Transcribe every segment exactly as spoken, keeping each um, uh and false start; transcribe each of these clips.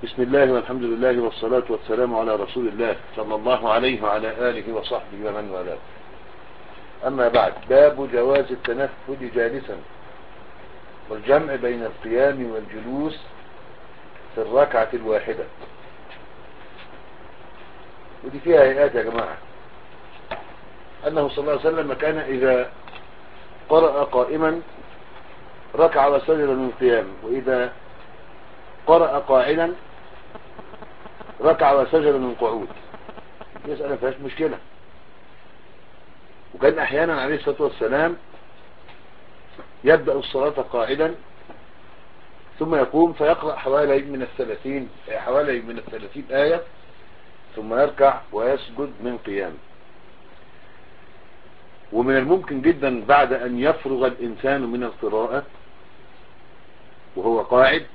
بسم الله والحمد لله والصلاة والسلام على رسول الله صلى الله عليه وعلى آله وصحبه ومن والاه. أما بعد، باب جواز التنفل جالسا والجمع بين القيام والجلوس في الركعة الواحدة. ودي فيها آيات يا جماعة، أنه صلى الله عليه وسلم كان إذا قرأ قائما ركع وسجد من القيام، وإذا قرأ قاعدا ركع وسجد من القعود. يسأل فيهاش مشكلة. وكان أحيانا عليه الصلاة والسلام يبدأ الصلاة قاعدا ثم يقوم فيقرأ حوالي من الثلاثين حوالي من الثلاثين آية ثم يركع ويسجد من قيام. ومن الممكن جدا بعد أن يفرغ الإنسان من القراءة وهو قاعد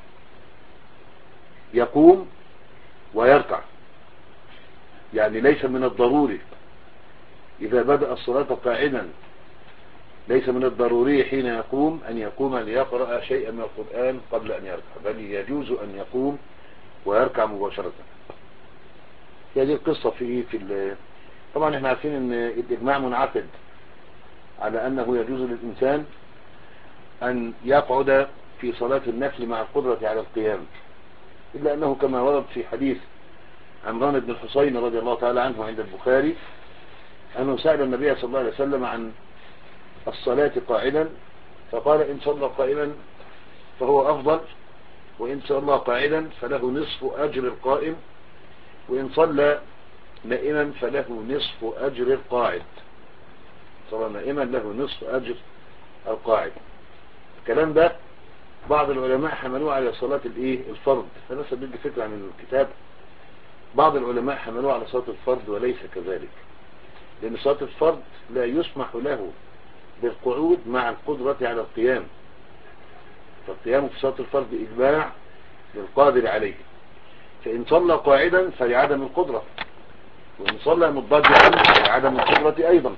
يقوم ويركع. يعني ليس من الضروري إذا بدأ الصلاة قاعدا، ليس من الضروري حين يقوم أن يقوم ليقرأ شيئا من القرآن قبل أن يركع، بل يجوز أن يقوم ويركع مباشرة. هذه القصة في في طبعا احنا عارفين ان الإجماع منعقد على أنه يجوز للإنسان أن يقعد في صلاة النفل مع القدرة على القيام، إلا أنه كما ورد في حديث عمران بن الحصين رضي الله تعالى عنه عند البخاري أنه سأل النبي صلى الله عليه وسلم عن الصلاة قاعدا فقال: إن صلى قائما فهو أفضل، وإن صلى قاعدا فله نصف أجر القائم، وإن صلى نائما فله نصف أجر القاعد. صلى نائما له نصف أجر القاعد. الكلام ده بعض العلماء حملوه على صلاة الايه الفرض، فنسأل بدي فكرة عن الكتاب. بعض العلماء حملوه على صلاة الفرض وليس كذلك، لأن صلاة الفرض لا يسمح له بالقعود مع القدرة على القيام، فالقيام في صلاة الفرض إجماع للقادر عليه. فإن صلى قاعدا فلعدم القدرة، وإن صلى مضطجعا فلعدم القدرة أيضا.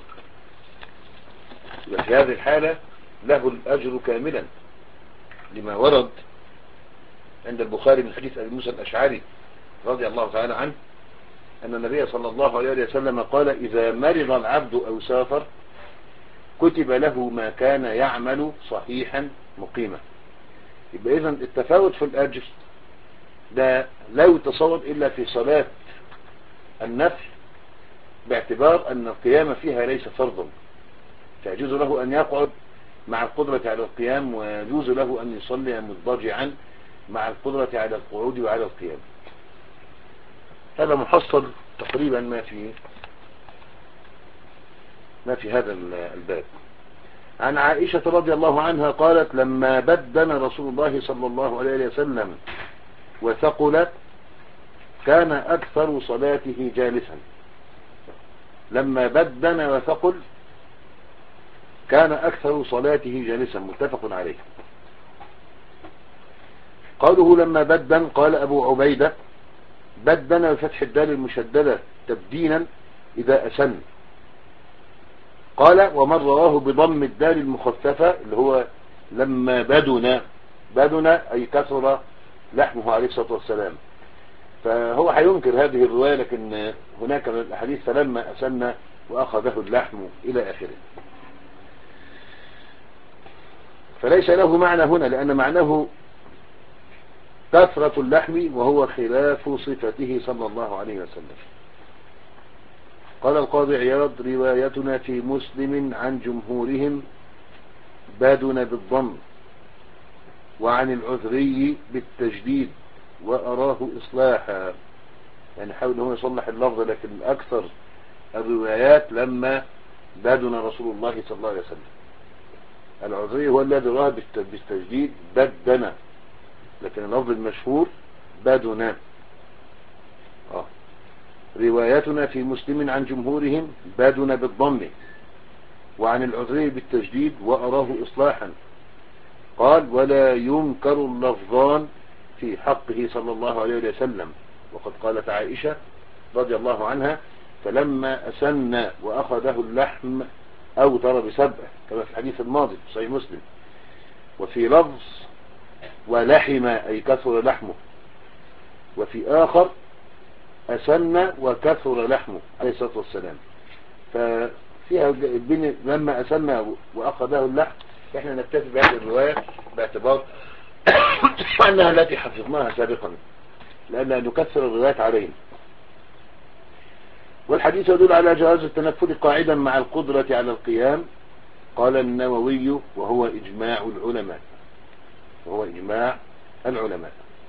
في هذه الحالة له الأجر كاملا، لما ورد عند البخاري من حديث أبي موسى الأشعري رضي الله تعالى عنه أن النبي صلى الله عليه وسلم قال: إذا مرض العبد أو سافر كتب له ما كان يعمل صحيحا مقيما. يبقى إذن التفاوت في الأجر ده لا يتصور إلا في صلاة النفل، باعتبار أن القيام فيها ليس فرضا، فيجوز له أن يقعد مع القدرة على القيام، ويجوز له أن يصلي مضطجعا مع القدرة على القعود وعلى القيام. هذا محصل تقريبا ما في ما في هذا الباب. عن عائشة رضي الله عنها قالت: لما بدن رسول الله صلى الله عليه وسلم وثقل كان أكثر صلاته جالسا. لما بدن وثقل كان أكثر صلاته جالسا، متفق عليه. قوله لما بدن، قال أبو عبيدة: بدن بفتح الدال المشددة تبدينا إذا أسن. قال: ومن رواه بضم الدال المخففة اللي هو لما بدن، بدن أي كثر لحمه عليه الصلاة والسلام. فهو هينكر هذه الرواية، لكن هناك من الأحاديث فلما أسن وأخذه اللحم إلى آخره. فليس له معنى هنا، لأن معناه كثرة اللحم وهو خلاف صفته صلى الله عليه وسلم. قال القاضي عياض: روايتنا في مسلم عن جمهورهم بدن بالضم، وعن العذري بالتجديد وأراه إصلاحا. يعني حاول هو يصلح اللفظ، لكن أكثر الروايات لما بدن رسول الله صلى الله عليه وسلم. العذري هو الذي راه بالتجديد بدن، لكن اللفظ المشهور بدن. آه. روايتنا في مسلم عن جمهورهم بدن بالضم، وعن العذري بالتجديد وأراه إصلاحا. قال: ولا ينكر اللفظان في حقه صلى الله عليه وسلم. وقد قالت عائشة رضي الله عنها: فلما أسن وأخذه اللحم أوتر بسبع، كما في الحديث الماضي في صحيح مسلم. وفي لفظ: ولحم أي كثر لحمه. وفي آخر أسن وكثر لحمه عليه الصلاة والسلام. ففيها بين لما أسن وأخذه اللحم احنا نكتفي بهذه الرواية باعتبار أنها التي حفظناها سابقا، لأننا نكثر الروايات عليهم. والحديث يدل على جواز التنفل قاعدا مع القدرة على القيام. قال النووي وهو إجماع العلماء، وهو إجماع العلماء.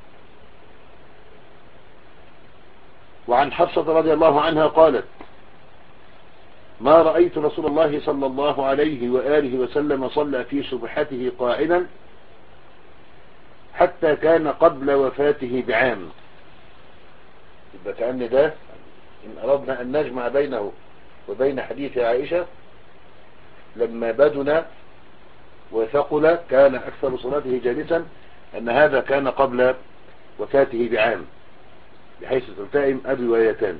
وعن حفصة رضي الله عنها قالت: ما رأيت رسول الله صلى الله عليه وآله وسلم صلى في سبحته قاعدا حتى كان قبل وفاته بعام. يبقى كأن ده إن أردنا أن نجمع بينه وبين حديث عائشة لما بدن وثقل كان أكثر صلاته جالسا، أن هذا كان قبل وفاته بعام، بحيث تلتئم الروايتان.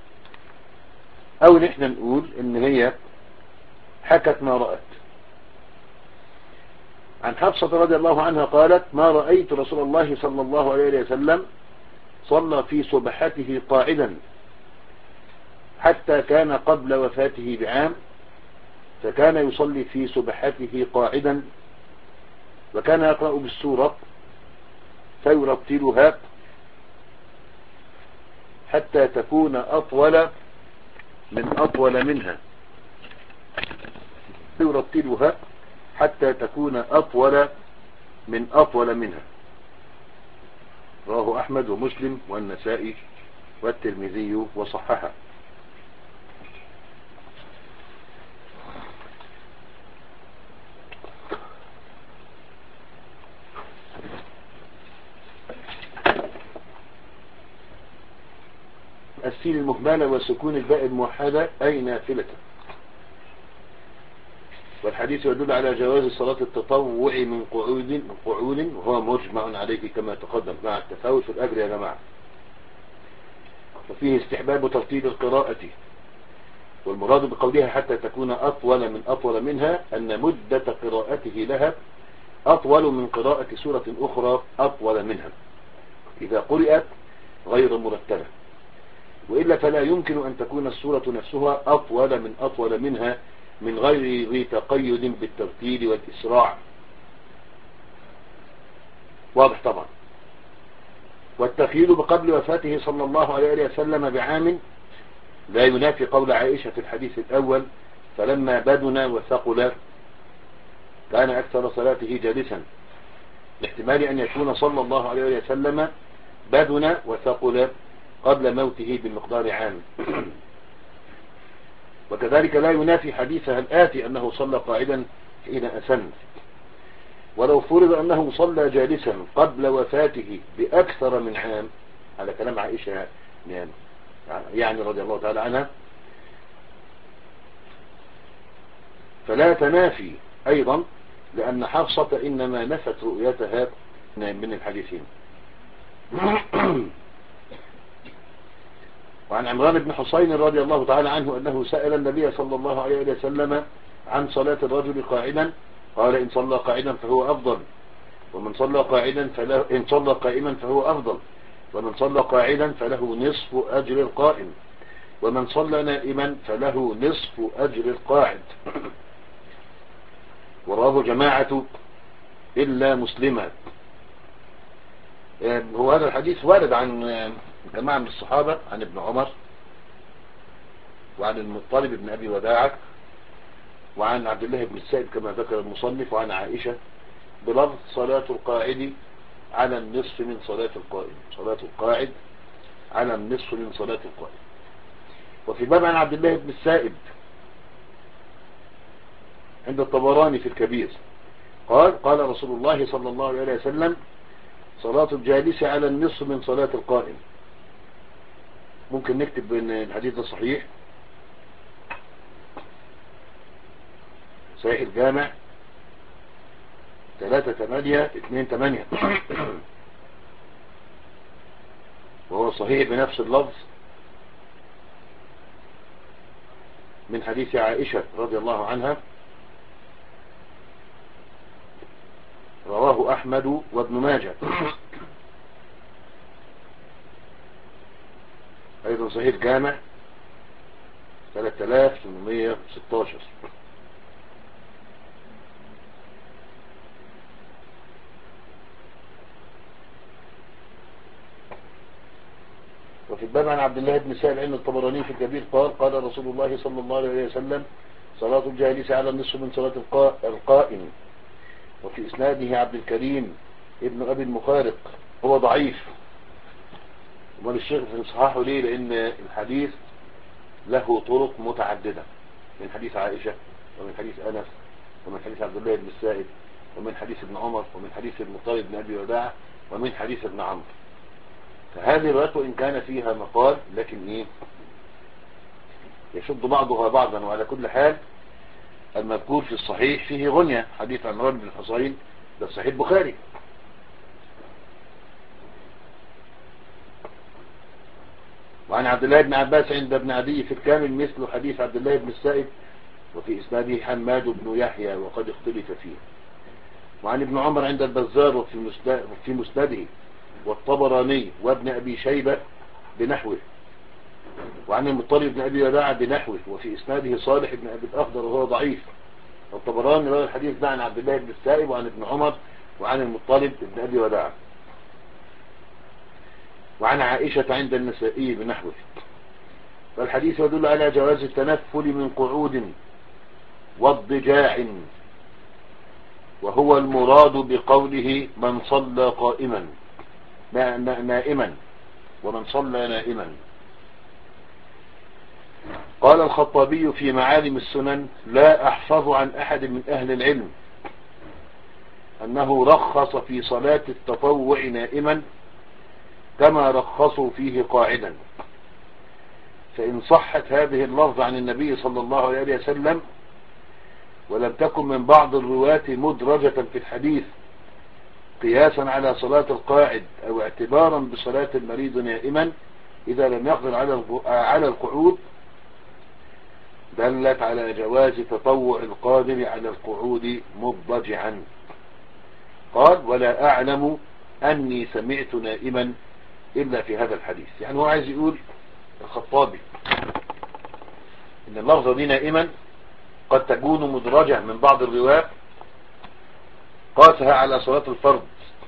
أو نحن نقول إن هي حكت ما رأت. عن حفصة رضي الله عنها قالت: ما رأيت رسول الله صلى الله عليه وسلم صلى في سبحته قاعدا حتى كان قبل وفاته بعام، فكان يصلي في سبحته قاعدا، وكان يقرأ بالسورة فيرتلها حتى تكون أطول من أطول منها يرتلها حتى تكون أطول من أطول منها. رواه أحمد ومسلم والنسائي والترمذي وصححه. السين المهملة وسكون الباء الموحدة أي نافلة. والحديث يدل على جواز صلاة التطوع من قعود من قعود وهو مجمع عليه كما تقدم مع التفاوت في الأجر يا جماعة. وفيه استحباب ترتيب القراءة، والمراد بقولها حتى تكون أطول من أطول منها أن مدة قراءته لها أطول من قراءة سورة أخرى أطول منها إذا قرأت غير مرتبة، وإلا فلا يمكن أن تكون السورة نفسها أطول من أطول منها من غير ذي تقيد بالترتيل والإسراع. واضح طبعا. والتخييل بقبل وفاته صلى الله عليه وسلم بعام لا ينافي قول عائشة في الحديث الأول: فلما بدن وثقل كان أكثر صلاته جالسا، لاحتمال أن يكون صلى الله عليه وسلم بدن وثقل قبل موته بمقدار عام. وكذلك لا ينافي حديثها الآتي أنه صلى قاعدا حين أسن. ولو فرض أنه صلى جالسا قبل وفاته بأكثر من عام على كلام عائشة يعني رضي الله تعالى عنها، فلا تنافي أيضا، لأن حفصة إنما نفت رؤيتها من الحديثين. وعن عمران بن حسين رضي الله تعالى عنه أنه سأل النبي صلى الله عليه وسلم عن صلاة الرجل قاعدا، قال: إن صلى قاعدا فهو أفضل، ومن صلى قاعدا فله إن صلى قائما فهو أفضل، ومن صلى قاعدا فله نصف أجر القائم، ومن صلى نائما فله نصف أجر القاعد. وراه جماعة إلا مسلما. هو هذا الحديث وارد عن جماعة من الصحابة، عن ابن عمر وعن المطلب بن أبي وداعة وعن عبد الله بن السائب كما ذكر المصنف، وعن عائشة بلفظ: صلاة القاعد على النصف من صلاة القائم، صلاة القاعد على النصف من صلاة القائم. وفي باب عن عبد الله بن السائب عند الطبراني في الكبير قال: قال رسول الله صلى الله عليه وسلم: صلاة الجالس على النصف من صلاة القائم. ممكن نكتب بأن الحديث ده صحيح، صحيح الجامع ثلاثة ثمانية اثنين ثمانية، وهو صحيح بنفس اللفظ من حديث عائشة رضي الله عنها. رواه أحمد وابن ماجه. صحيح الجامع ثلاثة آلاف وثمانمائة وستة عشر. وفي الباب عن عبد الله بن سهل عند الطبراني في الكبير قال قال رسول الله صلى الله عليه وسلم صلاة الجالس على النصف من صلاة القائم. وفي إسناده عبد الكريم ابن أبي المخارق هو ضعيف. ومال الشيخ في إصحاحه ليه؟ لأن الحديث له طرق متعددة، من حديث عائشة ومن حديث أنس ومن حديث عبد الله بن السائب ومن حديث ابن عمر ومن حديث ابن طالب بن أبي وداع ومن حديث ابن عمرو. فهذه الروايات إن كان فيها مقال لكن إيه يشد بعضها بعضا. وعلى كل حال المذكور في الصحيح فيه غنية، حديث عمران بن الحصين ده صحيح البخاري. وعن عبد الله بن عباس عند ابن عدي في الكامل مثل حديث عبد الله بن السائب وفي إسناده حماد بن يحيى وقد اختلف فيه. وعن ابن عمر عند البزار وفي مسنده والطبراني وابن أبي شيبة بنحوه. وعن المطلب بن أبي وداع بنحوه وفي إسناده صالح بن أبي الأخضر وهو ضعيف. الطبراني روى الحديث ده عن عبد الله بن السائب وعن ابن عمر وعن المطلب بن أبي وداع. وعن عائشة عند النسائي بنحوه. فالحديث يدل على جواز التنفل من قعود واضجاع، وهو المراد بقوله من صلى قائما نائما ومن صلى نائما. قال الخطابي في معالم السنن لا أحفظ عن أحد من أهل العلم أنه رخص في صلاة التطوع نائما كما رخصوا فيه قاعدا. فإن صحت هذه اللفظ عن النبي صلى الله عليه وسلم ولم تكن من بعض الرواة مدرجة في الحديث قياسا على صلاة القاعد أو اعتبارا بصلاة المريض نائما إذا لم يقدر على القعود، دلت على جواز تطوع القادر على القعود مضجعا. قال ولا أعلم أني سمعت نائما إلا في هذا الحديث. يعني هو عايز يقول الخطابي إن اللفظة دي نائما قد تكون مدرجة من بعض الرواة قاسها على صلاة الفرض،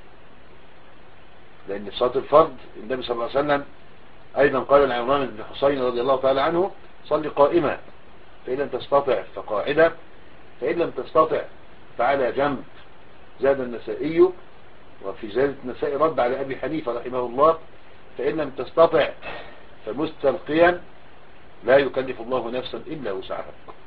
لأن صلاة الفرض النبي صلى الله عليه وسلم أيضا قال لعمران بن حسين رضي الله تعالى عنه صلي قائما فإن لم تستطع فقاعدا فإن لم تستطع فعلى جنب. زاد النسائي وفي زيادة النسائي رد على أبي حنيفة رحمه الله فإن لم تستطع فمستلقيا لا يكلف الله نفسا إلا وسعها.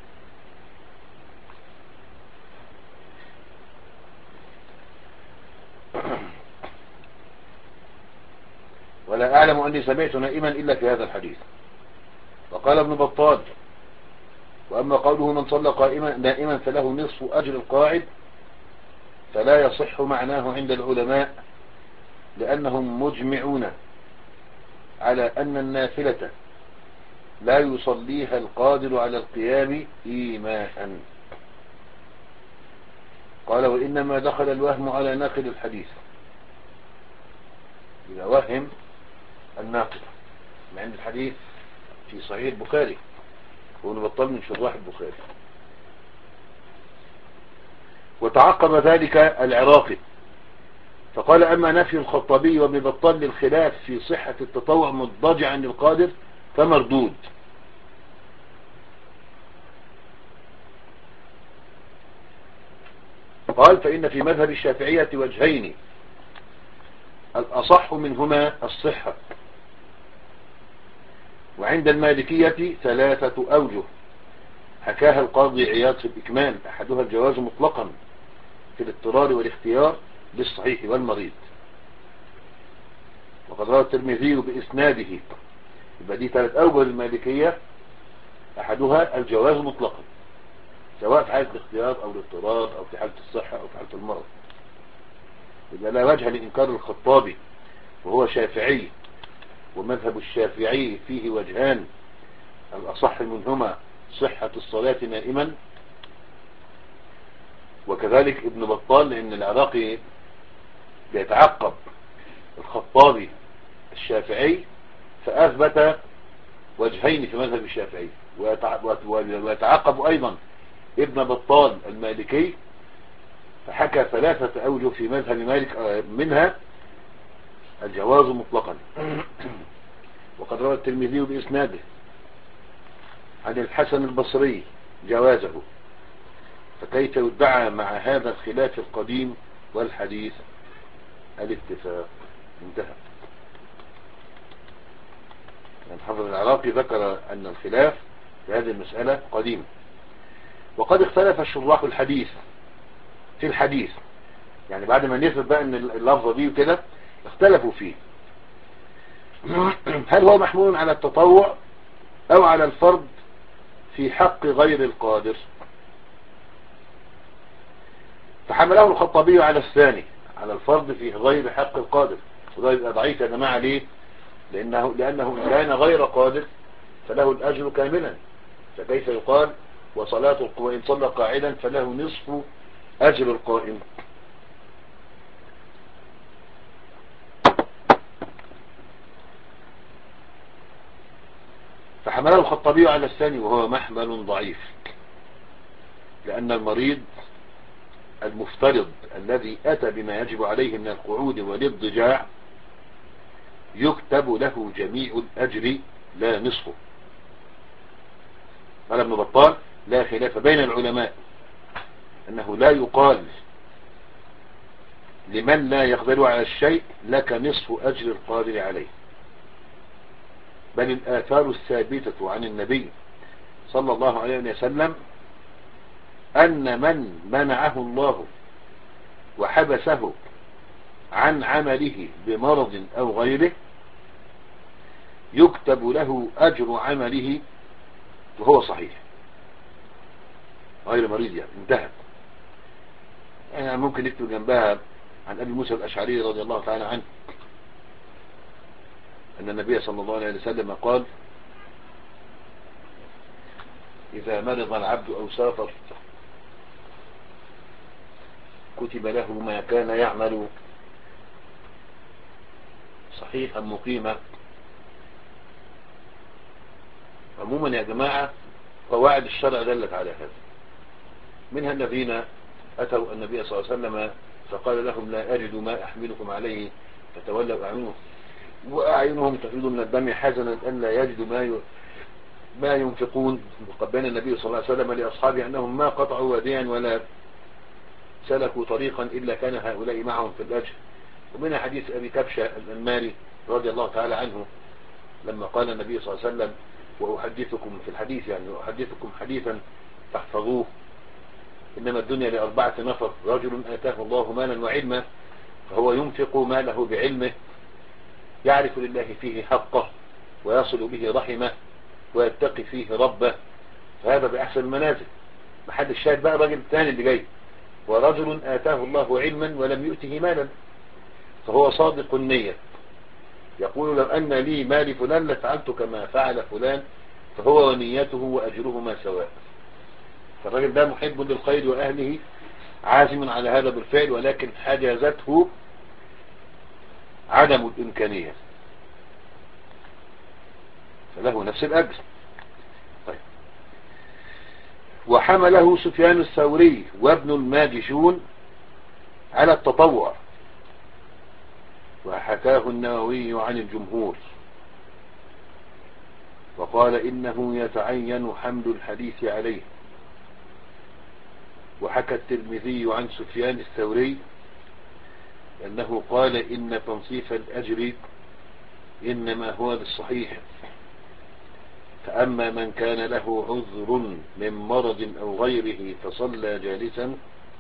ولا أعلم أني سمعت نائما إلا في هذا الحديث. وقال ابن بطال وأما قوله من صلى قائما نائما فله نصف أجر القاعد فلا يصح معناه عند العلماء، لأنهم مجمعون على أن النافلة لا يصليها القادر على القيام إيماء. قال وإنما دخل الوهم على ناقل الحديث إذا وهم الناقل، مع أن الحديث في صحيح البخاري وابن بطال من شراح البخاري. وتعقب ذلك العراقي فقال أما نفي الخطابي وابن بطال للخلاف في صحة التطوع مضجعا للقادر فمردود. قال فإن في مذهب الشافعية وجهين الأصح منهما الصحة، وعند المالكية ثلاثة أوجه حكاها القاضي عياض في الإكمال، أحدها الجواز مطلقا في الاضطرار والاختيار للصحيح والمريض، وقد روى الترمذي بإسناده. يبقى دي ثلاث أوجه للمالكية، أحدها الجواز مطلقا سواء في حالة الاختيار أو الاضطرار أو في حالة الصحة أو في حالة المرض. يبقى لا وجه لإنكار الخطابي وهو شافعي، ومذهب الشافعي فيه وجهان الأصح منهما صحة الصلاة نائما، وكذلك ابن بطال لأن العراقي بيتعقب الخطابي الشافعي فأثبت وجهين في مذهب الشافعي، ويتعقب أيضا ابن بطال المالكي فحكى ثلاثة أوجه في مذهب مالك، منها الجواز مطلقا. وقد روى الترمذي بإسناده عن الحسن البصري جوازه، فكيف يدعى مع هذا الخلاف القديم والحديث الاتفاق؟ انتهى. يعني حافظ العراقي ذكر أن الخلاف في هذه المسألة قديم. وقد اختلف الشراح الحديث في الحديث، يعني بعد ما نثبت بقى ان اللفظة دي وكده اختلفوا فيه، هل هو محمول على التطوع او على الفرض في حق غير القادر؟ فحمله الخطابي على الثاني، على الفرض في غير حق القادر، وده يبقى ضعيف يا جماعة. ليه؟ لأنه, لأنه إن كان غير قادر فله الأجر كاملا، فكيف يقال وصلاة القوائم إن صلى قاعدا فله نصف أجر القائم؟ فحمله الخطابي على الثاني وهو محمل ضعيف، لأن المريض المفترض الذي أتى بما يجب عليه من القعود والاضطجاع يكتب له جميع الأجر لا نصفه. قال ابن بطال: لا خلاف بين العلماء أنه لا يقال لمن لا يقدر على الشيء لك نصف أجر القادر عليه، بل الآثار الثابتة عن النبي صلى الله عليه وسلم أن من منعه الله وحبسه عن عمله بمرض أو غيره يكتب له أجر عمله وهو صحيح غير مريض، يعني انتهت. يعني ممكن نكتب جنبها عن أبي موسى الأشعري رضي الله تعالى عنه أن النبي صلى الله عليه وسلم قال: إذا مرض العبد أو سافر كتب له ما كان يعمل صحيحا مقيما. عموما يا جماعة قواعد الشرع دلت على هذا، منها الذين أتوا النبي صلى الله عليه وسلم فقال لهم: لا أجد ما أحملكم عليه، فتولوا أعينهم وأعينهم تفيض من الدم حزنا أن لا يجدوا ما ما ينفقون. وقد بين النبي صلى الله عليه وسلم لأصحابه أنهم ما قطعوا واديا ولا سلكوا طريقا إلا كان هؤلاء معهم في الأجر. ومنها حديث أبي كبشة الأنماري رضي الله تعالى عنه لما قال النبي صلى الله عليه وسلم: وأحدثكم في الحديث، يعني أحدثكم حديثا تحفظوه، إنما الدنيا لأربعة نفر: رجل آتاه الله مالا وعلما فهو ينفق ماله بعلمه يعرف لله فيه حقه ويصل به رحمه ويتقي فيه ربه، فهذا بأحسن المنازل. محل الشاهد بقى الرجل الثاني اللي جاي: ورجل آتاه الله علما ولم يؤته مالا فهو صادق النية يقول: لو أن لي مال فلان لفعلت كما فعل فلان، فهو ونيته وأجرهما سواء. فالرجل ده محب للخير وأهله عازم على هذا بالفعل، ولكن حجزته عدم الإمكانية، فله نفس الأجر. طيب. وحمله سفيان الثوري وابن الماجشون على التطوع، وحكاه النووي عن الجمهور وقال: إنه يتعين حمل الحديث عليه. وحكى الترمذي عن سفيان الثوري أنه قال: إن تنصيف الأجر إنما هو للصحيح، فأما من كان له عذر من مرض أو غيره فصلى جالسا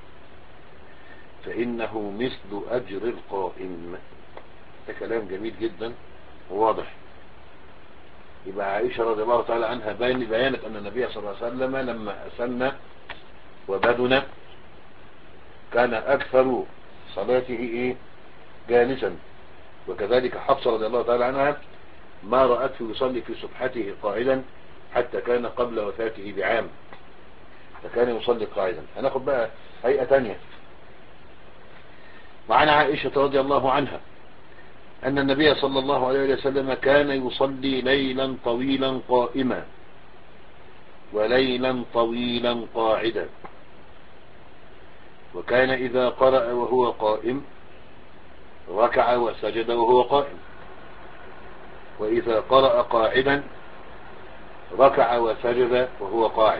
فإنه مثل أجر القائم. ده كلام جميل جدا وواضح. يبقى عائشة رضي الله تعالى عنها بيانت أن النبي صلى الله عليه وسلم لما أسن وبدن كان أكثر صلاته إيه؟ جالسا. وكذلك حفصة رضي الله تعالى عنها ما رأته يصلي في سبحته قاعدا حتى كان قبل وفاته بعام، فكان يصلي قاعدا. هناخد بقى هيئة تانية. وعن عائشة رضي الله عنها أن النبي صلى الله عليه وسلم كان يصلي ليلا طويلا قائما وليلا طويلا قاعدا، وكان إذا قرأ وهو قائم ركع وسجد وهو قائم، وإذا قرأ قاعدا ركع وسجد وهو قاعد.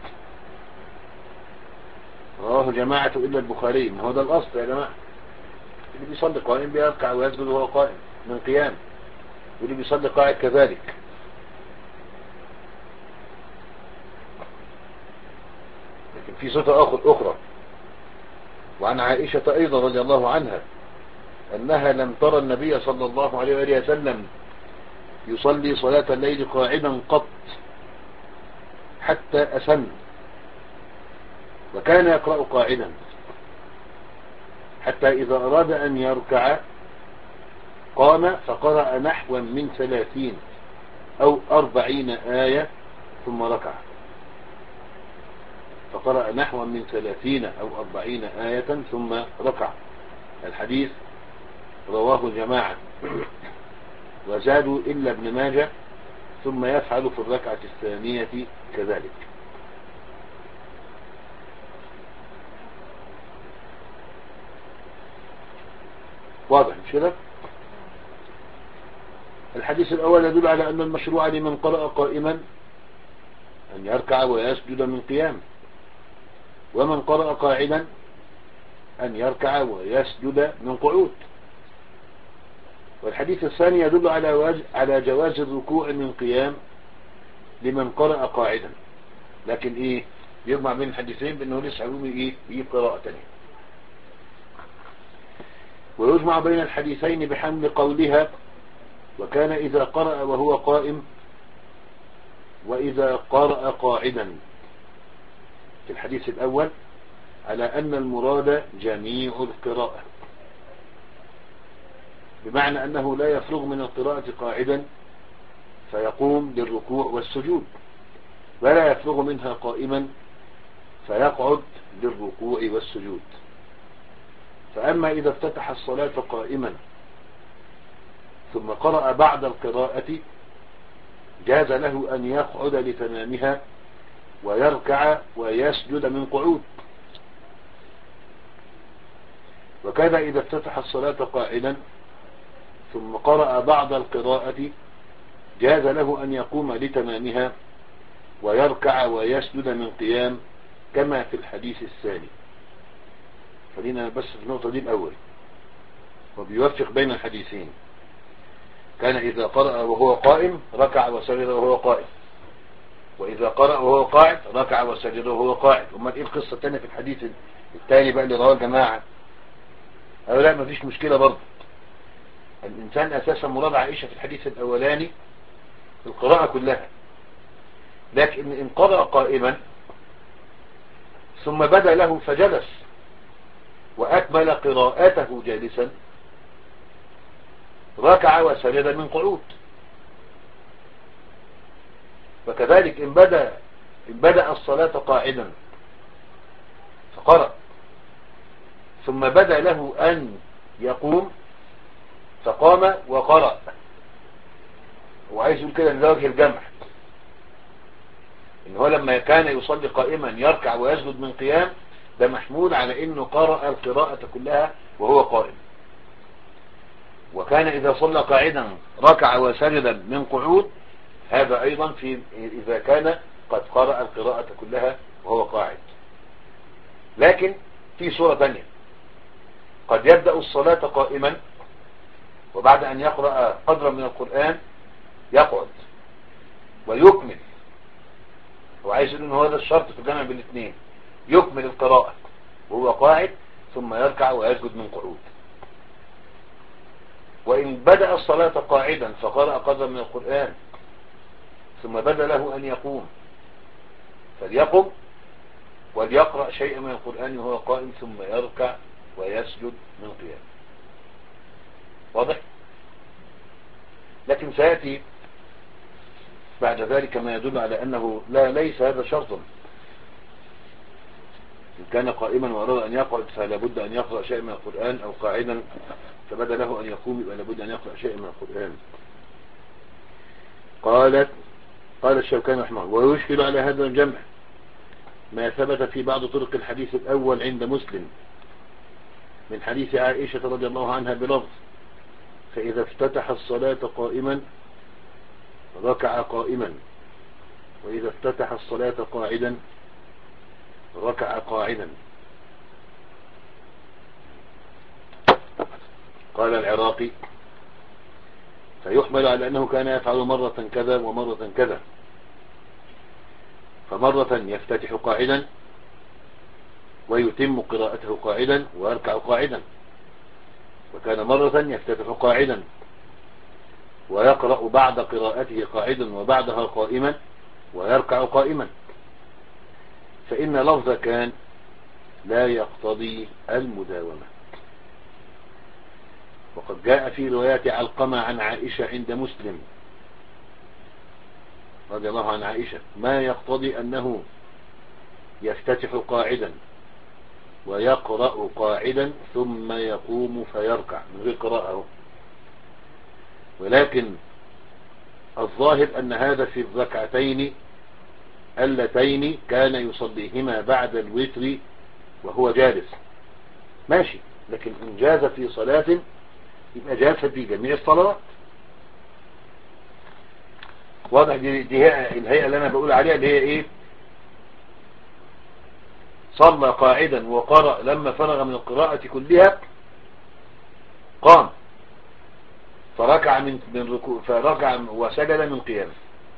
رواه جماعة إلا البخاري. من هذا الأصل يا جماعة، اللي بيصلي قائم بيركع ويسجد وهو قائم من قيام، واللي بيصلي قاعد كذلك. لكن في صفة أخرى وعن عائشة أيضا رضي الله عنها أنها لم ترى النبي صلى الله عليه وآله وسلم يصلي صلاة الليل قاعدا قط حتى أسن، وكان يقرأ قاعدا حتى إذا أراد أن يركع قام فقرأ نحوا من ثلاثين أو أربعين آية ثم ركع، فقرأ نحوا من ثلاثين أو أربعين آية ثم ركع. الحديث رواه جماعة وزادوا إلا ابن ماجه ثم يفعل في الركعة الثانية كذلك. واضح مش كده؟ الحديث الأول يدل على أن المشروع لمن قرأ قائما أن يركع ويسجد من قيام، ومن قرأ قاعدا أن يركع ويسجد من قعود. والحديث الثاني يدل على على جواز الركوع من قيام لمن قرأ قاعدا، لكن إيه يجمع بين الحديثين بأنه لسه علوم إيه يجيب قراءة تانية. ويجمع بين الحديثين بحمل قولها وكان إذا قرأ وهو قائم وإذا قرأ قاعدا في الحديث الأول على أن المراد جميع القراءة، بمعنى أنه لا يفرغ من القراءة قاعدا فيقوم للركوع والسجود، ولا يفرغ منها قائما فيقعد للركوع والسجود. فأما إذا افتتح الصلاة قائما ثم قرأ بعد القراءة جاز له أن يقعد لتمامها ويركع ويسجد من قعود، وكذا إذا افتتح الصلاة قاعدا ثم قرأ بعد القراءة جاز له أن يقوم لتمامها ويركع ويسجد من قيام كما في الحديث الثاني. خلينا بس في النقطة دي الأول، وبيوفق بين الحديثين. كان إذا قرأ وهو قائم ركع وسجد وهو قائم، وإذا قرأ وهو قاعد ركع وسجد وهو قاعد. وما إيه القصة الثانية في الحديث الثاني بقى اللي رواه الجماعة؟ أو لا مفيش مشكلة برضه. الإنسان أساسا مراد عائشة في الحديث الأولاني القراءة كلها، لكن إن قرأ قائما ثم بدا له فجلس وأكمل قراءته جالسا ركع وسجد من قعود. وكذلك إن بدأ, إن بدأ الصلاة قاعدا فقرأ ثم بدا له أن يقوم فقام وقرأ، وعايز يقول كده لوجه الجمع إن هو لما كان يصلي قائما يركع ويسجد من قيام ده محمول على إنه قرأ القراءة كلها وهو قائم، وكان إذا صلى قاعدا ركع وسجد من قعود هذا أيضا في إذا كان قد قرأ القراءة كلها وهو قاعد. لكن في صورة ثانية، قد يبدأ الصلاة قائما وبعد أن يقرأ قدرا من القرآن يقعد ويكمل، وعايز يقول إن هذا الشرط في الجمع بين الاثنين، يكمل القراءة وهو قاعد ثم يركع ويسجد من قعود. وإن بدأ الصلاة قاعدا فقرأ قدرا من القرآن ثم بدا له أن يقوم فليقم وليقرأ شيئا من القرآن وهو قائم ثم يركع ويسجد من قيام. واضح؟ لكن سيأتي بعد ذلك ما يدل على أنه لا ليس هذا شرطا، إن كان قائما وأراد أن يقعد فلا بد أن يقرأ شيء من القرآن، أو قاعدا فبدا له أن يقوم يبقى لابد أن يقرأ شيء من القرآن. قالت قال الشوكاني رحمه الله: ويشكل على هذا الجمع ما ثبت في بعض طرق الحديث الأول عند مسلم من حديث عائشة رضي الله عنها بلفظ: فإذا افتتح الصلاة قائما ركع قائما، وإذا افتتح الصلاة قاعدا ركع قاعدا. قال العراقي: فيحمل على أنه كان يفعل مرة كذا ومرة كذا، فمرة يفتتح قاعدا ويتم قراءته قاعدا ويركع قاعدا، وكان مرة يفتتح قاعدا ويقرأ بعد قراءته قاعدا وبعدها قائما ويركع قائما، فإن لفظ كان لا يقتضي المداومة. وقد جاء في روايات علقمة عن عائشة عند مسلم رضي الله عن عائشة ما يقتضي أنه يفتتح قاعدا ويقرأ قاعدا ثم يقوم فيركع من غير قراءة، ولكن الظاهر أن هذا في الركعتين اللتين كان يصليهما بعد الوتر وهو جالس ماشي، لكن إن جاز في صلاة يبقى جاز في جميع الصلوات. واضح؟ دي, دي هي الهيئة اللي أنا بقول عليها، اللي هي إيه؟ صلى قاعدا وقرأ، لما فرغ من القراءة كلها قام فركع من من ركوع فركع وسجد من قيامه.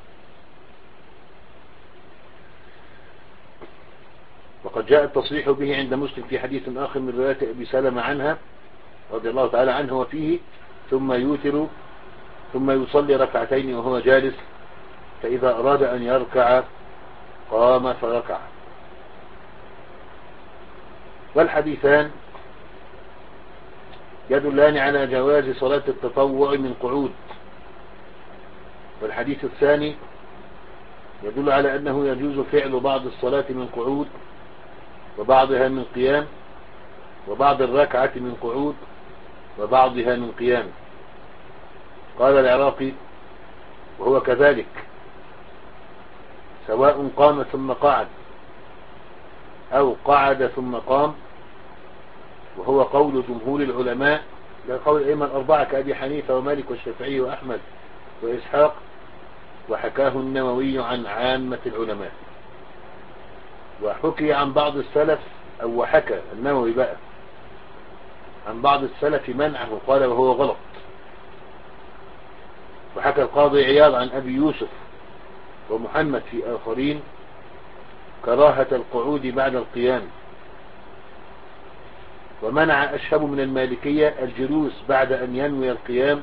وقد جاء التصريح به عند مسلم في حديث آخر من رواية أبي سلمة عنها رضي الله تعالى عنه وفيه: ثم يوتر ثم يصلي ركعتين وهو جالس، فإذا أراد أن يركع قام فركع. والحديثان يدلان على جواز صلاة التطوع من قعود، والحديث الثاني يدل على أنه يجوز فعل بعض الصلاة من قعود وبعضها من قيام، وبعض الركعة من قعود وبعضها من قيام. قال العراقي: وهو كذلك سواء قام ثم قعد أو قعد ثم قام، وهو قول جمهور العلماء، لا قول الأئمة الأربعة كأبي حنيفة ومالك والشافعي وأحمد وإسحاق، وحكاه النووي عن عامة العلماء. وحكي عن بعض السلف، أو وحكى النووي بقى عن بعض السلف منعه، قال وهو غلط. وحكى القاضي عياض عن أبي يوسف ومحمد في آخرين كراهة القعود بعد القيام. ومنع أشهب من المالكية الجلوس بعد أن ينوي القيام،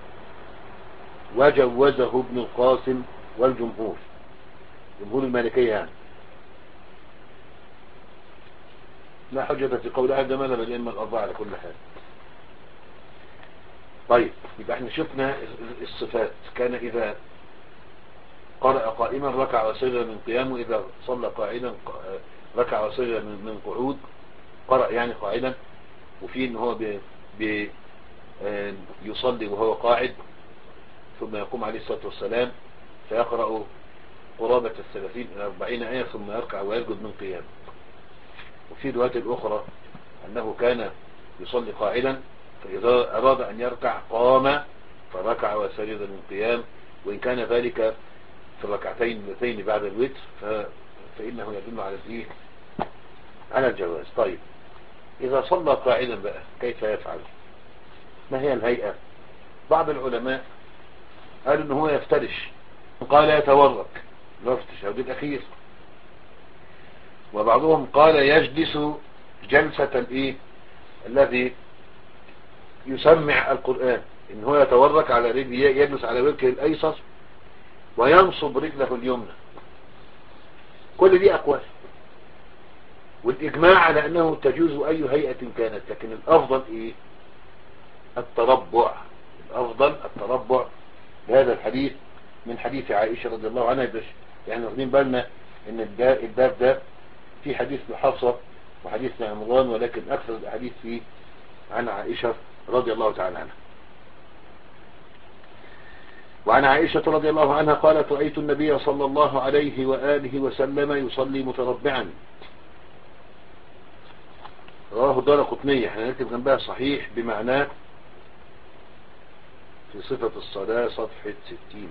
وجوزه ابن القاسم والجمهور، جمهور المالكية يعني. لا حجة في قول أحد مذهب الأئمة الأربعة على كل حال. طيب، يبقى احنا شفنا الصفات: كان إذا قرأ قائما ركع وسجد من قيام، وإذا صلى قاعدا ركع وسجد من قعود، قرأ يعني قاعدا، وفيه ان هو بي بي يصلي وهو قاعد، ثم يقوم عليه الصلاة والسلام فيقرأ قرابة الثلاثين إلى أربعين آية ثم يركع ويسجد من قيام. وفي روايات الأخرى أنه كان يصلي قاعدا، فإذا أراد أن يركع قام فركع وسجد من قيام، وإن كان ذلك في الركعتين اللتين بعد الوتر فإنه يدل على الإيه؟ على الجواز. طيب، إذا صلى قاعدا بقى كيف يفعل؟ ما هي الهيئة؟ بعض العلماء قالوا إنه هو يفترش، قال يتورك لو في التشهد الأخير، وبعضهم قال يجلس جلسة الإيه الذي يسمع القرآن، إن هو يتورك على رجله، يجلس على وجهه الأيسر وينصب رجله اليمنى. كل دي أقوال، والإجماع على أنه تجوز أي هيئة كانت، لكن الأفضل إيه؟ التربع. الأفضل التربع بهذا الحديث من حديث عائشة رضي الله عنها. يعني واخدين بالنا إن الباب ده في حديث لحفصة وحديث عمران، ولكن أكثر الحديث فيه عن عائشة رضي الله تعالى عنها. وعن عائشة رضي الله عنها قالت: رأيت النبي صلى الله عليه وآله وسلم يصلي متربعا. رواه الدارقطني. احنا نكتب جنبها صحيح بمعناه في صفة الصلاة صفحة ستين،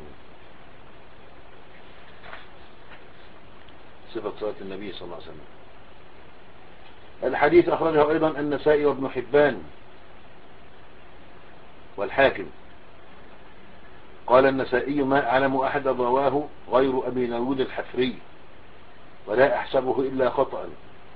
صفة صلاة النبي صلى الله عليه وسلم. الحديث أخرجه أيضا النسائي وابن حبان والحاكم. قال النسائي: ما أعلم أحد رواه غير أبي داود الحفري، ولا أحسبه إلا خطأ.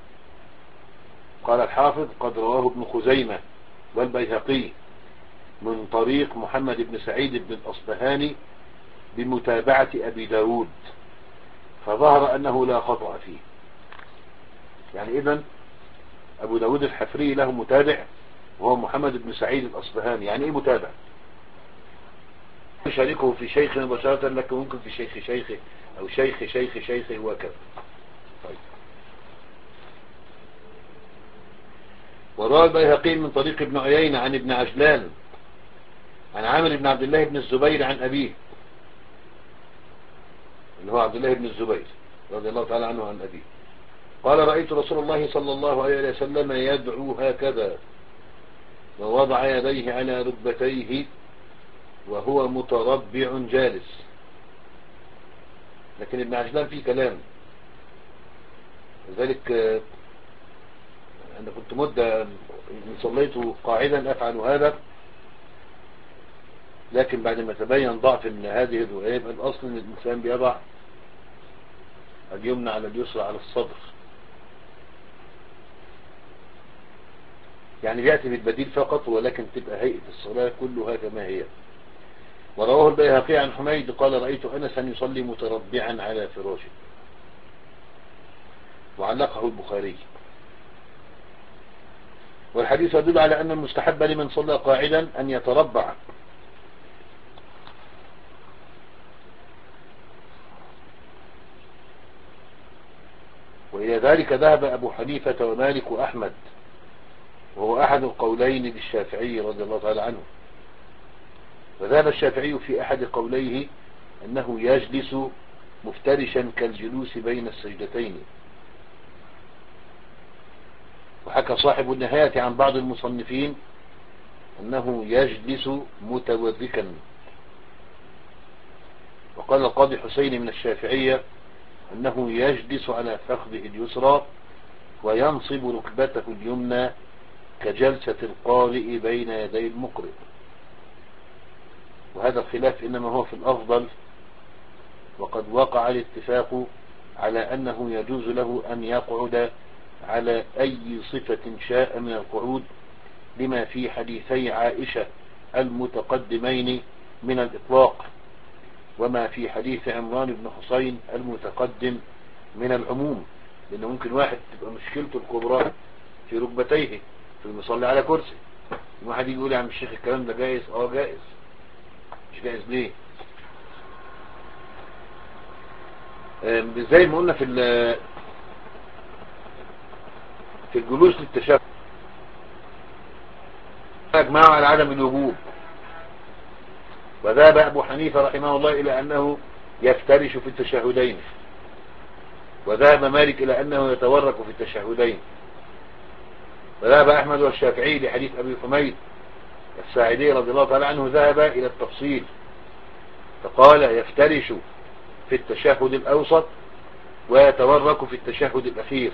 قال الحافظ: قد رواه ابن خزيمة والبيهقي من طريق محمد بن سعيد بن الأصبهاني بمتابعة أبي داود، فظهر أنه لا خطأ فيه. يعني إذن أبو داود الحفري له متابع وهو محمد بن سعيد الأصبهاني. يعني إيه متابع؟ يشاركه في شيخ مباشرة، لكن ممكن في شيخ شيخه أو شيخ شيخ شيخه وكذا. طيب. وروى البيهقي من طريق ابن عيينة عن ابن عجلان عن عامر بن عبد الله بن الزبير عن أبيه، اللي هو عبد الله بن الزبير رضي الله تعالى عنه عن أبيه، قال: رأيت رسول الله صلى الله عليه وسلم يدعو هكذا ووضع يديه على ركبتيه وهو متربع جالس. لكن ابن عجلان فيه كلام، لذلك أنا كنت مدة صليت قاعدا أفعل هذا، لكن بعد ما تبين ضعف ان هذه الرواية يبقى الأصل ان الإنسان بيضع اليمنى على اليسرى على الصدر، يعني بيأتي بالبديل فقط، ولكن تبقى هيئة الصلاة كلها كما هي. ورواه البيهقي عن حميد قال: رأيت أنسا يصلي متربعا على فراشه، وعلقه البخاري. والحديث يدل على أن المستحب لمن صلى قاعدا أن يتربع، وإلى ذلك ذهب أبو حنيفة ومالك وأحمد، وهو أحد القولين للشافعي رضي الله تعالى عنه. وذهب الشافعي في أحد قوليه أنه يجلس مفترشا كالجلوس بين السجدتين. وحكى صاحب النهاية عن بعض المصنفين أنه يجلس متوركا. وقال القاضي حسين من الشافعية أنه يجلس على فخذه اليسرى وينصب ركبته اليمنى كجلسة القارئ بين يدي المقرئ. وهذا الخلاف إنما هو في الأفضل، وقد وقع الاتفاق على أنه يجوز له أن يقعد على أي صفة شاء من القعود، لما في حديثي عائشة المتقدمين من الإطلاق، وما في حديث عمران بن حسين المتقدم من العموم. لأنه ممكن واحد تبقى مشكلته الكبرى في ركبتيه في المصلي على كرسي، واحد يقول: يا عم الشيخ الكلام ده جائز؟ اه جائز. مش جائز ليه؟ زي ما قلنا في في الجلوس للتشهد اجمعوا على عدم الوجوب، وذهب أبو حنيفة رحمه الله إلى أنه يفترش في التشهدين، وذهب مالك إلى أنه يتورك في التشهدين، وذهب أحمد والشافعي لحديث أبي حميد الساعدي رضي الله تعالى عنه ذهب إلى التفصيل، فقال: يفترش في التشهد الأوسط ويتورك في التشهد الأخير.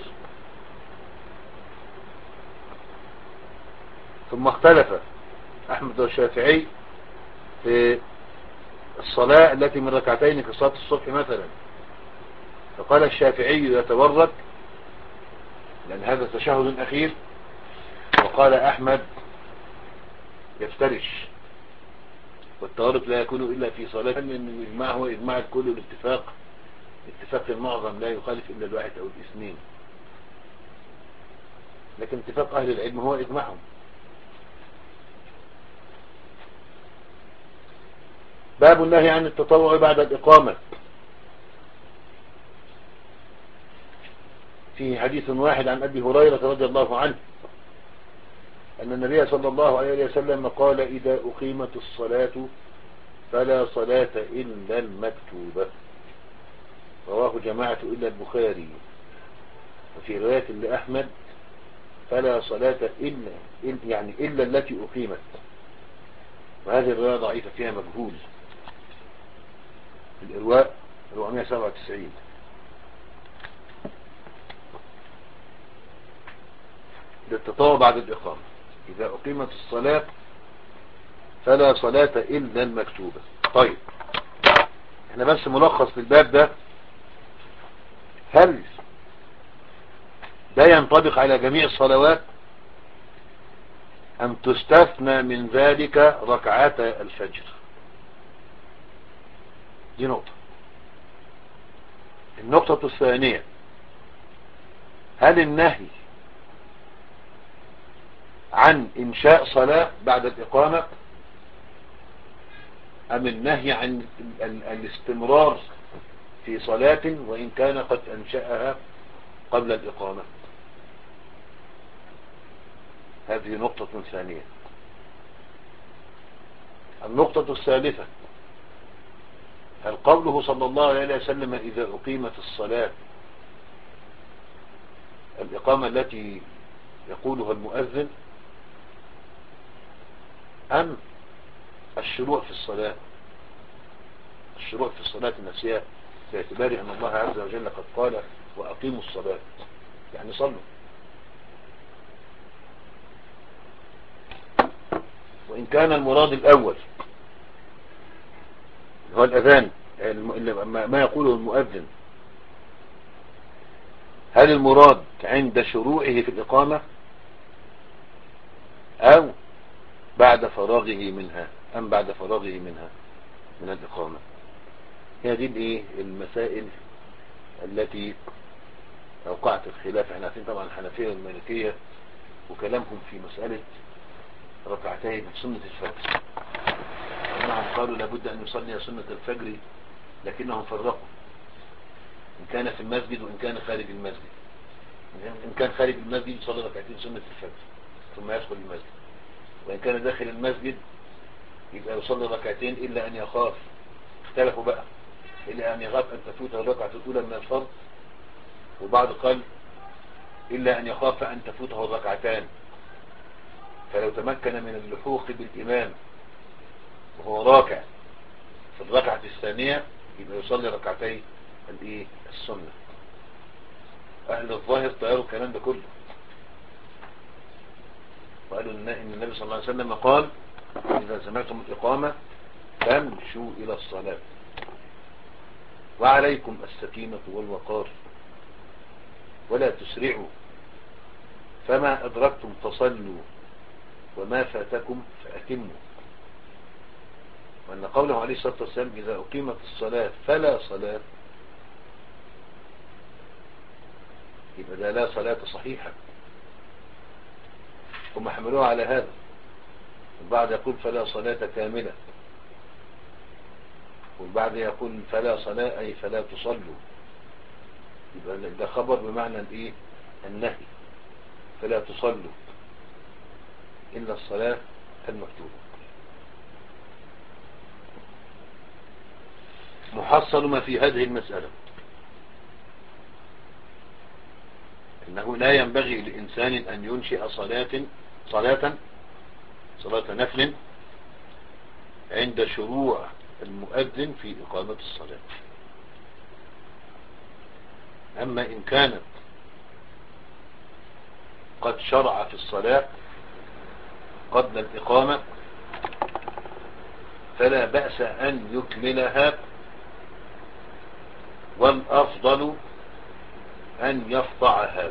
ثم اختلف أحمد والشافعي في الصلاة التي من ركعتين في صلاة الصبح مثلا، فقال الشافعي: يتورك لأن هذا تشهد أخير، وقال أحمد: يفترش. والتورك لا يكون إلا في صلاة، أن الإجماع هو إجماع الكل والاتفاق، اتفاق المعظم لا يخالف إلا الواحد أو الاثنين، لكن اتفاق أهل العلم هو إجماعهم. باب النهي عن التطوع بعد الإقامة. في حديث واحد عن أبي هريرة رضي الله عنه أن النبي صلى الله عليه وسلم قال إذا أقيمت الصلاة فلا صلاة إلا المكتوبة. رواه جماعة إلا البخاري. وفي رواية لأحمد فلا صلاة إلا يعني إلا التي أقيمت، وهذه الرواية ضعيفة فيها مجهول. في الإرواء أربعمائة وسبعة وتسعين. للتطوع بعد الإقامة إذا أقيمت الصلاة فلا صلاة إلا المكتوبة. طيب احنا بس ملخص للباب ده، هل ده ينطبق على جميع الصلوات أم تستثنى من ذلك ركعات الفجر؟ دي نقطة. النقطة الثانية، هل النهي عن إنشاء صلاة بعد الإقامة أم النهي عن الاستمرار في صلاة وإن كان قد أنشأها قبل الإقامة؟ هذه نقطة ثانية. النقطة الثالثة، هل قوله صلى الله عليه وسلم إذا أقيمت الصلاة الإقامة التي يقولها المؤذن أم الشروع في الصلاة؟ الشروع في الصلاة نفسها، باعتبار أن الله عز وجل قد قال وأقيموا الصلاة، يعني صلوا. وإن كان المراد الأول هو الأذان ما يقوله المؤذن، هل المراد عند شروعه في الإقامة أو بعد فراغه منها أم بعد فراغه منها من الإقامة؟ هذه الايه المسائل التي أوقعت الخلاف. احنا عارفين طبعا الحنفية والمالكية وكلامهم في مسألة ركعتين من سنة الفجر. نعم قالوا لابد أن يصلي سنة الفجر، لكنهم فرقوا إن كان في المسجد وإن كان خارج المسجد. إن كان خارج المسجد يصلي ركعتين سنة الفجر ثم يدخل المسجد، وإن كان داخل المسجد يبقى يصلي ركعتين إلا أن يخاف. اختلفوا بقى، إلا أن يخاف أن تفوته الركعة الأولى من الفرض، وبعض قال إلا أن يخاف أن تفوته الركعتان، فلو تمكن من اللحوق بالإمام وهو راكع في الركعة الثانية يبقى يصلي ركعتين الايه السنة. أهل الظاهر طيروا الكلام ده كله، وقالوا إن النبي صلى الله عليه وسلم قال إذا سمعتم الإقامة فامشوا إلى الصلاة وعليكم السكينة والوقار ولا تسرعوا، فما أدركتم فصلوا وما فاتكم فأتموا. وأن قوله عليه الصلاة والسلام إذا أقيمت الصلاة فلا صلاة، يبقى ده لا صلاة صحيحة. هم حملوها على هذا. البعض يقول فلا صلاة كاملة، والبعض يقول فلا صلاة أي فلا تصلوا. يبقى ده خبر بمعنى الايه النهي، فلا تصلوا إلا الصلاة المكتوبة. محصل ما في هذه المسألة إنه لا ينبغي لإنسان أن ينشئ صلاة صلاة صلاة نفل عند شروع المؤذن في إقامة الصلاة. أما إن كانت قد شرع في الصلاة قبل الإقامة فلا بأس أن يكملها، والأفضل أن يفضعها.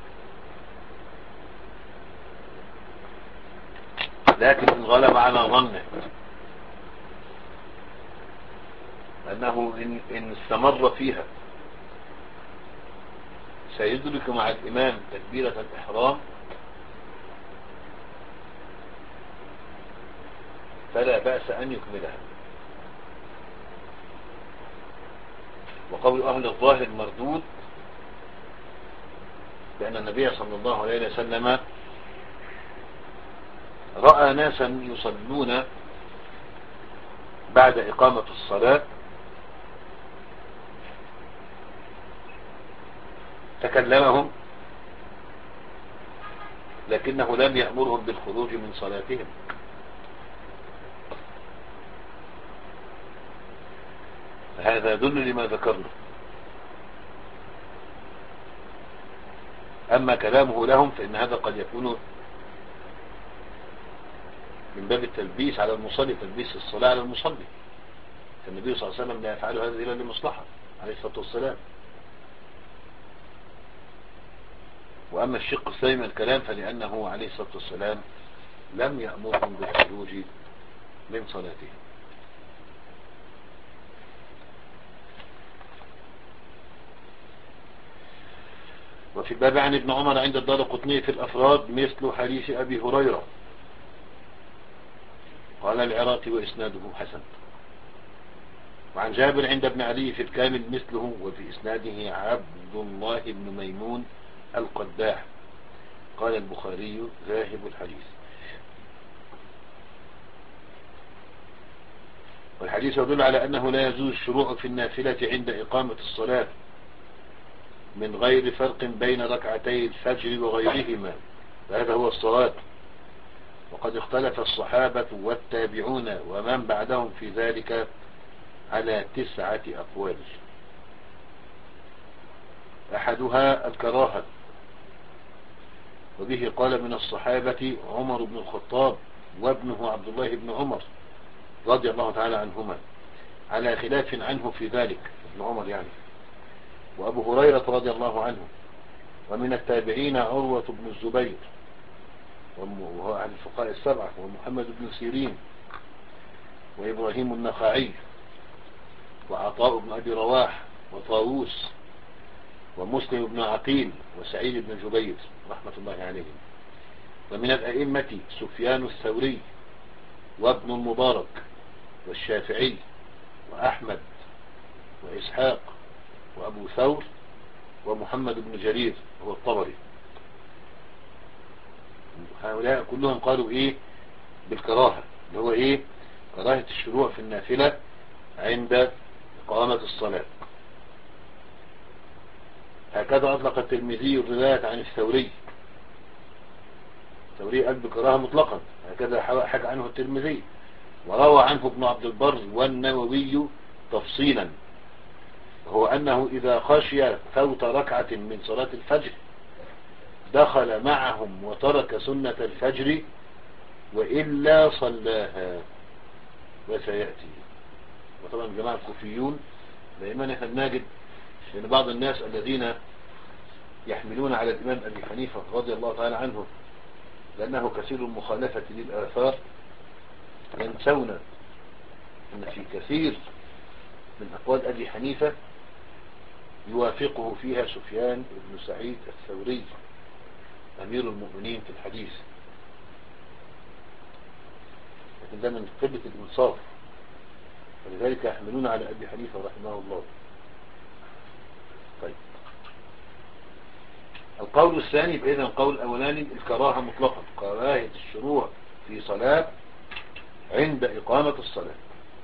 لكن إن غلب على ظنه أنه إن, إن استمر فيها سيدرك مع الإمام تكبيرة الإحرام فلا بأس أن يكملها. وقول أهل الظاهر مردود، بأن النبي صلى الله عليه وسلم رأى ناسا يصلون بعد إقامة الصلاة تكلمهم، لكنه لم يأمرهم بالخروج من صلاتهم. هذا يدل لما ذكرنا. أما كلامه لهم فإن هذا قد يكون من باب التلبيس على المصلي، تلبيس الصلاة على المصلي، فالنبي صلى الله عليه وسلم لا يفعل هذا إلا لمصلحة عليه الصلاة والسلام. وأما الشق الثاني من الكلام فلأنه عليه الصلاة والسلام لم يأمرهم بالخروج من صلاتهم. وفي الباب عن ابن عمر عند الدارقطني في الأفراد مثل حديث أبي هريرة. قال العراقي وإسناده حسن. وعن جابر عند ابن علي في الكامل مثله، وفي إسناده عبد الله بن ميمون القداح. قال البخاري ذاهب الحديث. والحديث يدل على أنه لا يجوز الشروع في النافلة عند إقامة الصلاة من غير فرق بين ركعتي الفجر وغيرهما، فهذا هو الصواب. وقد اختلف الصحابة والتابعون ومن بعدهم في ذلك على تسعة أقوال. أحدها الكراهة، وبه قال من الصحابة عمر بن الخطاب وابنه عبد الله بن عمر رضي الله تعالى عنهما، على خلاف عنه في ذلك، ابن عمر يعني، وأبو هريرة رضي الله عنه. ومن التابعين عروة بن الزبير وهو عن الفقهاء السبعة، ومحمد بن سيرين، وإبراهيم النخعي، وعطاء بن أبي رواح، وطاووس، ومسلم بن عقيل، وسعيد بن جبير رحمة الله عليهم. ومن الأئمة سفيان الثوري وابن المبارك والشافعي وأحمد وإسحاق وأبو ثور ومحمد بن جرير هو الطبري. هؤلاء كلهم قالوا إيه بالكراهة، اللي هو إيه كراهة الشروع في النافلة عند إقامة الصلاة. هكذا أطلق الترمذي الرواية عن الثوري. الثوري قال بكراهة مطلقا، هكذا حكى عنه الترمذي. وروى عنه ابن عبد البر والنووي تفصيلا، وهو أنه إذا خشي فوت ركعة من صلاة الفجر دخل معهم وترك سنة الفجر وإلا صلاها، وسيأتي. وطبعا جماعة الكوفيون دائما احنا بنجد لأن بعض الناس الذين يحملون على الإمام أبي حنيفة رضي الله تعالى عنه لأنه كثير المخالفة للآثار ينسون أن في كثير من أقوال أبي حنيفة يوافقه فيها سفيان بن سعيد الثوري أمير المؤمنين في الحديث، لكن ده من قلة الإنصاف، ولذلك يحملون على أبي حنيفة رحمه الله. طيب، القول الثاني بإذن القول الأولاني الكراهة مطلقا، كراهة الشروع في صلاة عند إقامة الصلاة.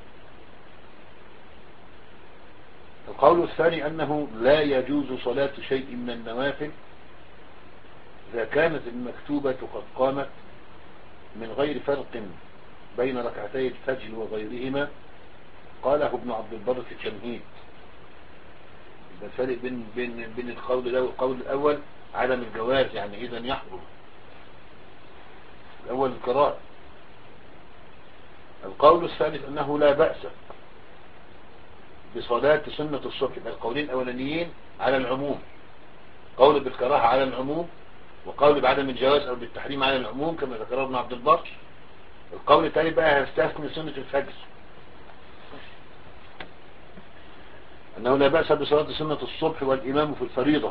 القول الثاني أنه لا يجوز صلاة شيء من النوافل إذا كانت المكتوبة قد قامت من غير فرق بين ركعتي الفجر وغيرهما. قاله ابن عبد البر في التمهيد. الفرق بين بين بين القول ده والقول الأول عدم الجواز، يعني إذا يحضر الأول الكراهة. القول الثالث أنه لا بأس بصلاة سنة الصبح. القولين الأولانيين على العموم، قول بالكراهة على العموم، وقول بعدم الجواز أو بالتحريم على العموم كما ذكره ابن عبد البر. القول الثاني بقى هيستثني سنة الفجر، أنه لا بأس بصلاة سنة الصبح والإمام في الفريضة.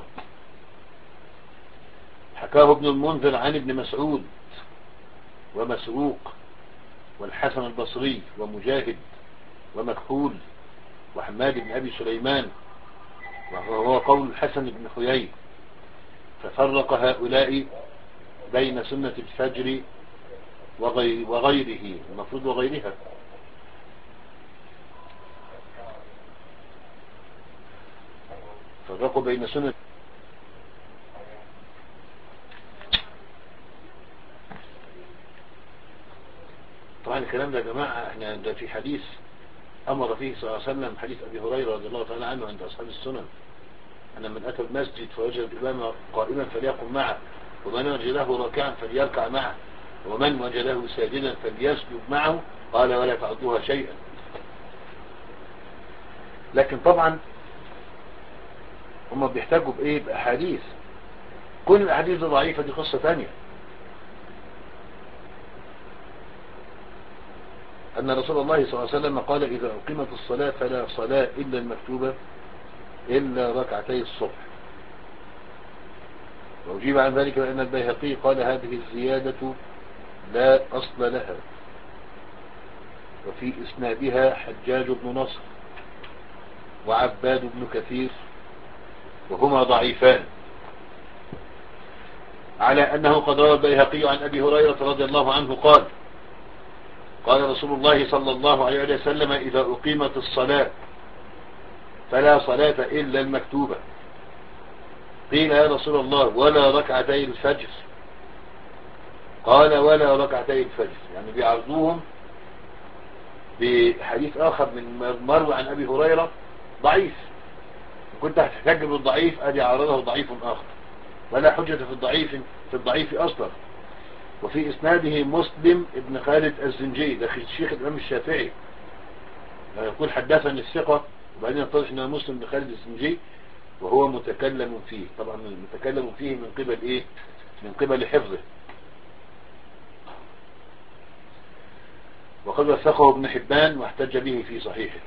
حكاه ابن المنذر عن ابن مسعود ومسروق والحسن البصري ومجاهد ومكحول وحماد بن أبي سليمان، وهو قول الحسن بن حيي. ففرق هؤلاء بين سنة الفجر وغير وغيره، المفروض وغيرها. فرقوا بين سنة طبعا الكلام ده يا جماعة احنا ده في حديث أمر فيه صلى الله عليه وسلم، حديث أبي هريرة رضي الله تعالى عنه عند أصحاب السنن، أن من أتى المسجد فوجد الإمام قائما فليقم معه، ومن وجده راكعا فليركع معه، ومن وجده ساجدا فليسجد معه، قال ولا تعدوها شيئا. لكن طبعا هم بيحتاجوا بإيه؟ بأحاديث. كل الأحاديث ضعيفة دي قصة ثانية. أن رسول الله صلى الله عليه وسلم قال إذا أقيمت الصلاة فلا صلاة إلا المكتوبة إلا ركعتي الصبح. وأجيب عن ذلك بأن البيهقي قال هذه الزيادة لا أصل لها، وفي إسنادها حجاج بن نصر وعباد بن كثير وهما ضعيفان، على أنه قد روى البيهقي عن أبي هريرة رضي الله عنه قال قال رسول الله صلى الله عليه وسلم إذا أقيمت الصلاة فلا صلاة إلا المكتوبة. قيل يا رسول الله ولا ركعتي الفجر؟ قال ولا ركعتي الفجر، يعني بيعرضوهم بحديث آخر من مروي عن أبي هريرة ضعيف، كنت هتحتاج بالضعيف أدي عرضه ضعيف آخر، ولا حجة في الضعيف في الضعيف أصلا. وفي إسناده مسلم ابن خالد الزنجي، ده شيخ الإمام الشافعي، يقول حدثني الثقة، وبعدين يطلع أنه مسلم ابن خالد الزنجي وهو متكلم فيه، طبعا متكلم فيه من قبل إيه؟ من قبل حفظه. وقد وثقه ابن حبان واحتج به في صحيحه.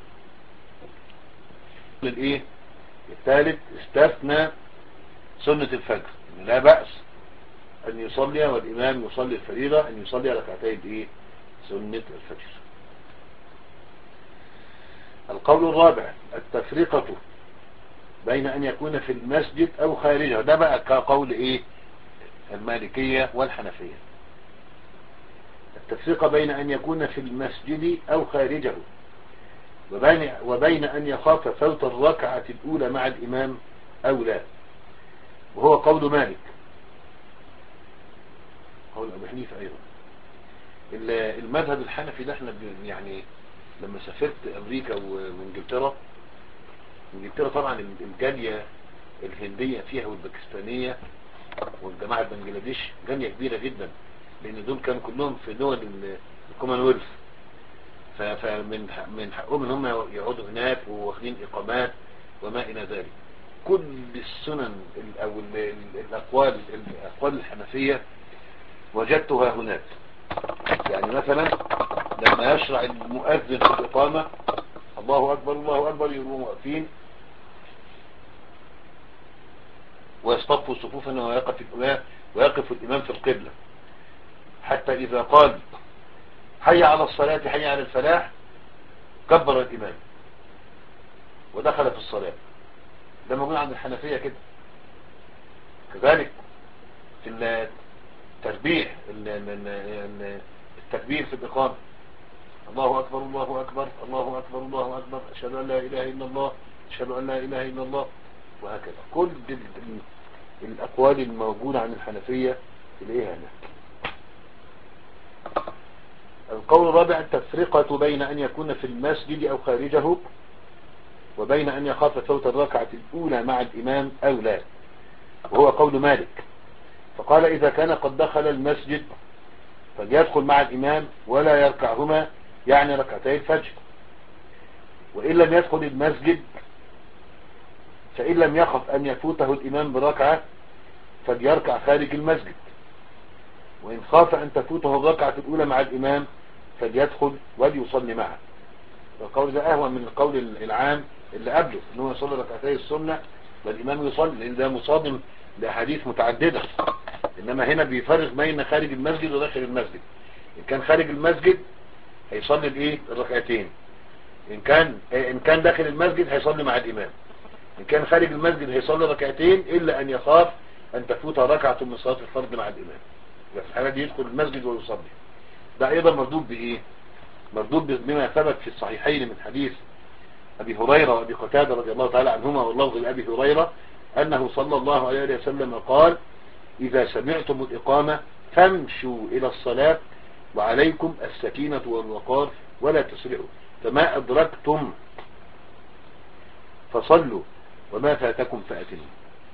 الإيه؟ الثالث استثنى سنة الفجر، لا بأس أن يصلي والإمام يصلي الفريضة أن يصلي ركعتين بإيه؟ سنة الفجر. القول الرابع التفرقة بين أن يكون في المسجد أو خارجه، ده بقى كقول إيه؟ المالكية والحنفية. التفرقة بين أن يكون في المسجد أو خارجه، وبين, وبين أن يخاف فوت الركعة الأولى مع الإمام أو لا، وهو قول مالك، قول أبو حنيفة أيضا. المذهب الحنفي ده احنا يعني لما سافرت أمريكا وانجلترا، انجلترا طبعا الجالية الهندية فيها والباكستانية والجماعة البنجلاديش جالية كبيرة جدا، لأن دول كانوا كلهم في دول الكومنولث، فمن من حقهم ان هم يقعدوا هناك وواخدين إقامات وما إلى ذلك. كل السنن أو الأقوال الأقوال الحنفية وجدتها هناك. يعني مثلا لما يشرع المؤذن في الإقامة الله أكبر الله أكبر يقوموا واقفين ويصطفوا صفوفا ويقف الإمام ويقف الإمام في القبلة، حتى إذا قال حي على الصلاة حي على الفلاح كبر الإمام ودخل في الصلاة. ده موجود عند الحنفية كده. كذلك في التربيع التكبير في الإقامة الله أكبر الله أكبر الله أكبر الله أكبر أشهد أن لا إله إلا الله أشهد أن لا إله إلا الله، وهكذا. كل الأقوال الموجودة عن الحنفية إليها هناك. القول الرابع التفرقة بين أن يكون في المسجد أو خارجه، وبين أن يخاف فوت الركعة الأولى مع الإمام أو لا، وهو قول مالك، فقال إذا كان قد دخل المسجد فليدخل مع الإمام ولا يركعهما، يعني ركعتي الفجر. وإن لم يدخل المسجد فإن لم يخف أن يفوته الإمام بركعة فليركع خارج المسجد، وإن خاف أن تفوته الركعة الأولى مع الإمام فليدخل وليصلي معه. والقول ده أهوى من القول العام اللي قبله أنه يصلي ركعتي السنة والإمام يصلي، لأن ده مصادم لأحاديث متعددة. إنما هنا بيفرق بين خارج المسجد وداخل المسجد. إن كان خارج المسجد هيصلي الإيه؟ الركعتين. إن كان إن كان داخل المسجد هيصلي مع الإمام. إن كان خارج المسجد هيصلي ركعتين، إلا أن يخاف أن تفوت ركعة من صلاة الفرض مع الإمام. في الحالة دي يدخل المسجد ويصلي. ده أيضا مردود بإيه؟ مردود بما ثبت في الصحيحين من حديث أبي هريرة وأبي قتادة رضي الله تعالى عنهما، واللفظ لأبي هريرة أنه صلى الله عليه وسلم قال: إذا سمعتم الإقامة فامشوا إلى الصلاة وعليكم السكينة والوقار ولا تسرعوا، فما أدركتم فصلوا وما فاتكم فأتموا.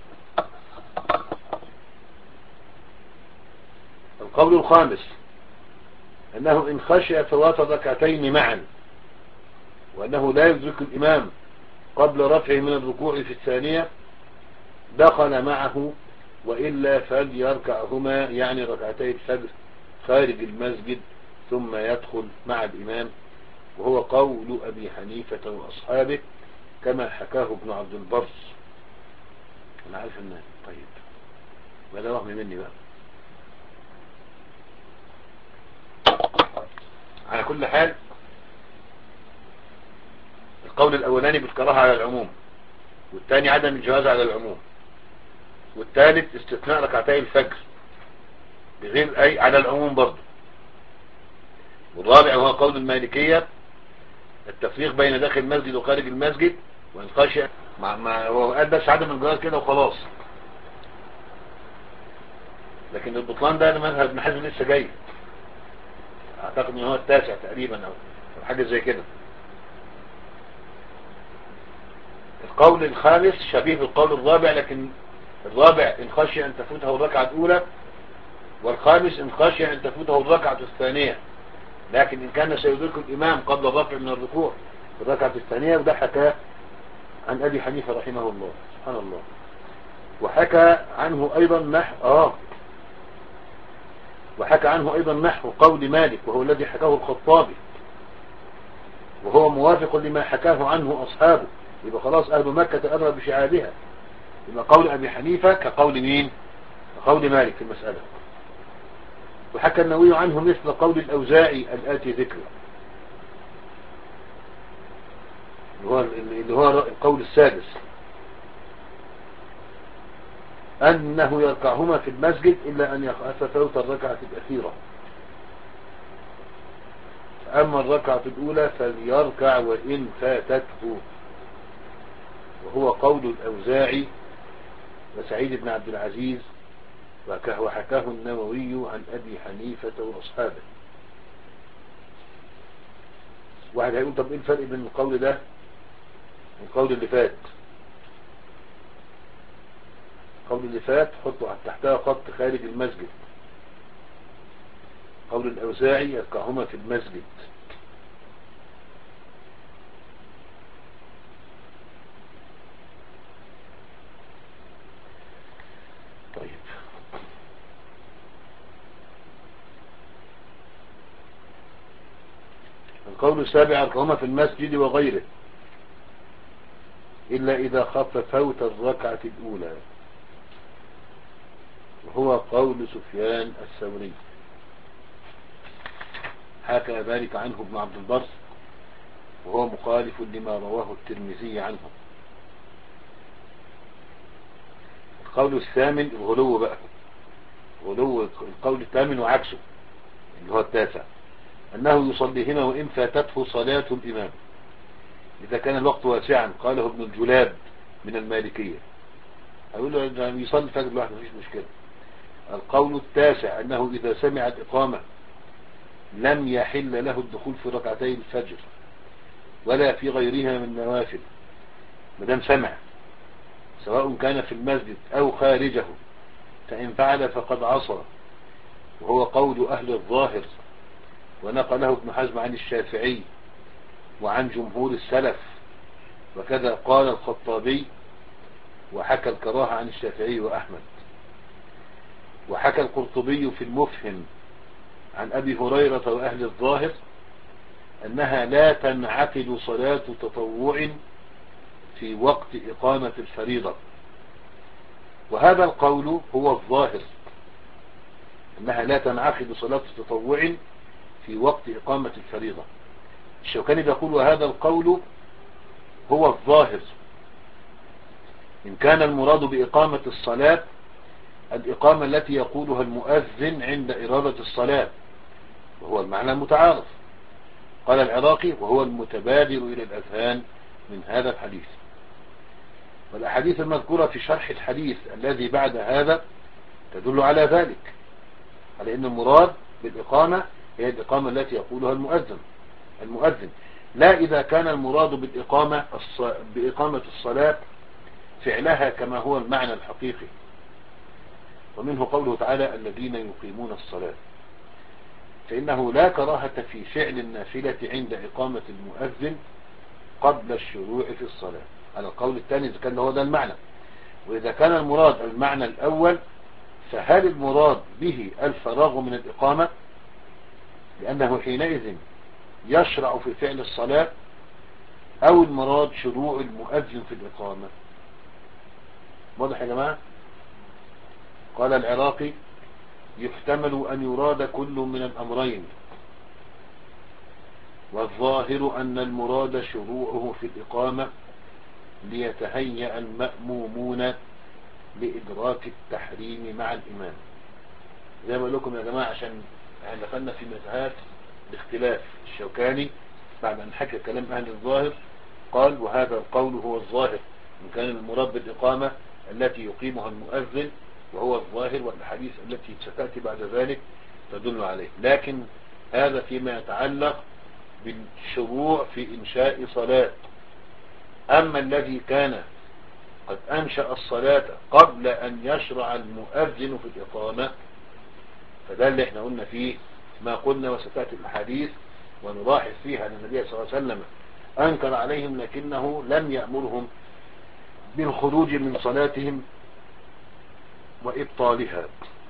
القول الخامس أنه إن خشي فوات الركعتين معا، وأنه لا يدرك الإمام قبل رفعه من الركوع في الثانية، دخل معه، وإلا فليركعهما يعني ركعتي الفجر خارج المسجد ثم يدخل مع الإمام، وهو قول أبي حنيفة وأصحابه كما حكاه ابن عبد البر. أنا عارف أنه طيب ولا وهم مني بقى. على كل حال القول الأولاني بالكراهة على العموم، والثاني عدم الجواز على العموم، والثالث استثناء ركعتي الفجر بغير أي على العموم برضه، والرابع هو قول المالكية التفريق بين داخل المسجد وخارج المسجد، وإن خشي مع ما هو قال بس عدم الجواز كده وخلاص. لكن البطلان ده مذهب ابن حزم لسه جاي، اعتقد ان هو التاسع تقريبا او حاجه زي كده. القول الخامس شبيه بالقول الرابع، لكن الرابع إن خشي أن تفوته الركعة الأولى، والخامس إن خشي أن تفوته الركعة الثانية، لكن إن كان سيدرك الإمام قبل الرفع من الركوع في الركعة الثانية. وده حكى عن أبي حنيفة رحمه الله سبحان الله، وحكى عنه أيضا نحو آه وحكى عنه أيضا نحو قول مالك، وهو الذي حكاه الخطابي، وهو موافق لما حكاه عنه أصحابه. يبقى خلاص أهل مكة أدرى بشعابها. يبقى قول أبي حنيفة كقول مين؟ كقول مالك في المسألة. وحكى النووي عنه مثل قول الأوزاعي الآتي ذكره، اللي هو, اللي هو القول السادس، أنه يركعهما في المسجد إلا أن يخاف فوت الركعة الأخيرة، أما الركعة الأولى فليركع وإن فاتته، وهو قول الأوزاعي وسعيد بن عبد العزيز، وحكاه النووي عن أبي حنيفة وأصحابه. واحد هيقول طب إيه الفرق بين القول ده والقول اللي فات؟ القول اللي فات حطوا تحتها خط خارج المسجد، قول الأوزاعي يركعهما في المسجد. طيب القول السابع يركعهما في المسجد وغيره إلا إذا خاف فوت الركعة الأولى، وهو قول سفيان الثوري، حكى ذلك عنه ابن عبد البر، وهو مخالف لما رواه الترمذي عنه. القول الثامن الغلو بقى، غلو القول الثامن وعكسه اللي هو التاسع، أنه يصليهما وإن فاتته صلاة الإمام إذا كان الوقت واسعا، قاله ابن الجلاب من المالكية. أقول له يصلي الفجر لوحده مفيش مشكلة. القول التاسع أنه إذا سمع الإقامة لم يحل له الدخول في ركعتي الفجر ولا في غيرها من نوافل مدام سمع، سواء كان في المسجد أو خارجه، فإن فعل فقد عصى، وهو قول أهل الظاهر، ونقله ابن حزم عن الشافعي وعن جمهور السلف، وكذا قال الخطابي، وحكى الكراهة عن الشافعي وأحمد. وحكى القرطبي في المفهم عن أبي هريرة وأهل الظاهر أنها لا تنعقد صلاة تطوع في وقت إقامة الفريضة، وهذا القول هو الظاهر، أنها لا تنعقد صلاة تطوع في وقت إقامة الفريضة. الشوكاني يقول وهذا القول هو الظاهر إن كان المراد بإقامة الصلاة الإقامة التي يقولها المؤذن عند إرادة الصلاة، وهو المعنى المتعارف. قال العراقي: وهو المتبادر إلى الأذهان من هذا الحديث. والأحاديث المذكورة في شرح الحديث الذي بعد هذا تدل على ذلك، على أن المراد بالإقامة هي الإقامة التي يقولها المؤذن المؤذن لا إذا كان المراد بالإقامة بإقامة الصلاة فعلها كما هو المعنى الحقيقي. ومنه قوله تعالى: الذين يقيمون الصلاة، فإنه لا كراهة في فعل النافلة عند إقامة المؤذن قبل الشروع في الصلاة، على القول الثاني إذا كان هو ده المعنى. وإذا كان المراد المعنى الأول فهل المراد به الفراغ من الإقامة، لأنه حينئذ يشرع في فعل الصلاة، أو المراد شروع المؤذن في الإقامة؟ واضح يا جماعة؟ قال العراقي: يحتمل أن يراد كل من الأمرين، والظاهر أن المراد شروعه في الإقامة ليتهيأ المأمومون لإدراك التحريم مع الإمام. زي ما أقول لكم يا جماعة، عشان دخلنا في متاهات باختلاف الشوكاني بعد أن حكى كلام أهل الظاهر، قال: وهذا القول هو الظاهر إن كان المراد بالإقامة التي يقيمها المؤذن، وهو الظاهر، والحديث التي ستأتي بعد ذلك تدل عليه. لكن هذا فيما يتعلق بالشروع في إنشاء صلاة. أما الذي كان قد أنشأ الصلاة قبل أن يشرع المؤذن في الإقامة، فده اللي احنا قلنا فيه ما قلنا، وستأتي الحديث ونلاحظ فيها أن النبي صلى الله عليه وسلم أنكر عليهم لكنه لم يأمرهم بالخروج من صلاتهم وإبطالها.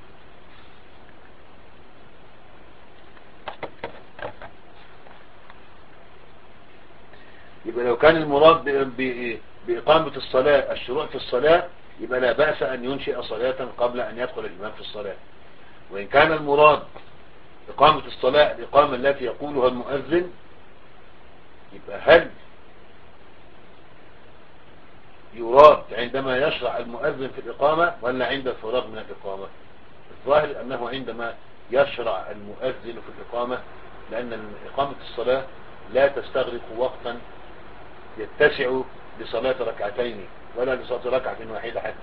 يبقى لو كان المراد بإقامة الصلاة الشروع في الصلاة، يبقى لا بأس أن ينشئ صلاة قبل أن يدخل الإمام في الصلاة. وإن كان المراد إقامة الصلاة الإقامة التي يقولها المؤذن، يبقى هل يراد عندما يشرع المؤذن في الإقامة ولا عند الفراغ من الإقامة؟ الظاهر أنه عندما يشرع المؤذن في الإقامة، لأن إقامة الصلاة لا تستغرق وقتا يتسع لصلاة ركعتين ولا لصلاة ركعة واحدة حتى،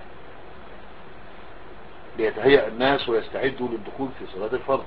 ليتهيأ الناس ويستعدوا للدخول في صلاة الفرض.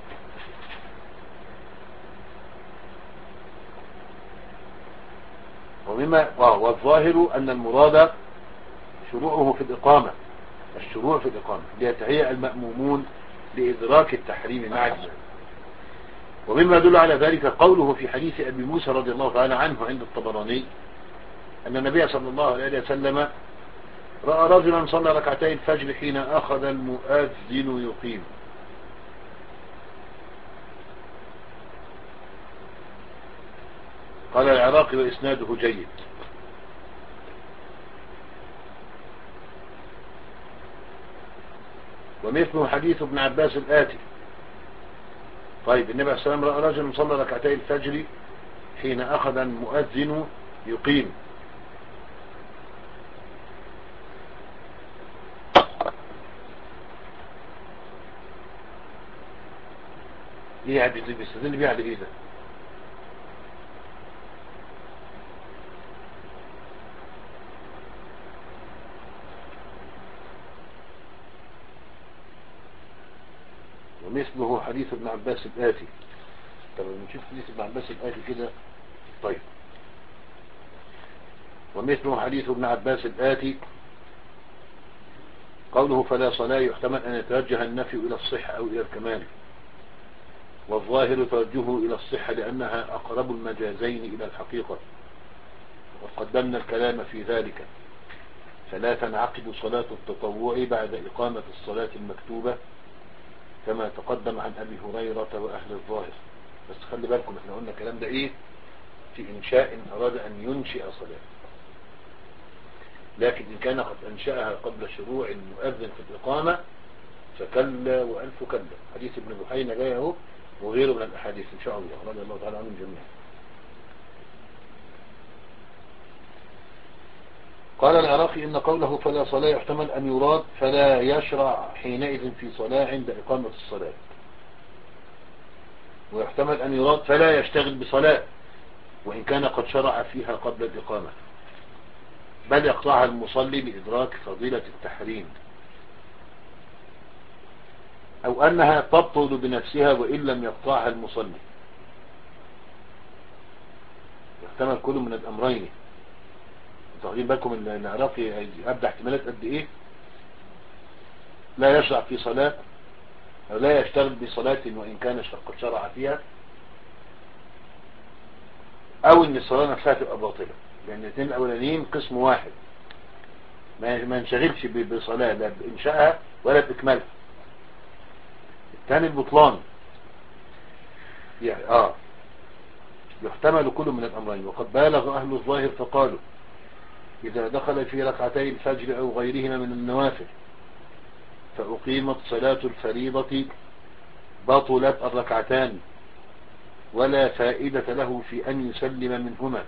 ومما والظاهر أن المراد شروعه في الإقامة الشروع في الإقامة ليتهيأ المأمومون لإدراك التحريم مع الإمام. ومما يدل على ذلك قوله في حديث أبي موسى رضي الله تعالى عنه عند الطبراني أن النبي صلى الله عليه وسلم رأى رجلا صلى ركعتي الفجر حين أخذ المؤذن يقيم. قال العراقي: وإسناده جيد. ومثله حديث ابن عباس الآتي. طيب، النبي عليه الصلاة والسلام رأى رجلا صلى ركعتي الفجر حين أخذ المؤذن يقيم. ايه يعني بيستدل بيه على ايه ده؟ ومثله حديث ابن عباس الآتي. طب نشوف حديث ابن عباس الآتي كده. طيب، ومثله حديث ابن عباس الآتي قوله: فلا صلاة يحتمل أن يتوجه النفي إلى الصحة أو إلى الكمال، والظاهر توجهه إلى الصحة لأنها أقرب المجازين إلى الحقيقة، وقدمنا الكلام في ذلك. فلا تنعقد صلاة التطوع بعد إقامة الصلاة المكتوبة كما تقدم عن أبي هريرة وأهل الظاهر. بس خلي بالكم، احنا قلنا الكلام ده إيه في إنشاء أراد أن ينشئ صلاة، لكن إن كان قد أنشأها قبل شروع المؤذن في الإقامة فكلا وألف كلا. حديث ابن بحينا جاي اهو وغيره من الأحاديث إن شاء الله رضي الله تعالى عنهم جميعا. قال العراقي إن قوله فلا صلاة يحتمل أن يراد فلا يشرع حينئذ في صلاة عند إقامة الصلاة، ويحتمل أن يراد فلا يشتغل بصلاة وإن كان قد شرع فيها قبل الإقامة، بل يقطعها المصلي بإدراك فضيلة التحريم، أو أنها تبطل بنفسها وإن لم يقطعها المصلي. يحتمل كل من الأمرين. تاخدين بالكم ان العراقي أبدأ احتمالات قد إيه؟ لا يشرع في صلاة، أو لا يشتغل بصلاة وإن كان قد شرع فيها، أو إن الصلاة نفسها تبقى باطلة، لأن الاثنين الأولانيين قسم واحد، ما ما ينشغلش بصلاة لا بإنشائها ولا بإكمالها. الثاني البطلان، يعني آه يحتمل كل من الأمرين. وقد بالغ أهل الظاهر فقالوا إذا دخل في ركعتي الفجر أو غيرهما من النوافل فأقيمت صلاة الفريضة بطلت الركعتان ولا فائدة له في أن يسلم منهما،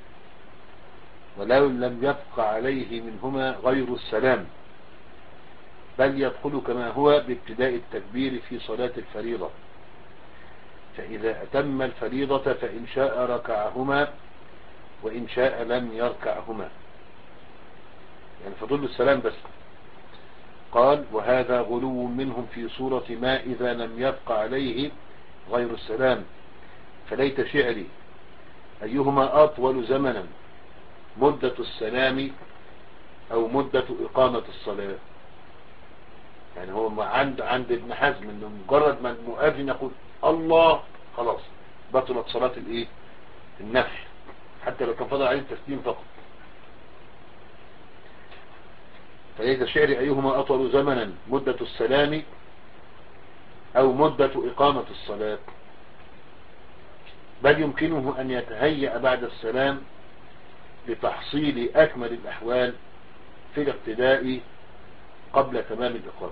ولو لم يبق عليه منهما غير السلام، بل يدخل كما هو بابتداء التكبير في صلاة الفريضة، فإذا أتم الفريضة فإن شاء ركعهما وإن شاء لم يركعهما، يعني فضل السلام بس. قال وهذا غلو منهم في صورة ما إذا لم يبق عليه غير السلام، فليت شعري أيهما أطول زمنا مدة السلام أو مدة إقامة الصلاة. يعني هو عند عند ابن حزم انه مجرد ما المؤذن يقول الله خلاص بطلت صلاة الايه النفل، حتى لو كان فضل عليه التسليم فقط. فليت شعري أيهما أطول زمنا مدة السلام أو مدة إقامة الصلاة، بل يمكنه أن يتهيأ بعد السلام لتحصيل أكمل الأحوال في الاقتداء قبل تمام الإقامة.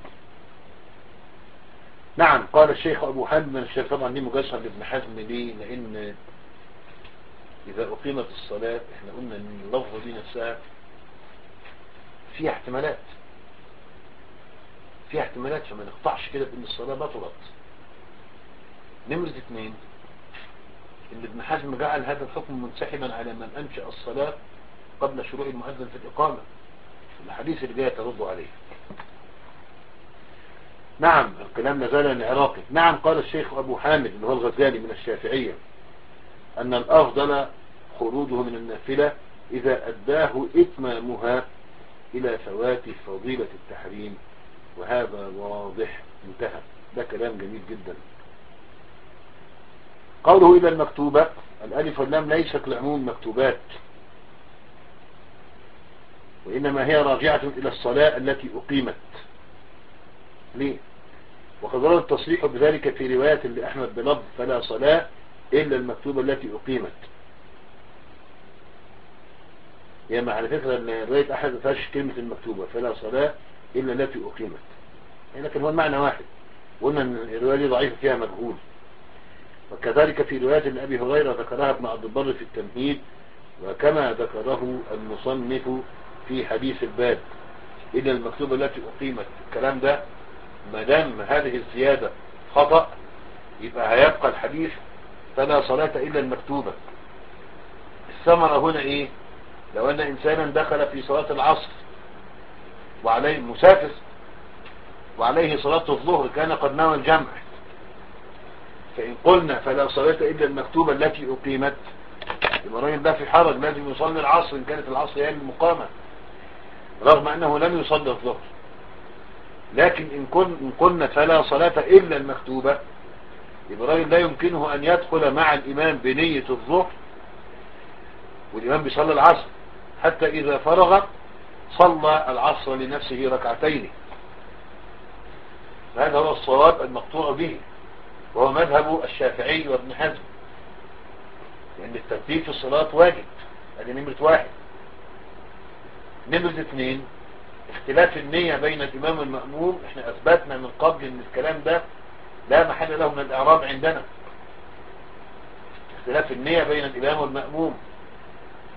نعم قال الشيخ أبو حامد من الشيخ، طبعا دي مجاشرة لابن حزم. ليه؟ لأن إذا أقيمت الصلاة احنا قلنا أن اللفظة دي نفسها فيها احتمالات فيها احتمالات فما نقطعش كده بأن الصلاة بطلت. نمرة اثنين ان ابن حزم جعل هذا الحكم منسحبا على من أنشأ الصلاة قبل شروع المؤذن في الإقامة، الحديث اللي جاي ترد عليه. نعم الكلام نزال العراقي. نعم قال الشيخ أبو حامد اللي هو الغزالي من الشافعية أن الأفضل خروجه من النافلة إذا أداه إتمامها إلى فوات فضيلة التحريم، وهذا واضح. انتهى. ده كلام جميل جدا. قوله إلى المكتوبة، الألف واللام ليست لعموم المكتوبات، وإنما هي راجعة إلى الصلاة التي أقيمت. ليه؟ وقد ورد التصريح بذلك في رواية لأحمد بلفظ فلا صلاة إلا المكتوبة التي أقيمت. يعني على فكرة أن رواية أحد ما فيهاش كلمة المكتوبة فلا صلاة إلا التي أقيمت، يعني لكن هو المعنى واحد. وقلنا أن الرواية دي ضعيفة فيها مجهول. وكذلك في رواية لأبي هريرة ذكرها ابن عبد البر في التمهيد، وكما ذكره المصنف في حديث الباب إلا المكتوبة التي أقيمت. الكلام ده ما دام هذه الزيادة خطأ يبقى هيبقى الحديث فلا صلاة إلا المكتوبة. الثمرة هنا إيه؟ لو أن إنسانا دخل في صلاة العصر وعليه مسافر وعليه صلاة الظهر كان قد نوى الجمع، فإن قلنا فلا صلاة إلا المكتوبة التي أقيمت يبقى الراجل ده في حرج، لازم يصلي العصر إن كانت العصر هي المقامة رغم أنه لم يصلي الظهر. لكن إن, كن إن قلنا فلا صلاة إلا المكتوبة يبقى الراجل لا يمكنه أن يدخل مع الإمام بنية الظهر والإمام بيصلي العصر، حتى إذا فرغ صلى العصر لنفسه ركعتين. هذا هو الصواب المقطوع به، وهو مذهب الشافعي وابن حزم، لأن الترتيب في الصلاة واجب. هذه نمرة واحد. نمرة اثنين اختلاف النية بين الإمام والمأموم. احنا أثبتنا من قبل أن الكلام ده لا محل له من الإعراب عندنا. اختلاف النية بين الإمام والمأموم،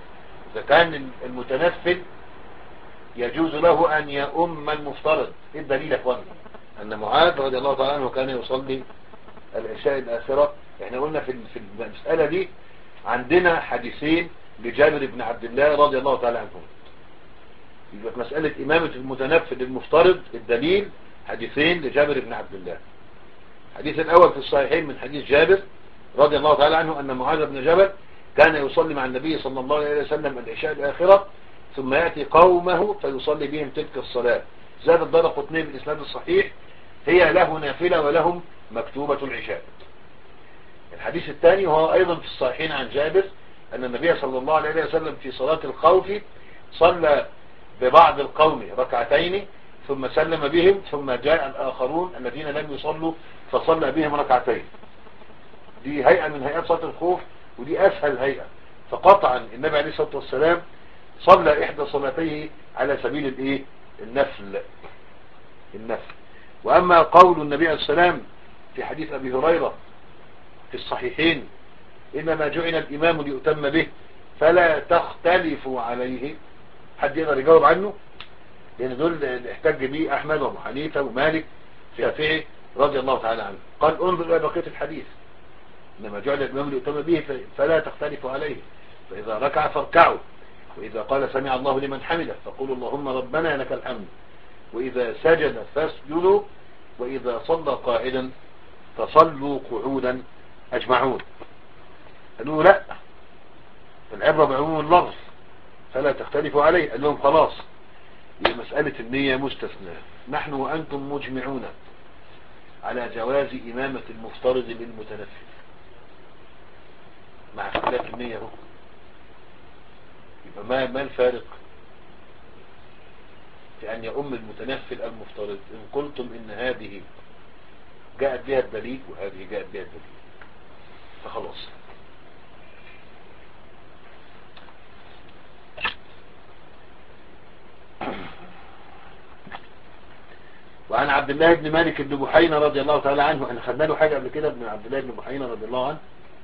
إذا كان المتنفل يجوز له أن يؤم المفترض. إيه الدليل يا أخواني؟ أن معاذ رضي الله تعالى عنه كان يصلي العشاء الآخرة. احنا قلنا في في المسألة دي عندنا حديثين لجابر بن عبد الله رضي الله تعالى عنه. يبقى في مسألة إمامة المتنفل المفترض الدليل حديثين لجابر بن عبد الله. الحديث الأول في الصحيحين من حديث جابر رضي الله تعالى عنه أن معاذ بن جبل كان يصلي مع النبي صلى الله عليه وسلم العشاء الآخرة ثم يأتي قومه فيصلي بهم تلك الصلاة. زاد الدارقطني بالإسناد الصحيح هي له نافلة ولهم مكتوبة العشاء. الحديث الثاني وهو أيضا في الصحيحين عن جابر أن النبي صلى الله عليه وسلم في صلاة الخوف صلى ببعض القوم ركعتين ثم سلم بهم ثم جاء الآخرون الذين لم يصلوا فصلى بهم ركعتين. دي هيئة من هيئات صلاة الخوف ودي أسهل هيئة. فقطعا النبي عليه الصلاة والسلام صلى إحدى صلاتيه على سبيل الإيه؟ النفل النفل. وأما قول النبي عليه السلام في حديث أبي هريرة في الصحيحين إنما جعل الإمام ليؤتم به فلا تختلفوا عليه، حد يقدر يجاوب عنه؟ لأن دول احتج به أحمد وأبو حنيفة ومالك الشافعي رضي الله تعالى عنه. قال انظر إلى بقية الحديث إنما جعل الإمام ليؤتم به فلا تختلفوا عليه، فإذا ركع فاركعوا، وإذا قال سمع الله لمن حمده فقولوا اللهم ربنا لك الحمد، وإذا سجد فاسجدوا، وإذا صلى قاعدا فصلوا قعودا أجمعون. قالوا لا، العبرة بعموم اللفظ فلا تختلفوا عليه. قال لهم خلاص هي مسألة النية مستثنى، نحن وأنتم مجمعون على جواز إمامة المفترض للمتنفل مع اختلاف النية هو. يبقى ما ما الفارق في أن يؤم المتنفل المفترض إن قلتم إن هذه جاءت بها الدليل وهذه جاءت بها الدليل فخلاص. وعن عبد الله بن مالك بن بحينة رضي الله تعالى عنه، احنا خدنا له حاجة قبل كده ابن عبد الله بن بحينة رضي الله عنه،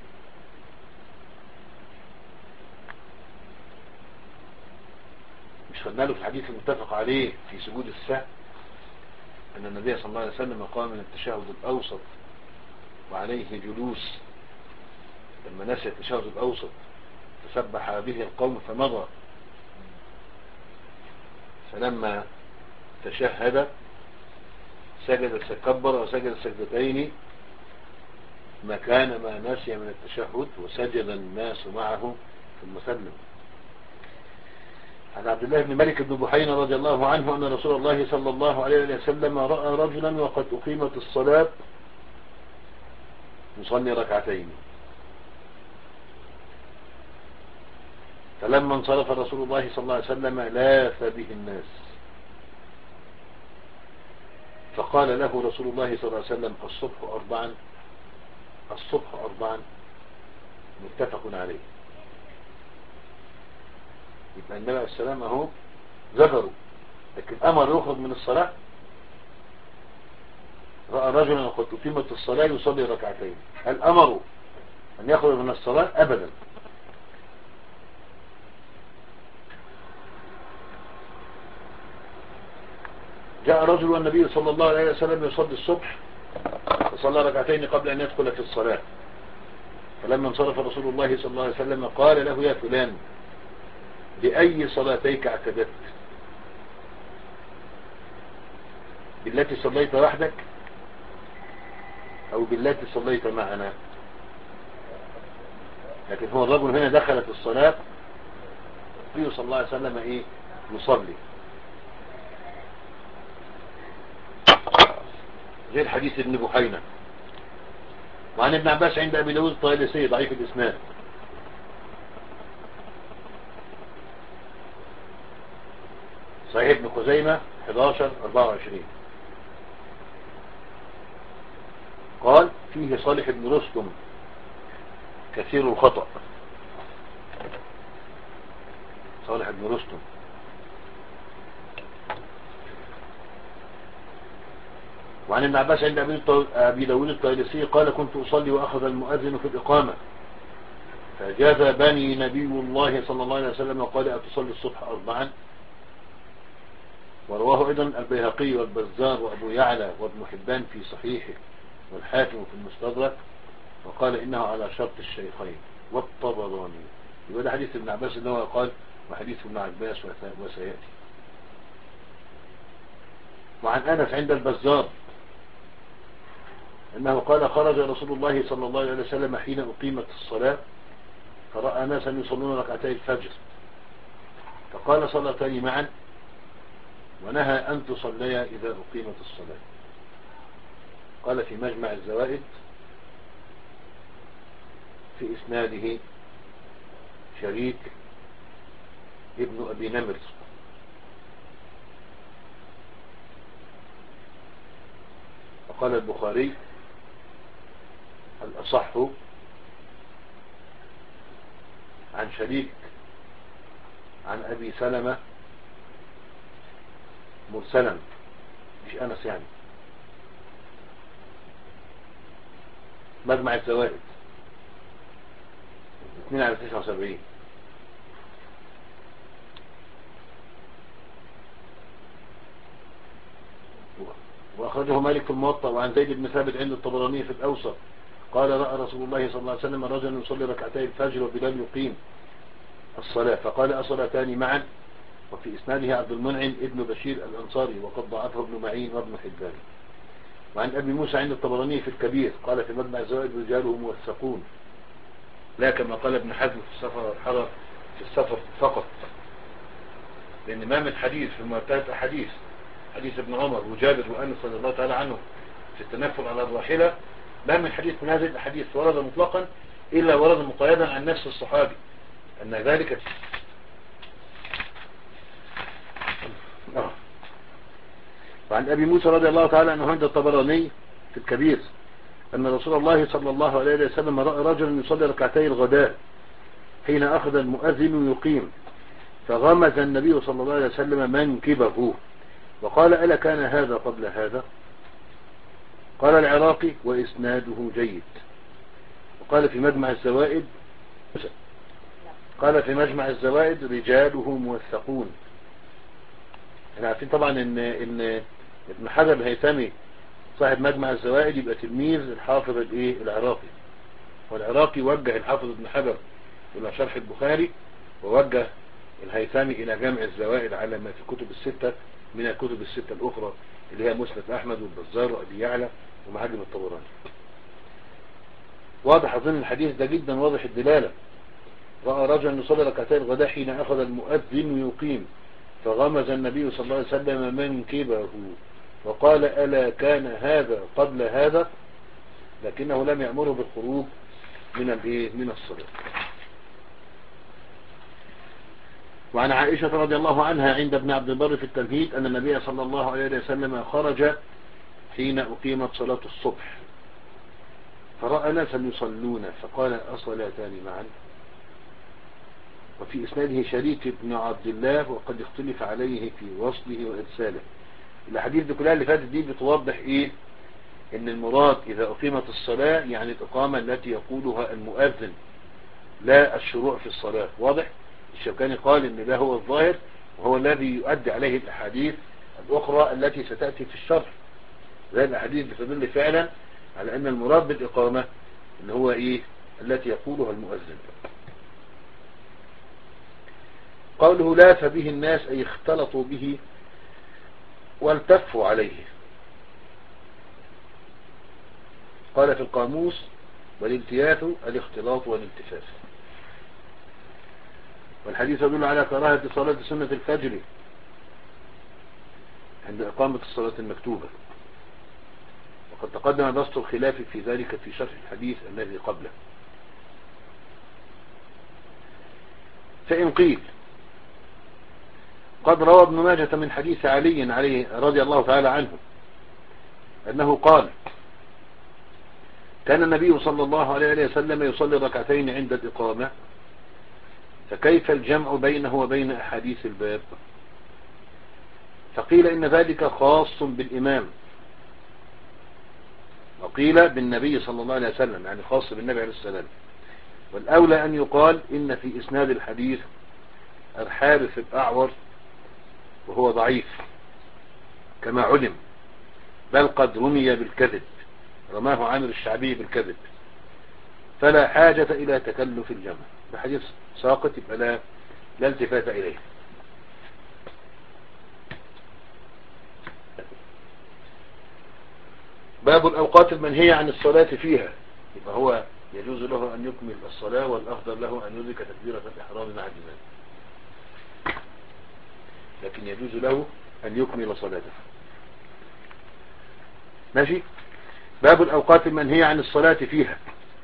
مش خدنا له في الحديث المتفق عليه في سجود السهو أن النبي صلى الله عليه وسلم قام من التشهد الأوسط وعليه جلوس، لما نسي التشهد الأوسط تسبح به القوم فمضى، فلما تشهد سجد كبر وسجد السجدتين مكان ما نسي من التشهد وسجد الناس معه ثم سلم. عن عبد الله بن مالك بن بحينة رضي الله عنه أن رسول الله صلى الله عليه وسلم رأى رجلا وقد أقيمت الصلاة يصلي ركعتين، فلما انصرف رسول الله صلى الله عليه وسلم لاث به الناس، فقال له رسول الله صلى الله عليه وسلم الصبح أربعا الصبح أربعا متفق عليه. يبقى النبي عليه السلام اهو ذكروا، لكن أمر يخرج من الصلاة. رأى رجلا قد أقيمت الصلاة يصلي ركعتين، هل أمروا أن يخرج من الصلاة؟ أبدا. جاء رجل والنبي صلى الله عليه وسلم يصلي الصبح فصلى ركعتين قبل أن يدخل في الصلاة، فلما انصرف رسول الله صلى الله عليه وسلم قال له يا فلان بأي صلاتيك اعتدت؟ بالتي صليت وحدك أو بالتي صليت معنا؟ لكن هو الرجل هنا دخلت الصلاة النبي صلى الله عليه وسلم إيه يصلي، غير حديث ابن بحينة. وعن ابن عباس عند أبي داود الطيالسي ضعيف الإسناد صحيح ابن خزيمة أحد عشر أربعة وعشرين قال فيه صالح بن رستم كثير الخطأ. صالح بن رستم وعن ابن عباس عند أبي داود الطيالسي قال كنت أصلي وأخذ المؤذن في الإقامة فجذبني نبي الله صلى الله عليه وسلم وقال أتصلي الصبح أربعا. ورواه أيضا البيهقي والبزار وأبو يعلى وابن حبان في صحيحه والحاكم في المستدرك، وقال إنه على شرط الشيخين والطبراني. يبقى ده حديث ابن عباس اللي هو قال وحديث ابن عباس وسيأتي. وعن أنس عند البزار أنه قال خرج رسول الله صلى الله عليه وسلم حين أقيمت الصلاة فرأى ناسا يصلون ركعتي الفجر فقال صلاتين معا ونهى أن تصليا إذا أقيمت الصلاة. قال في مجمع الزوائد في إسناده شريك ابن أبي نمر. وقال البخاري الأصح عن شريك عن أبي سلمة مرسلا، مش أنس يعني. مجمع الزوائد اثنين على تسعة وسبعين. وأخرجه مالك في الموطأ. وعن زيد بن ثابت عند الطبراني في الأوسط قال رأى رسول الله صلى الله عليه وسلم رجلا يصلي ركعتي الفجر وبلال يقيم الصلاة فقال أصلتان معا. وفي إسناده عبد المنعم ابن بشير الأنصاري وقد ضعفه ابن معين وابن حبان. وعن أبي موسى عند الطبراني في الكبير قال في مجمع الزوائد رجاله موثقون لا كما قال ابن حزم في السفر الحضر في السفر فقط، لأن ما من حديث في المرتبة أحاديث حديث ابن عمر وجابر وأنس رضي الله تعالى عنه في التنفل على الراحلة، ما من حديث من هذه الأحاديث ورد مطلقا إلا ورد مقيدا عن نفس الصحابي أن ذلك. آه. وعن أبي موسى رضي الله تعالى عنه عند الطبراني في الكبير أن رسول الله صلى الله عليه وسلم رأى رجلا يصلي ركعتي الغداء حين أخذ المؤذن يقيم فغمز النبي صلى الله عليه وسلم منكبه وقال ألا كان هذا قبل هذا؟ قال العراقي وإسناده جيد. وقال في مجمع الزوائد قال في مجمع الزوائد رجاله موثقون. احنا عارفين طبعا ان ان ابن حجر الهيثمي صاحب مجمع الزوائد يبقى تلميذ الحافظ الايه العراقي، والعراقي وجه الحافظ ابن حجر الى شرح البخاري ووجه الهيثمي الى جمع الزوائد على ما في الكتب الستة من الكتب الستة الاخرى اللي هي مسند احمد والبزار وابي يعلى ومعاجم الطبراني. واضح اظن الحديث ده جدا واضح الدلالة. رأى رجلا يصلي ركعتي الغداء حين اخذ المؤذن يقيم فغمز النبي صلى الله عليه وسلم منكبه وقال ألا كان هذا قبل هذا؟ لكنه لم يأمره بالخروج من من الصلاة. وعن عائشة رضي الله عنها عند ابن عبد البر في التمهيد أن النبي صلى الله عليه وسلم خرج حين أقيمت صلاة الصبح فرأى ناسا يصلون فقال أصلاتان معا. وفي إسناده شريك بن عبد الله وقد اختلف عليه في وصله وإرساله. الحديث دي كلها اللي فاتت دي بتوضح إيه؟ إن المراد إذا أقيمت الصلاة يعني الإقامة التي يقولها المؤذن لا الشروع في الصلاة. واضح؟ الشوكاني قال إن ده هو الظاهر وهو الذي يؤدي عليه الأحاديث الأخرى التي ستأتي في الشرح. زي الأحاديث بتدل فعلا على أن المراد بالإقامة اللي هو إيه؟ التي يقولها المؤذن. قوله لاف به الناس أي اختلطوا به والتفوا عليه. قال في القاموس والالتياف الاختلاط والالتفاف. والحديث يدل على كراهة صلاة سنة الفجر عند إقامة الصلاة المكتوبة، وقد تقدم بسط الخلاف في ذلك في شرح الحديث الذي قبله. فإن قيل قد روى ابن ماجة من حديث علي عليه رضي الله تعالى عنه أنه قال كان النبي صلى الله عليه وسلم يصلي ركعتين عند الإقامة فكيف الجمع بينه وبين أحاديث الباب؟ فقيل إن ذلك خاص بالإمام وقيل بالنبي صلى الله عليه وسلم يعني خاص بالنبي عليه السلام. والأولى أن يقال إن في إسناد الحديث الحارث الأعور وهو ضعيف كما علم، بل قد رمي بالكذب، رماه عامر الشعبي بالكذب، فلا حاجة إلى تكلف الجمع. بحديث ساقط يبقى لا لا التفات إليه. باب الأوقات المنهية عن الصلاة فيها، يبقى هو يجوز له أن يكمل الصلاة، والأفضل له أن يدرك تكبيرة الإحرام مع الإمام، لكن يجوز له أن يكمل صلاته. ماشي. باب الأوقات المنهية عن الصلاة فيها.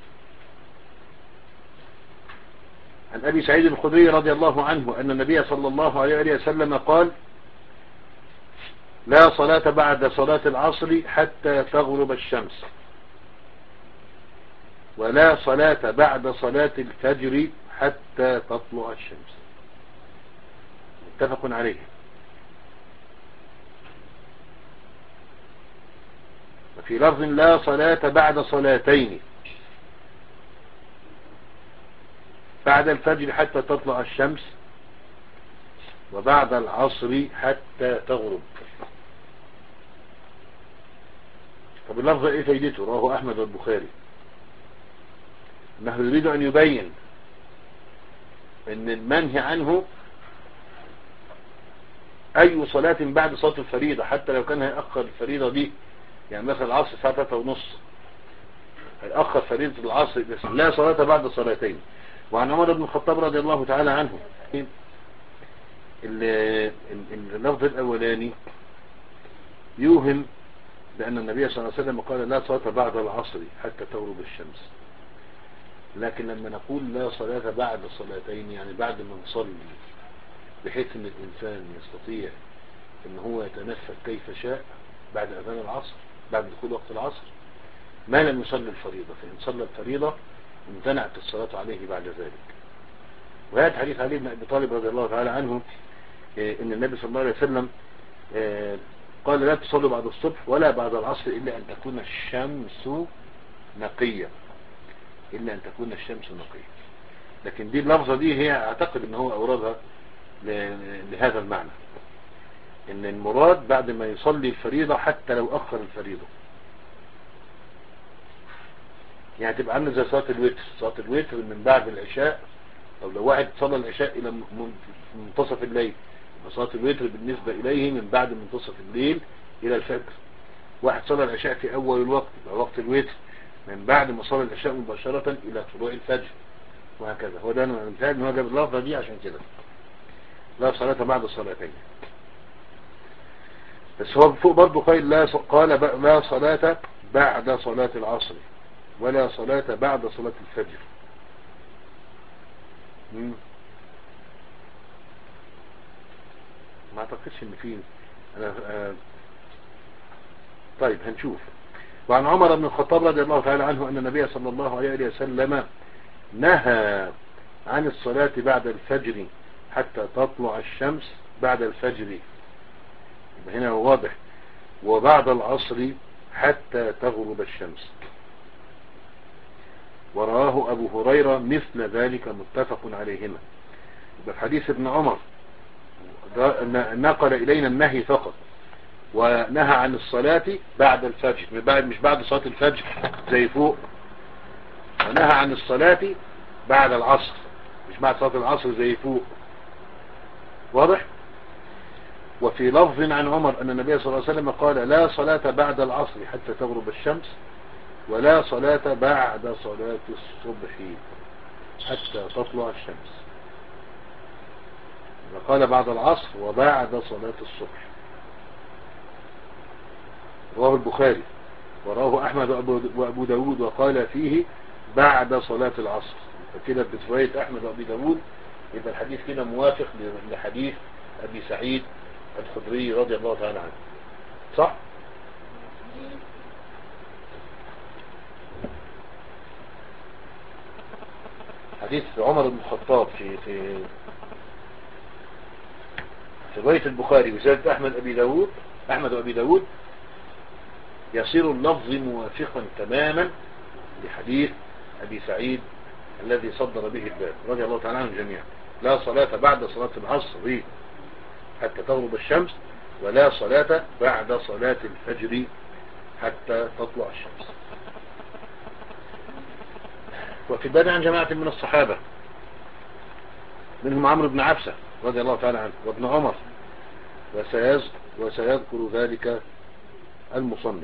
عن أبي سعيد الخدري رضي الله عنه أن النبي صلى الله عليه وسلم قال: لا صلاة بعد صلاة العصر حتى تغرب الشمس، ولا صلاة بعد صلاة الفجر حتى تطلع الشمس. متفق عليه. وفي لفظ: لا صلاة بعد صلاتين، بعد الفجر حتى تطلع الشمس، وبعد العصر حتى تغرب. طب اللفظ ايه فايدته؟ رواه احمد والبخاري. انه يريد ان يبين ان المنهي عنه اي صلاة بعد صلاة الفريضة، حتى لو كان هيأخر الفريضة دي، يعني مثلا العصر الساعة ثلاثة ونص، هيأخر فريضة العصر، بس لا صلاة بعد صلاتين. وعن عمر بن الخطاب رضي الله تعالى عنه اللفظ الاولاني يوهم بأن النبي صلى الله عليه وسلم قال: لا صلاة بعد العصر حتى تغرب الشمس. لكن لما نقول لا صلاة بعد صلاتين، يعني بعد ما نصلي، بحيث ان الانسان يستطيع ان هو يتنفس كيف شاء بعد اذان العصر، بعد دخول وقت العصر، ما لم يصلي الفريضة. فإن صلى الفريضة امتنعت الصلاة عليه بعد ذلك. وهذا حديث علي بن أبي طالب رضي الله تعالى عنه ان النبي صلى الله عليه وسلم قال: لا تصلوا بعد الصبح ولا بعد العصر إلا أن تكون الشمس نقية، إلا أن تكون الشمس نقية. لكن دي اللفظة دي هي أعتقد أنه هو أوردها لهذا المعنى، إن المراد بعد ما يصلي الفريضة حتى لو أخر الفريضة. يعني تبقى عامله زي صلاة الوتر. صلاة الوتر من بعد العشاء، أو لو واحد صلى العشاء إلى منتصف الليل، صلاة الوتر بالنسبة إليه من بعد منتصف الليل إلى الفجر. واحد صلى العشاء في أول الوقت، وقت الوتر من بعد ما صلى العشاء مباشرة إلى طلوع الفجر، وهكذا. هو ده أنا مثال إن هو جاب اللفظة دي عشان كده، لا صلاة بعد الصلاتين. بس هو فوق برضه قال لا قال لا صلاة بعد صلاة العصر ولا صلاة بعد صلاة الفجر. مم. ما اعتقدش ان فيه أنا آه طيب هنشوف. وعن عمر بن الخطاب رضي الله تعالى عنه أن النبي صلى الله عليه وسلم نهى عن الصلاة بعد الفجر حتى تطلع الشمس، بعد الفجر هنا واضح، وبعد العصر حتى تغرب الشمس. وراه أبو هريرة مثل ذلك متفق عليهما. بحديث ابن عمر نقل إلينا النهي فقط، ونهى عن الصلاة بعد الفجر، مش بعد صلاة الفجر زي فوق، ونهى عن الصلاة بعد العصر، مش بعد صلاة العصر زي فوق. واضح؟ وفي لفظ عن عمر أن النبي صلى الله عليه وسلم قال: لا صلاة بعد العصر حتى تغرب الشمس، ولا صلاة بعد صلاة الصبح حتى تطلع الشمس. وقال بعد العصر وبعد صلاة الصبح. رواه البخاري وراه أحمد وأبو داود وقال فيه بعد صلاة العصر. فكده بتفوية أحمد وأبو داود يبقى الحديث كده موافق لحديث أبي سعيد الخدري رضي الله تعالى عنه. صح؟ حديث عمر بن الخطاب في في في رواية البخاري وزيادة أحمد أبي داود أحمد وأبي داود يصير اللفظ موافقا تماما لحديث أبي سعيد الذي صدر به الباب رضي الله تعالى عنهم جميعا. لا صلاة بعد صلاة العصر حتى تغرب الشمس، ولا صلاة بعد صلاة الفجر حتى تطلع الشمس. وفي الباب عن جماعة من الصحابة منهم عمرو بن عبسة رضي الله تعالى عنه وابن عمر، وسيذكر ذلك المصنف.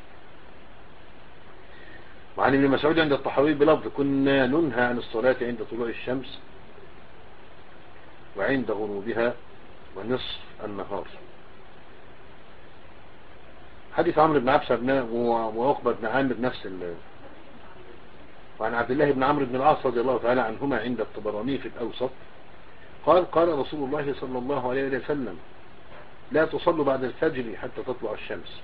وعن ابن مسعود عند الطحاوي بلفظ: كنا ننهى عن الصلاة عند طلوع الشمس وعند غروبها ونصف النهار. حديث عمرو بن عبسة وعقبة بن عامر نفس ال وعن عبد الله بن عمرو بن العاص رضي الله تعالى عنهما عند الطبراني في الأوسط قال: قال رسول الله صلى الله عليه وسلم: لا تصلوا بعد الفجر حتى تطلع الشمس،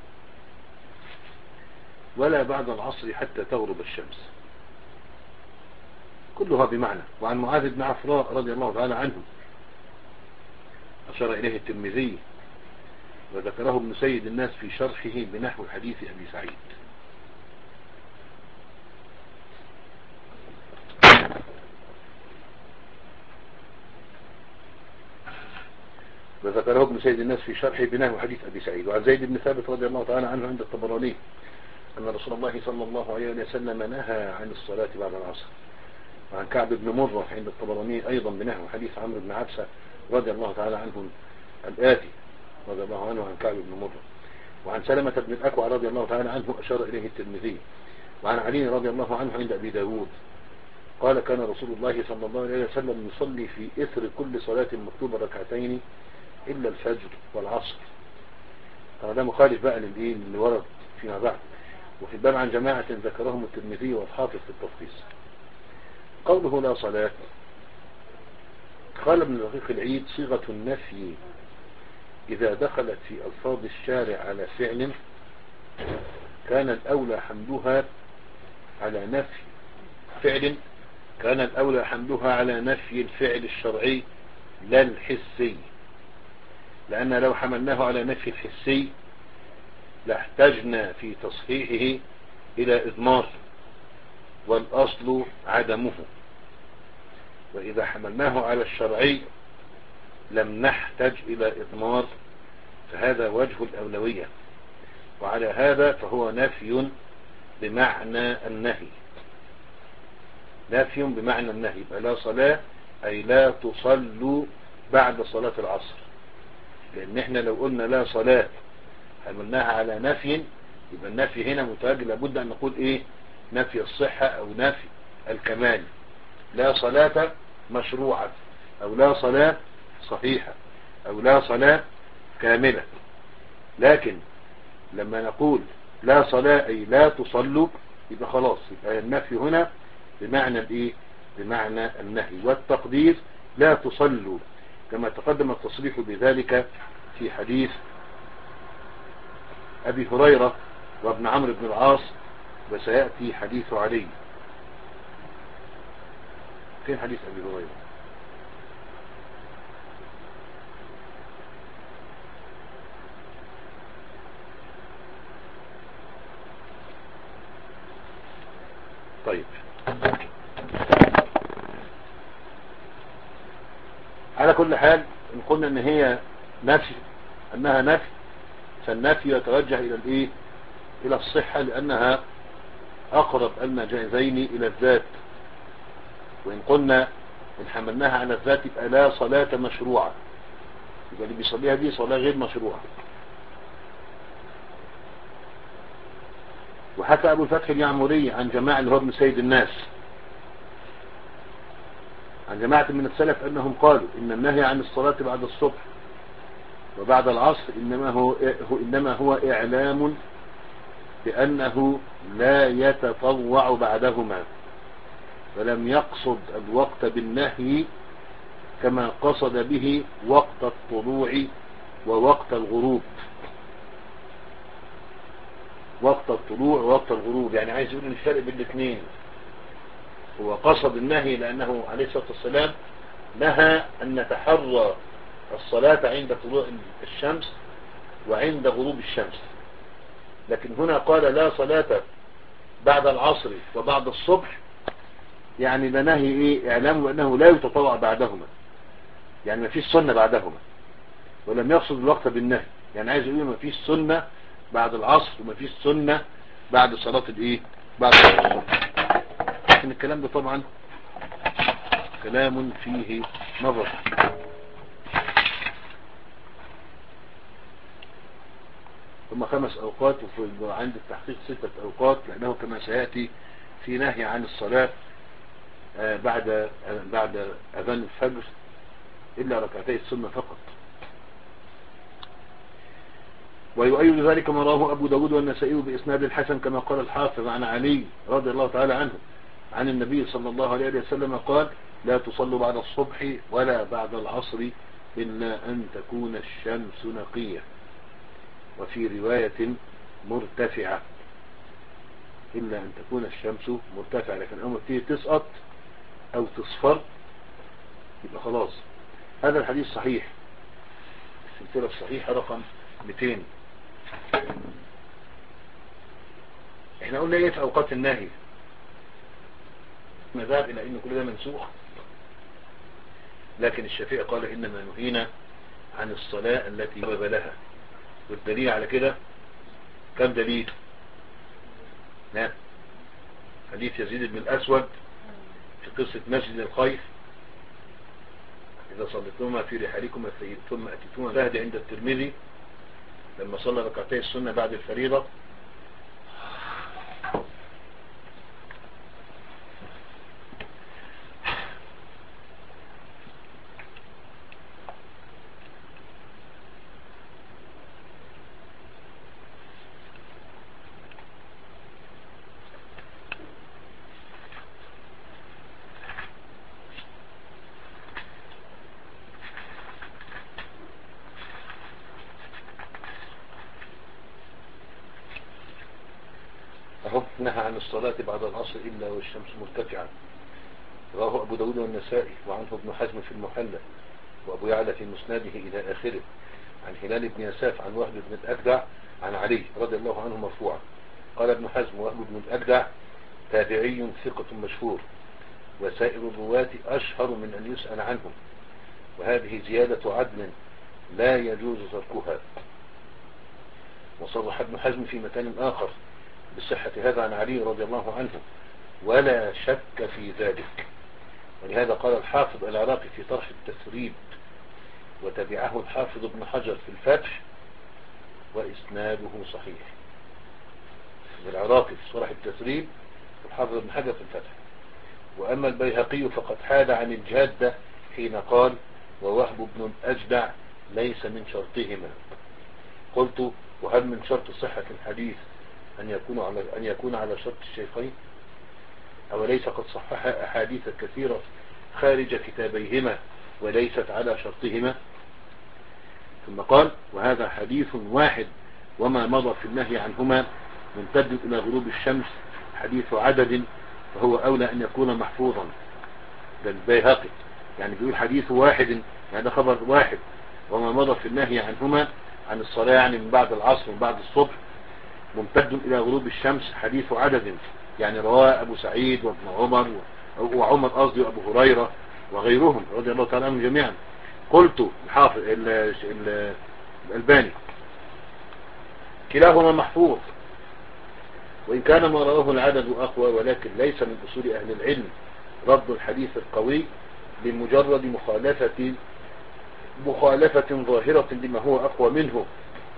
ولا بعد العصر حتى تغرب الشمس. كلها بمعنى. وعن معاذ بن عفراء رضي الله تعالى عنه أشار إليه الترمذي وذكره ابن سيد الناس في شرحه بنحو حديث أبي سعيد. وذكره ابن سيد الناس في شرحه بنحو حديث أبي سعيد. وعن زيد بن ثابت رضي الله تعالى عنه عند الطبراني أن رسول الله صلى الله عليه وسلم نهى عن الصلاة بعد العصر. وعن كعب بن مرة عند الطبراني أيضا بنحو حديث عمرو بن عبسة رضي الله تعالى عنه الآتي رضي الله عنه عن كعب بن مرة. وعن سلمة بن الأكوع رضي الله تعالى عنه أشار إليه الترمذي. وعن علي رضي الله عنه عند أبي داود قال: كان رسول الله صلى الله عليه وسلم يصلي في إثر كل صلاة مكتوبة ركعتين إلا الفجر والعصر. هذا مخالف بقى للدين اللي ورد فيما بعد. وفي الباب عن جماعة ذكرهم الترمذي والحافظ في التلخيص. قوله لا صلاة، قال ابن دقيق العيد: صيغة النفي إذا دخلت في ألفاظ الشارع على فعل كان الأولى حملها على نفي فعل كان الأولى حملها على نفي الفعل الشرعي لا الحسي، لأن لو حملناه على نفي الحسي لاحتجنا في تصحيحه إلى إضمار، والأصل عدمه. وإذا حملناه على الشرعي لم نحتج إلى إضمار، فهذا وجه الأولوية. وعلى هذا فهو نفي بمعنى النهي. نفي بمعنى النهي. لا صلاة أي لا تصلوا بعد صلاة العصر، لأن احنا لو قلنا لا صلاة حملناها على نفي يبقى النفي هنا متواجد، لابد أن نقول إيه؟ نفي الصحة أو نفي الكمال. لا صلاة مشروعة، أو لا صلاة صحيحة، أو لا صلاة كاملة. لكن لما نقول لا صلاة أي لا تصلوا يبقى خلاص، يبقى النفي هنا بمعنى الإيه؟ بمعنى النهي. والتقدير لا تصلوا، كما تقدم التصريح بذلك في حديث أبي هريرة وابن عمرو بن العاص، وسيأتي حديث علي. فين حديث أبي هريرة؟ طيب، على كل حال إن قلنا ان هي نفي انها نفي، فالنفي يتوجه الى الايه؟ الى الصحة، لانها اقرب المجازين الى الذات. وان قلنا ان حملناها على الذات يبقى لا صلاة مشروعة، يبقى اللي بيصليها دي صلاة غير مشروعة. وحكى ابو الفتح اليعمري عن جماعة اللي هو ابن سيد الناس عن جماعة من السلف انهم قالوا ان النهي عن الصلاة بعد الصبح وبعد العصر إنما هو, إنما هو إعلام بأنه لا يتطوع بعدهما، ولم يقصد الوقت بالنهي كما قصد به وقت الطلوع ووقت الغروب. وقت الطلوع ووقت الغروب يعني عايز يقول الفرق بين الاثنين. هو قصد النهي لأنه عليه الصلاة والسلام نهى أن نتحرى الصلاة عند طلوع الشمس وعند غروب الشمس، لكن هنا قال لا صلاة بعد العصر وبعد الصبح يعني ده نهي ايه؟ اعلام بانه لا يتطوع بعدهما، يعني ما فيش سنة بعدهما، ولم يقصد الوقت بالنهي، يعني عايز يقول ما فيش سنة بعد العصر وما فيش سنة بعد صلاة الايه، بعد صلاة الصبح. لكن الكلام ده طبعا كلام فيه نظر. ثم خمس اوقات، وفي عند التحقيق ستة اوقات، لانه كما سيأتي في نهي عن الصلاة بعد بعد اذان الفجر الا ركعتي السنة فقط. ويؤيد ذلك ما رواه ابو داود والنسائي باسناد الحسن كما قال الحافظ عن علي رضي الله تعالى عنه عن النبي صلى الله عليه وسلم قال: لا تصلوا بعد الصبح ولا بعد العصر إلا أن تكون الشمس نقية، وفي رواية مرتفعة، إلا أن تكون الشمس مرتفعة. لكن أول ما تيجي تسقط أو تصفر يبقى خلاص. هذا الحديث صحيح، السلسلة الصحيحة رقم مئتين. احنا قلنا ايه في اوقات النهي؟ مذهب الى ان كل ده منسوخ، لكن الشافعي قال انما نهينا عن الصلاة التي وجب لها. والدليل على كده كم دليل؟ نعم، حديث يزيد بن الاسود في قصة مسجد الخيف: اذا صليتما في رحالكم ثم اتيتما فهد عند الترمذي لما صلى ركعتي السنة بعد الفريضة. نهى عن الصلاة بعد العصر إلا والشمس مرتفعة. رواه أبو داود والنسائي، وعنه ابن حزم في المحلى، وأبو يعلى في مسنده إلى آخره، عن هلال بن يساف عن وهب بن الأجدع عن علي رضي الله عنه مرفوعا. قال ابن حزم: وهب بن الأجدع تابعي ثقة مشهور، وسائر الرواة أشهر من أن يسأل عنهم، وهذه زيادة عدل لا يجوز تركها. وصرح ابن حزم في مكان آخر بصحة هذا عن علي رضي الله عنه، ولا شك في ذلك. ولهذا قال الحافظ العراقي في طرح التثريب، وتبعه الحافظ ابن حجر في الفتح: وإسناده صحيح. العراقي في طرح التثريب والحافظ ابن حجر في الفتح. وأما البيهقي فقد حاد عن الجادة حين قال: ووهب بن الأجدع ليس من شرطهما. قلت: وهل من شرط صحة الحديث أن يكون على أن يكون على شرط الشيخين؟ أوليس قد صحح أحاديث كثيرة خارج كتابيهما وليست على شرطهما؟ ثم قال: وهذا حديث واحد، وما مضى في النهي عنهما ممتد إلى غروب الشمس حديث عدد، فهو أولى أن يكون محفوظا. ده البيهقي يعني بيقول حديث واحد، يعني خبر واحد، وما مضى في النهي عنهما عن الصلاة يعني من بعد العصر ومن بعد الصبح ممتد إلى غروب الشمس حديث عدد، يعني رواه أبو سعيد وابن عمر وعمر قصدي وأبو هريرة وغيرهم رضي الله تعالى عنهم جميعا. قلت الحافظ الألباني: كلاهما محفوظ، وإن كان ما رواه العدد أقوى، ولكن ليس من أصول أهل العلم رد الحديث القوي لمجرد مخالفة مخالفة ظاهرة لما هو أقوى منه،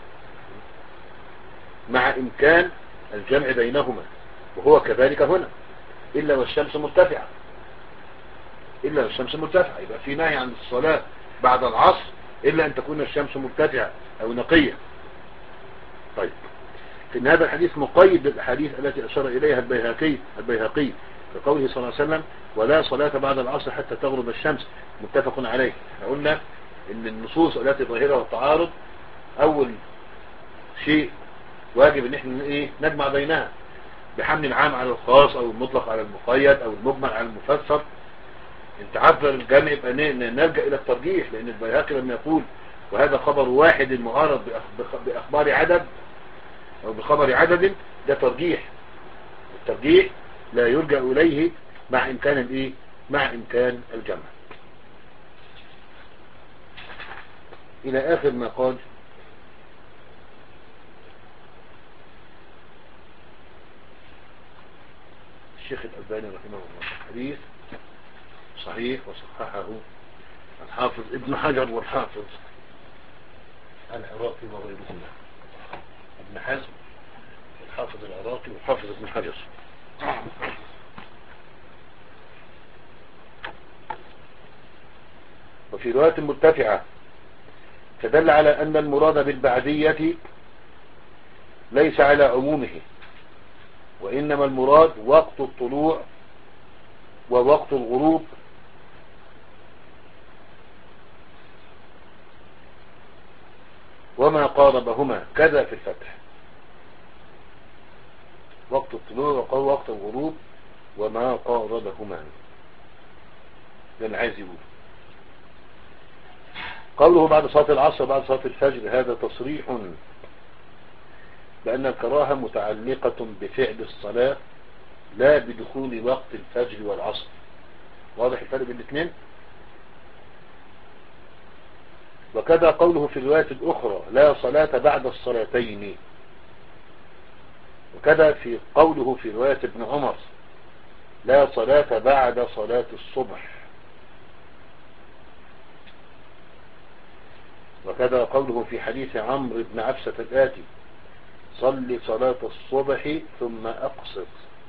مع إمكان الجمع بينهما، وهو كذلك هنا. إلا والشمس مرتفعة، إلا والشمس مرتفعة، يبقى في نهي عن الصلاة بعد العصر إلا أن تكون الشمس مرتفعة أو نقية. طيب، إن هذا الحديث مقيد بالأحاديث التي أشار إليها البيهقي البيهقي بقوله صلى الله عليه وسلم: ولا صلاة بعد العصر حتى تغرب الشمس، متفق عليه. قلنا إن النصوص التي ظاهرها التعارض أول شيء واجب إن احنا إيه نجمع بينها بحمل العام على الخاص، أو المطلق على المقيد، أو المجمل على المفسر. انت عارف الجمع يبقى نلجأ إلى الترجيح، لأن البيهقي لما يقول وهذا خبر واحد معارض بأخبار عدد أو بخبر عدد، ده ترجيح. الترجيح لا يرجع إليه مع إمكان الإيه مع إمكان الجمع. إلى آخر ما قال الشيخ الألباني رحمه الله: الحديث صحيح وصححه الحافظ ابن حجر والحافظ العراقي وغيرهما، ابن حزم الحافظ العراقي والحافظ ابن حجر. وفي رواية مرتفعة فدل على أن المراد بالبعدية ليس على عمومه، وإنما المراد وقت الطلوع ووقت الغروب وما قاربهما، كذا في الفتح. وقت الطلوع ووقت الغروب وما قاربهما، ده اللي عايز يقول. قوله بعد صلاة العصر بعد صلاة الفجر هذا تصريح بأن الكراهة متعلقة بفعل الصلاة لا بدخول وقت الفجر والعصر. واضح الفرق بين الاثنين؟ وكذا قوله في الرواية الأخرى لا صلاة بعد الصلاتين، وكذا في قوله في رواية ابن عمر لا صلاة بعد صلاة الصبح، وكذا قوله في حديث عمرو بن عبسة الآتي صل صلاة الصبح ثم أقصر،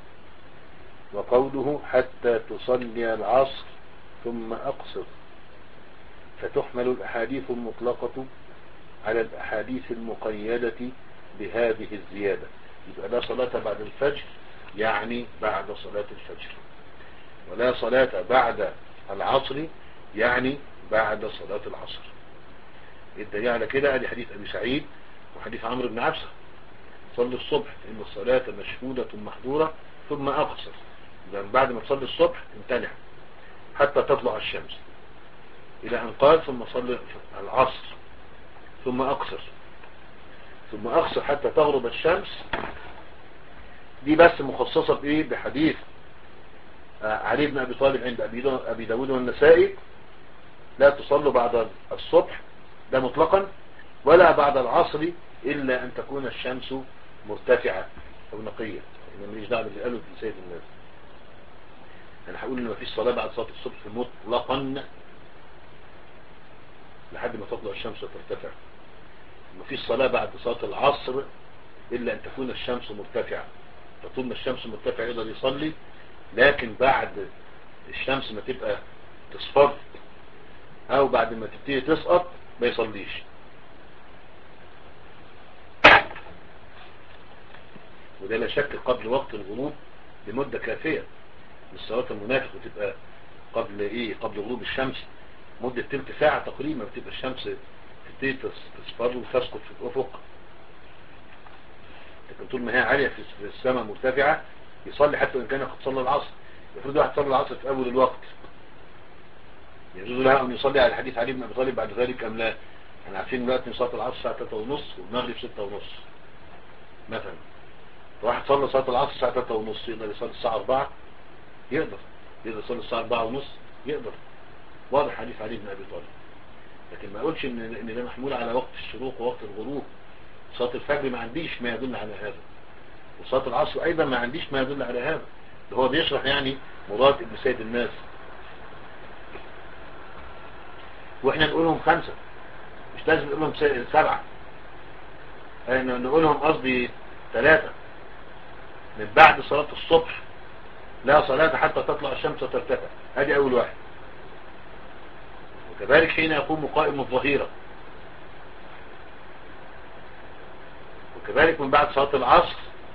وقوله حتى تصلي العصر ثم أقصر، فتحمل الأحاديث المطلقة على الأحاديث المقيدة بهذه الزيادة. يبقى لا صلاة بعد الفجر يعني بعد صلاة الفجر، ولا صلاة بعد العصر يعني بعد صلاة العصر. الدليل على كده ادي حديث أبي سعيد وحديث عمرو بن عبسة صلي الصبح إن الصلاة مشهودة محظورة ثم أقصر، لأن بعد ما تصلي الصبح امتنع حتى تطلع الشمس، إلى أن قال ثم صلي العصر ثم أقصر ثم أقصر حتى تغرب الشمس. دي بس مخصصة بإيه؟ بحديث علي بن أبي طالب عند أبي داود والنسائي لا تصلوا بعد الصبح ده مطلقا، ولا بعد العصر إلا أن تكون الشمس مرتفعة أو نقية. أنا ماليش دعوة باللي قالوا في سيد الناس، أنا هقول إن ما فيش صلاة بعد صلاة الصبح مطلقا لحد ما تطلع الشمس وترتفع. ما فيش صلاة بعد صلاة العصر إلا أن تكون الشمس مرتفعة، فطول ما الشمس مرتفعة يقدر يصلي، لكن بعد الشمس ما تبقى تصفر أو بعد ما تبتدي تسقط ما يصليش. وده لا شك قبل وقت الغروب بمدة كافية. الصلاة المنافق بتبقى قبل ايه قبل غروب الشمس مدة تلت ساعة تقريبا، بتبقى الشمس تبتدي تصفر وتسقط في الأفق، لكن طول ما هي عالية في السماء مرتفعة يصلي حتى وإن كان قد صلى العصر. يفرض واحد صلى العصر في أول الوقت يجوز له أن يصلي على الحديث علي بن أبي طالب بعد ذلك أم لا؟ احنا عارفين دلوقتي صلاة العصر الساعة ثلاثة ونص والمغرب ستة ونص مثلا، واحد صلى صلاة العصر الساعة ثلاثة ونص يقدر يصلي الساعة أربعة؟ يقدر يقدر يصلي الساعة أربعة ونص يقدر. واضح حديث علي بن أبي طالب. لكن ما أقولش إن إن ده محمول على وقت الشروق ووقت الغروب. صلاة الفجر ما عنديش ما يدل على هذا، وصلاة العصر أيضا ما عنديش ما يدل على هذا. ده هو بيشرح يعني مراد ابن سيد الناس، واحنا نقولهم خمسة مش لازم نقولهم سبعة، نقولهم قصدي ثلاثة. من بعد صلاة الصبح لا صلاة حتى تطلع الشمس وترتفع، هذه أول واحد. وكذلك حين يقوم قائم الظهيرة، وكذلك من بعد صلاة العصر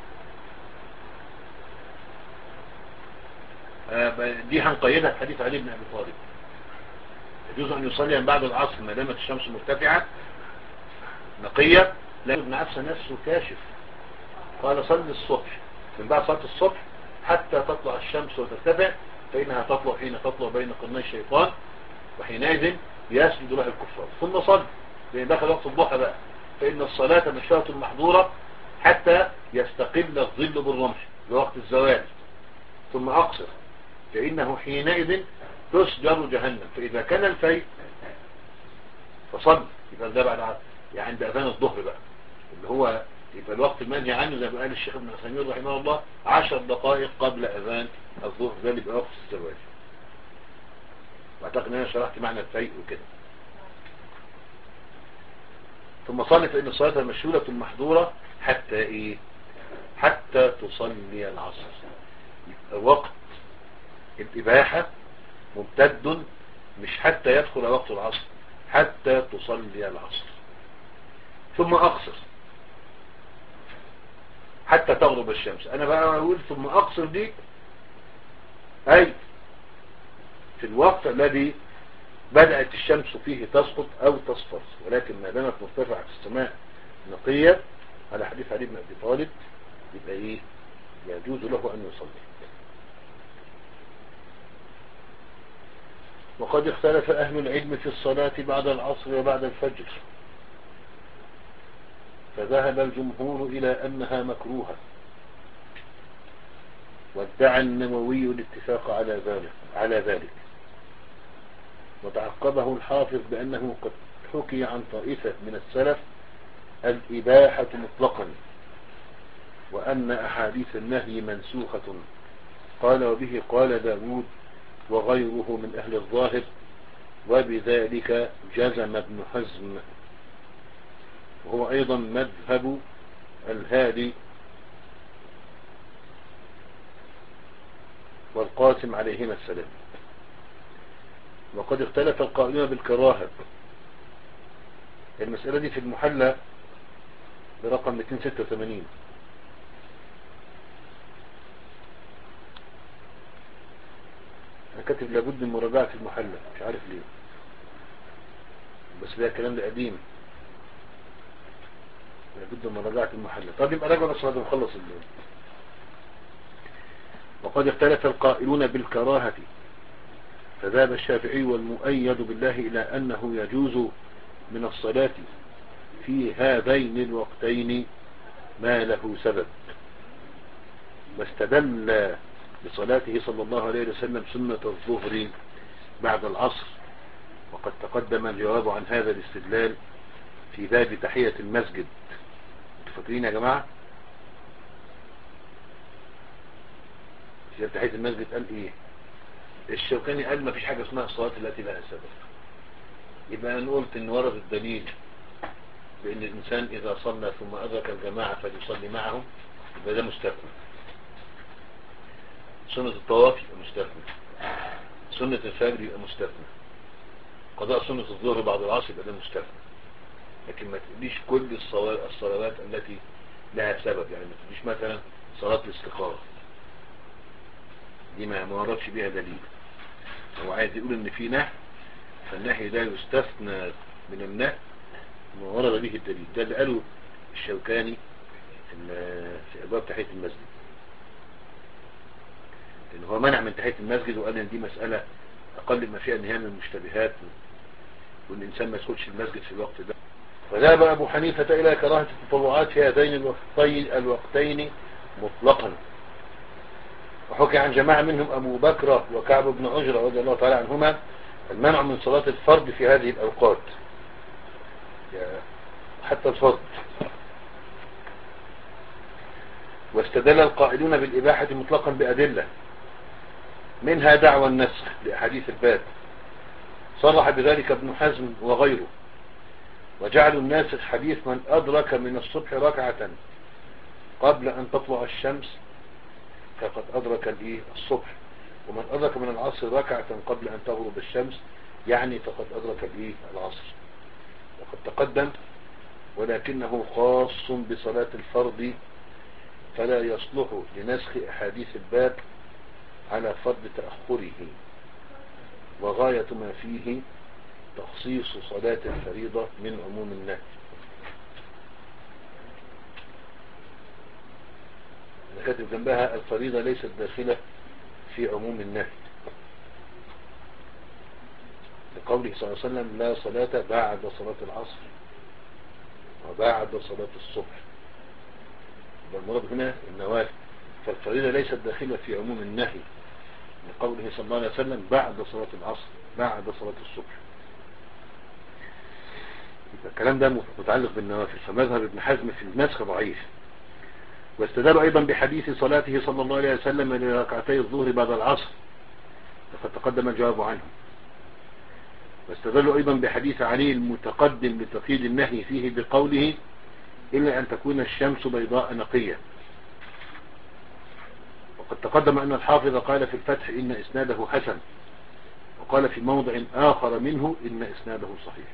دي هنقيدها في حديث علي بن أبي طالب، يجوز أن يصلي من بعد العصر ما دامت الشمس مرتفعة نقية. لأن ابن عبسة نفسه كاشف قال صلي الصبح من بعد صلاة الصبح حتى تطلع الشمس وترتفع، فإنها تطلع حين تطلع بين قرني الشيطان، وحينئذ يسجد لها الكفار ثم صل، لأن دخل وقت الضحى بقى، فإن الصلاة مشروعة محظورة حتى يستقل الظل بالرمح لوقت الزوال، ثم أقصر فإنه حينئذ تسجر جهنم. فإذا كان الفيء فصل يبقى ده بعد يعني عند أذان الظهر بقى اللي هو يبقى الوقت المنهي عنه زي ما قال الشيخ ابن عثيمين رحمه الله عشر دقائق قبل أذان الظهر، ده اللي يبقى وقت الزواج. واعتقد ان انا شرحت معنى الفيء وكده. ثم صلي فإن الصلاة مشهولة محظورة حتى ايه؟ حتى تصلي العصر. يبقى وقت الإباحة ممتد، مش حتى يدخل وقت العصر، حتى تصلي العصر. ثم أقصر حتى تغرب الشمس. أنا بقى أقول ثم أقصر دي أي في الوقت الذي بدأت الشمس فيه تسقط أو تصفر، ولكن ما دامت مرتفعة في السماء نقية على حديث علي بن أبي طالب يبقى إيه؟ يجوز له أن يصلي. وقد اختلف أهل العلم في الصلاة بعد العصر وبعد الفجر، فذهب الجمهور إلى أنها مكروهة، وادعى النووي الاتفاق على ذلك على ذلك وتعقبه الحافظ بأنه قد حكي عن طائفة من السلف الإباحة مطلقا، وأن أحاديث النهي منسوخة. قال وبه قال داود وغيره من أهل الظاهر، وبذلك جزم ابن حزم، وهو أيضا مذهب الهادي والقاسم عليهما السلام. وقد اختلف القائلون بالكراهة. المسألة دي في المحلى برقم مئتين وستة وثمانين. أنا كاتب لابد من مراجعة المحلى، مش عارف ليه، بس ده الكلام ده قديم، لابد من مراجعة المحلى. طب يبقى راجع بس بعد ما نخلص الليل. وقد اختلف القائلون بالكراهة، فذهب الشافعي والمؤيد بالله إلى أنه يجوز من الصلاة في هذين الوقتين ما له سبب، واستدل بصلاته صلى الله عليه وسلم سنة الظهر بعد العصر، وقد تقدم الجواب عن هذا الاستدلال في باب تحية المسجد. فاكرين يا جماعة؟ في تحية المسجد قال ايه؟ الشوكاني قال ما فيش حاجة اسمها الصلاة التي لها سبب. يبقى انا قلت ان ورد الدليل بان الانسان اذا صلى ثم ادرك الجماعة فليصلي معهم، يبقى ده مستثنى. سنة الطواف يبقى مستثنى، سنة الفجر يبقى مستثنى، قضاء سنة الظهر بعد العصر يبقى ده مستثنى. لكن ما تقوليش كل الصلوات التي لها سبب، يعني ما تقوليش مثلا صلاة الاستخارة دي ما وردش بها دليل. هو عايز يقول ان في نهي، فالنهي ده يستثنى من النهي ما ورد به الدليل. ده اللي قاله الشوكاني في ابواب تحية المسجد، لان هو منع من تحية المسجد وقال ان دي مسألة اقل ما فيها انها من المشتبهات، والانسان ما يدخلش المسجد في الوقت ده. فذهب ابو حنيفة الى كراهة التطوعات في هذين الوقتين الوقتين مطلقا، وحكي عن جماعة منهم أبو بكر وكعب بن عجرة رضي الله تعالى عنهما المنع من صلاة الفرد في هذه الأوقات، حتى الفرد. واستدل القائلون بالإباحة مطلقا بأدلة، منها دعوى النسخ لأحاديث الباب، صرح بذلك ابن حزم وغيره، وجعلوا الناسخ حديث من أدرك من الصبح ركعة قبل أن تطلع الشمس فقد أدرك الإيه الصبح، ومن أدرك من العصر ركعة قبل أن تغرب الشمس يعني فقد أدرك الإيه العصر. وقد تقدم ولكنه خاص بصلاة الفرض، فلا يصلح لنسخ أحاديث الباب على فرض تأخره، وغاية ما فيه تخصيص صلاة الفريضة من عموم النهي. كاتب جنبها الفريضة ليست داخلة في عموم النهي، لقوله صلى الله عليه وسلم لا صلاة بعد صلاة العصر وبعد صلاة الصبح. المراد هنا النوافل، فالفريضة ليست داخلة في عموم النهي، لقوله صلى الله عليه وسلم بعد صلاة العصر بعد صلاة الصبح. الكلام ده متعلق بالنوافل، فمذهب ابن حزم في النسخ ضعيف. واستدلوا أيضا بحديث صلاته صلى الله عليه وسلم لركعتي الظهر بعد العصر، فقد تقدم الجواب عنه. واستدلوا أيضا بحديث علي المتقدم لتقييد النهي فيه بقوله إلا أن تكون الشمس بيضاء نقية. وقد تقدم أن الحافظ قال في الفتح إن إسناده حسن، وقال في موضع آخر منه إن إسناده صحيح.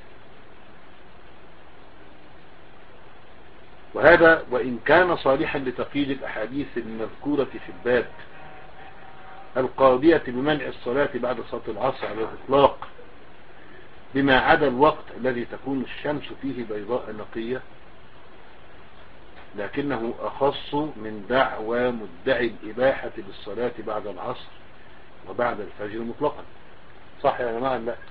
وهذا وإن كان صالحا لتقييد الأحاديث المذكورة في الباب القاضية بمنع الصلاة بعد صلاة العصر على الإطلاق بما عدا الوقت الذي تكون الشمس فيه بيضاء نقية، لكنه أخص من دعوى مدعي الإباحة بالصلاة بعد العصر وبعد الفجر مطلقا. صح يا جماعة؟ لا،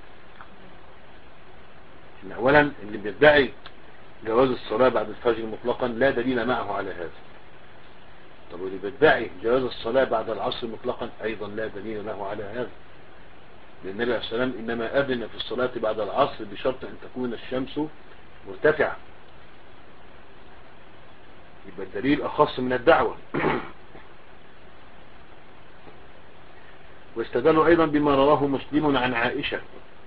إن أولا اللي بيدعي جواز الصلاة بعد الفجر مطلقا لا دليل معه على هذا. طب واللي بيدعي جواز الصلاة بعد العصر مطلقا أيضا لا دليل له على هذا، لأن النبي عليه السلام إنما أذن في الصلاة بعد العصر بشرط أن تكون الشمس مرتفعة. يبقى الدليل أخص من الدعوة. واستدلوا أيضا بما رواه مسلم عن عائشة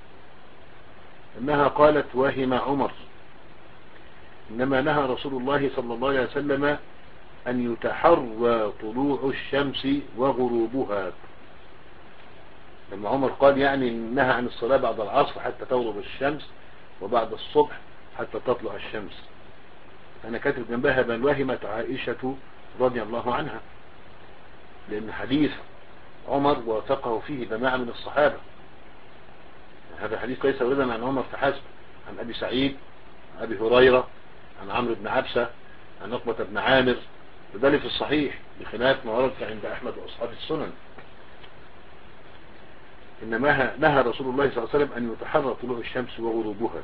أنها قالت وهم عمر إنما نهى رسول الله صلى الله عليه وسلم أن يتحرى طلوع الشمس وغروبها. لما عمر قال يعني نهى عن الصلاة بعد العصر حتى تغرب الشمس وبعد الصبح حتى تطلع الشمس. أنا كاتب جنبها بل وهمت عائشة رضي الله عنها، لأن حديث عمر وثقه فيه جماعة من الصحابة. هذا حديث ليس وردا عن عمر فحسب، عن أبي سعيد، عن أبي هريرة، عن عمرو بن عبسة، عن عقبة بن عامر، وذلك في الصحيح بخلاف ما ورد عند أحمد وأصحاب السنن. إنما نهى رسول الله صلى الله عليه وسلم أن يتحرى طلوع الشمس وغروبها.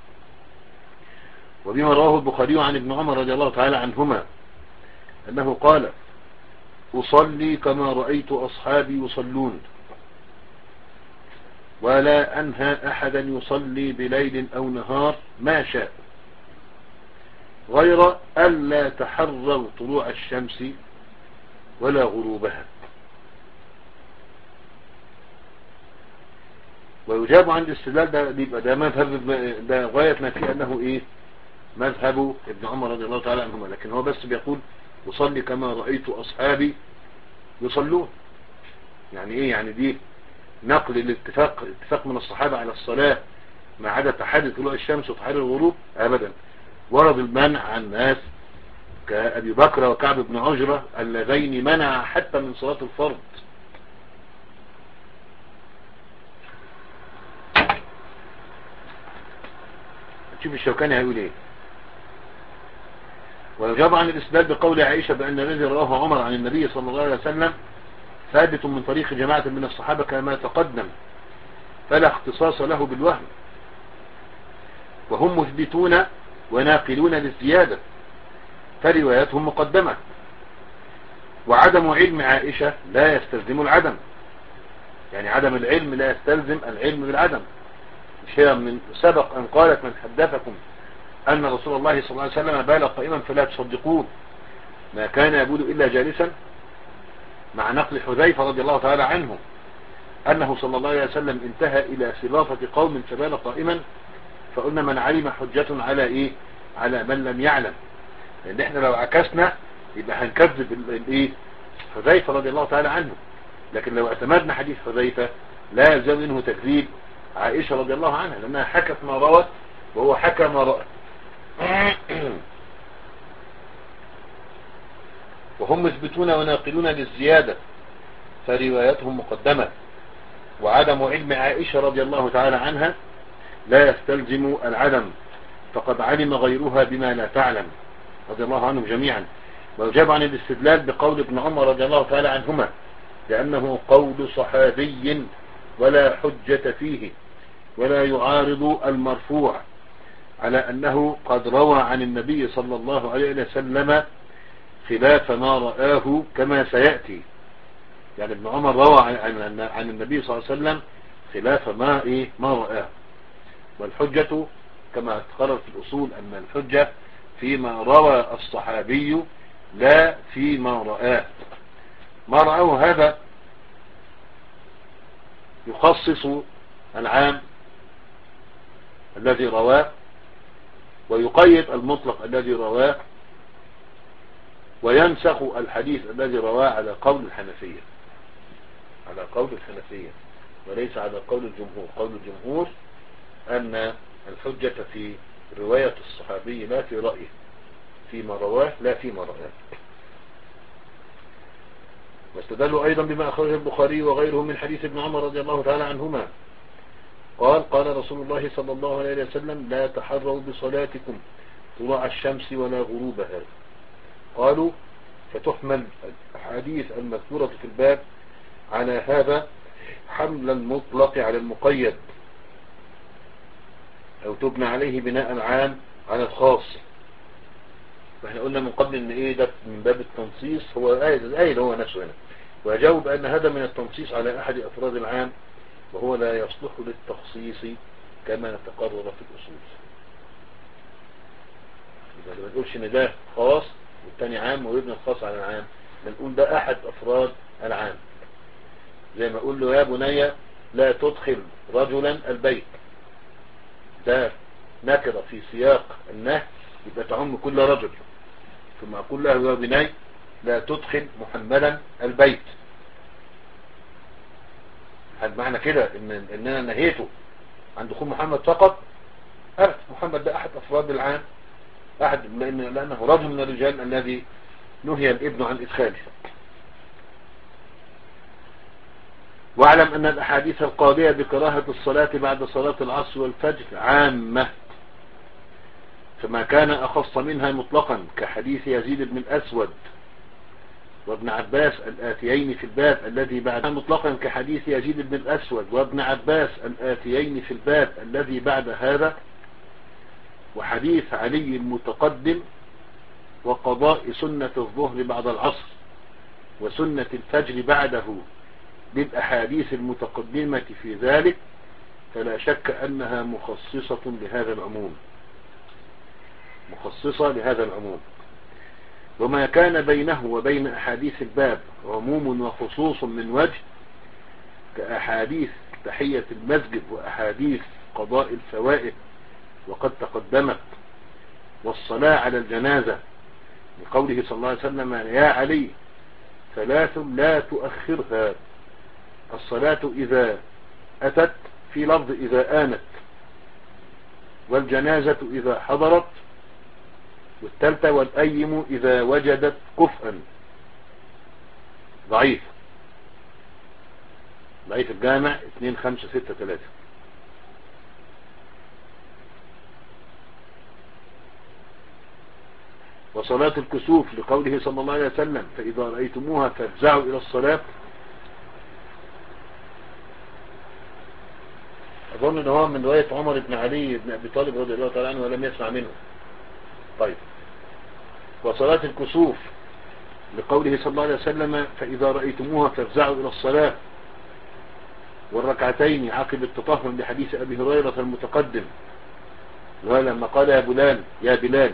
وبما رواه البخاري عن ابن عمر رضي الله تعالى عنهما أنه قال أصلي كما رأيت أصحابي يصلون ولا أنهى أحدا يصلي بليل أو نهار ما شاء غير ألا تحروا طلوع الشمس ولا غروبها. ويجاب عن الاستدلال ده بيبقى ده مذهب ده غاية ما فيه أنه إيه مذهب ابن عمر رضي الله تعالى عنهما، لكن هو بس بيقول أصلي كما رأيت أصحابي يصلون. يعني إيه؟ يعني دي نقل الاتفاق اتفاق من الصحابة على الصلاة ما عدا تحدي طلوع الشمس وتحدي الغروب؟ أبدا. ورد المنع عن ناس كأبي بكر وكعب بن عجرة اللذين منع حتى من صلاة الفرض. شوف الشوكاني هيقول ايه. ويجاب عن الإسناد بقول عائشة بأن الذي رواه عمر عن النبي صلى الله عليه وسلم ثابت من طريق جماعة من الصحابة كما تقدم، فلا اختصاص له بالوهم، وهم مثبتون وناقلون للزيادة فرواياتهم مقدمة. وعدم علم عائشة لا يستلزم العدم، يعني عدم العلم لا يستلزم العلم بالعدم. مش هي من سبق أن قالت من حدثكم أن رسول الله صلى الله عليه وسلم بال قائما فلا تصدقون ما كان يبول إلا جالسا، مع نقل حذيفة رضي الله تعالى عنه أنه صلى الله عليه وسلم انتهى إلى سلافة قوم فبال قائما، فقلنا من علم حجة على إيه؟ على من لم يعلم. لأن احنا لو عكسنا يبقى هنكذب الإيه؟ حذيفة رضي الله تعالى عنه، لكن لو اعتمدنا حديث حذيفة لا يلزم منه تكذيب عائشة رضي الله عنها، لأنها حكت ما روت وهو حكى ما رأت. وهم مثبتون وناقلون للزيادة فرواياتهم مقدمة. وعدم علم عائشة رضي الله تعالى عنها لا يستلزم العدم، فقد علم غيرها بما لا تعلم رضي الله عنهم جميعا. ويجاب عن الاستدلال بقول ابن عمر رضي الله تعالى عنهما لأنه قول صحابي ولا حجة فيه ولا يعارض المرفوع، على أنه قد روى عن النبي صلى الله عليه وسلم خلاف ما رآه كما سيأتي. يعني ابن عمر روى عن, عن, عن النبي صلى الله عليه وسلم خلاف ما ايه ما رآه. والحجة كما تقرر في الأصول أن الحجة فيما روى الصحابي لا فيما رآه. ما رآه هذا يخصص العام الذي رواه ويقيد المطلق الذي رواه وينسخ الحديث الذي رواه على قول الحنفية، على قول الحنفية وليس على قول الجمهور. قول الجمهور أن الحجة في رواية الصحابي لا في رأيه، فيما رواه لا فيما رآه. واستدلوا أيضا بما أخرجه البخاري وغيره من حديث ابن عمر رضي الله تعالى عنهما قال قال رسول الله صلى الله عليه وسلم لا تحروا بصلاتكم طلوع الشمس ولا غروبها. قالوا فتحمل الحديث المذكورة في الباب على هذا حمل المطلق على المقيد، أو تبنى عليه بناء عام على الخاص. فاحنا قلنا من قبل ان ايه ده من باب التنصيص، هو الآية الآية هو نفسه هنا، ويجاوب أن هذا من التنصيص على أحد أفراد العام وهو لا يصلح للتخصيص كما تقرر في الأصول. إذا ما نقولش ان ده خاص والتاني عام ويبنى الخاص على العام، بنقول ده أحد أفراد العام. زي ما أقول له يا بني لا تدخل رجلا البيت، ده نكرة في سياق النهي يبقى تعم كل رجل. ثم أقول له يا بني لا تدخل محمدا البيت، هل معنى كده ان ان انا نهيته عن دخول محمد فقط؟ أبدا، محمد ده احد افراد العام، احد لأن لانه رجل من الرجال الذي نهي الابن عن ادخاله. واعلم ان الاحاديث القاضية بكراهة الصلاة بعد صلاة العصر والفجر عامة، فما كان اخص منها مطلقا كحديث يزيد بن الاسود وابن عباس الآتيين في الباب الذي بعد مطلقا كحديث يزيد بن الأسود وابن عباس الآتيين في الباب الذي بعد هذا، وحديث علي المتقدم وقضاء سنة الظهر بعد العصر وسنة الفجر بعده بالأحاديث المتقدمة في ذلك، فلا شك أنها مخصصة لهذا العموم، مخصصة لهذا العموم. وما كان بينه وبين أحاديث الباب عموم وخصوص من وجه كأحاديث تحية المسجد وأحاديث قضاء الفوائد وقد تقدمت، والصلاة على الجنازة لقوله صلى الله عليه وسلم يا علي ثلاث لا تؤخرها، الصلاة إذا أتت في لفظ إذا آنت، والجنازة إذا حضرت، والثالثة والأيم إذا وجدت كفءا. ضعيف ضعيف الجامع اثنين خمسة ستة ثلاثة. وصلاة الكسوف لقوله صلى الله عليه وسلم فإذا رأيتموها فافزعوا إلى الصلاة، أظن أنه هو من رواية عمر بن علي بن أبي طالب رضي الله تعالى عنه ولم يسمع منه. طيب. وصلاة الكسوف لقوله صلى الله عليه وسلم فإذا رأيتموها فافزعوا إلى الصلاة، والركعتين عقب التطهر لحديث أبي هريرة المتقدم لما قال يا بلال يا بلال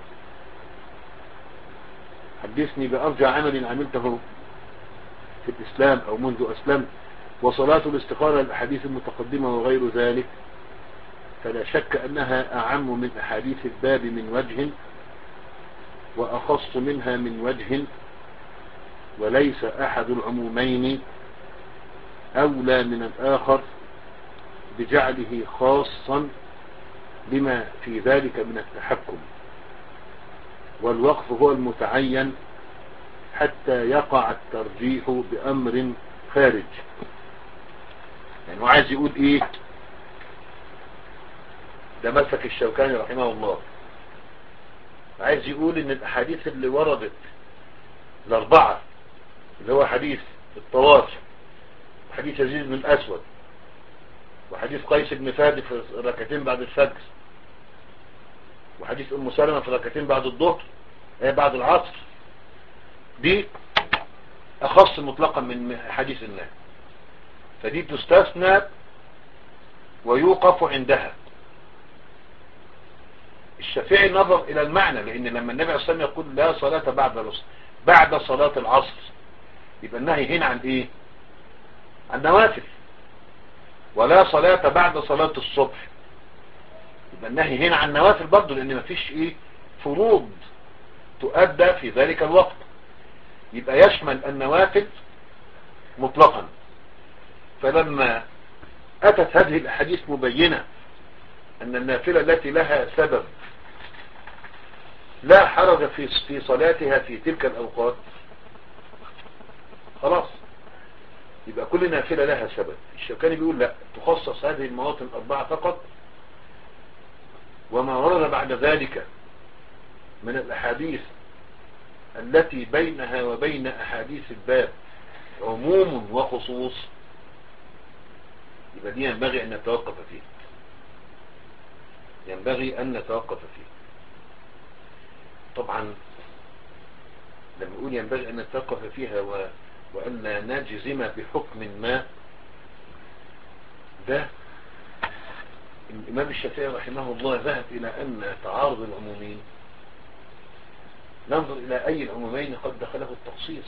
حدثني بأرجع عمل عملته في الإسلام أو منذ أسلمت. وصلاة الاستخارة الأحاديث المتقدمة وغير ذلك، فلا شك أنها أعم من أحاديث الباب من وجه وأخص منها من وجه، وليس أحد العمومين أولى من الآخر بجعله خاصا بما في ذلك من التحكم، والوقف هو المتعين حتى يقع الترجيح بأمر خارج. يعني هو عايز يقول ايه؟ ده مسك الشوكاني رحمه الله، عايز يقول ان الاحاديث اللي وردت الاربعة اللي هو حديث الطواف وحديث يزيد بن الاسود وحديث قيس بن فادي في ركعتين بعد الفجر وحديث ام سلمة في ركعتين بعد الظهر بعد العصر، دي أخص مطلقا من حديث النهي، فدي تستثنى ويوقف عندها. الشافعي نظر إلى المعنى، لأن لما النبي عليه الصلاة والسلام يقول لا صلاة بعد العصر بعد صلاة العصر، يبقى النهي هنا عن إيه؟ عن نوافل. ولا صلاة بعد صلاة الصبح، يبقى النهي هنا عن نوافل برضه، لأن مفيش إيه فروض تؤدى في ذلك الوقت، يبقى يشمل النوافل مطلقا. فلما أتت هذه الأحاديث مبينة أن النافلة التي لها سبب لا حرج في في صلاتها في تلك الأوقات، خلاص يبقى كل نافلة لها سبب. الشوكاني بيقول لا، تخصص هذه المواطن الأربعة فقط، وما ورد بعد ذلك من الأحاديث التي بينها وبين أحاديث الباب عموم وخصوص، يبقى دي ينبغي أن نتوقف فيه، ينبغي أن نتوقف فيه. طبعا لما نقول ينبغي أن نتوقف فيها و... وأن نجزم بحكم ما، ده الإمام الشافعي رحمه الله ذهب إلى أن تعارض العمومين ننظر إلى أي العمومين قد دخله التخصيص،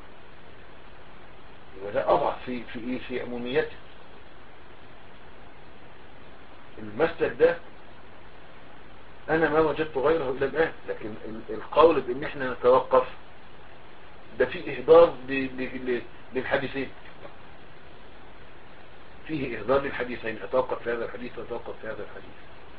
وده أضعف في في إيه في عموميته. المسلك ده أنا ما وجدت غيره إلى الآن، لكن القول بأن احنا نتوقف ده فيه إهدار للحديثين، فيه إهدار للحديثين، أتوقف في هذا الحديث وأتوقف في هذا الحديث.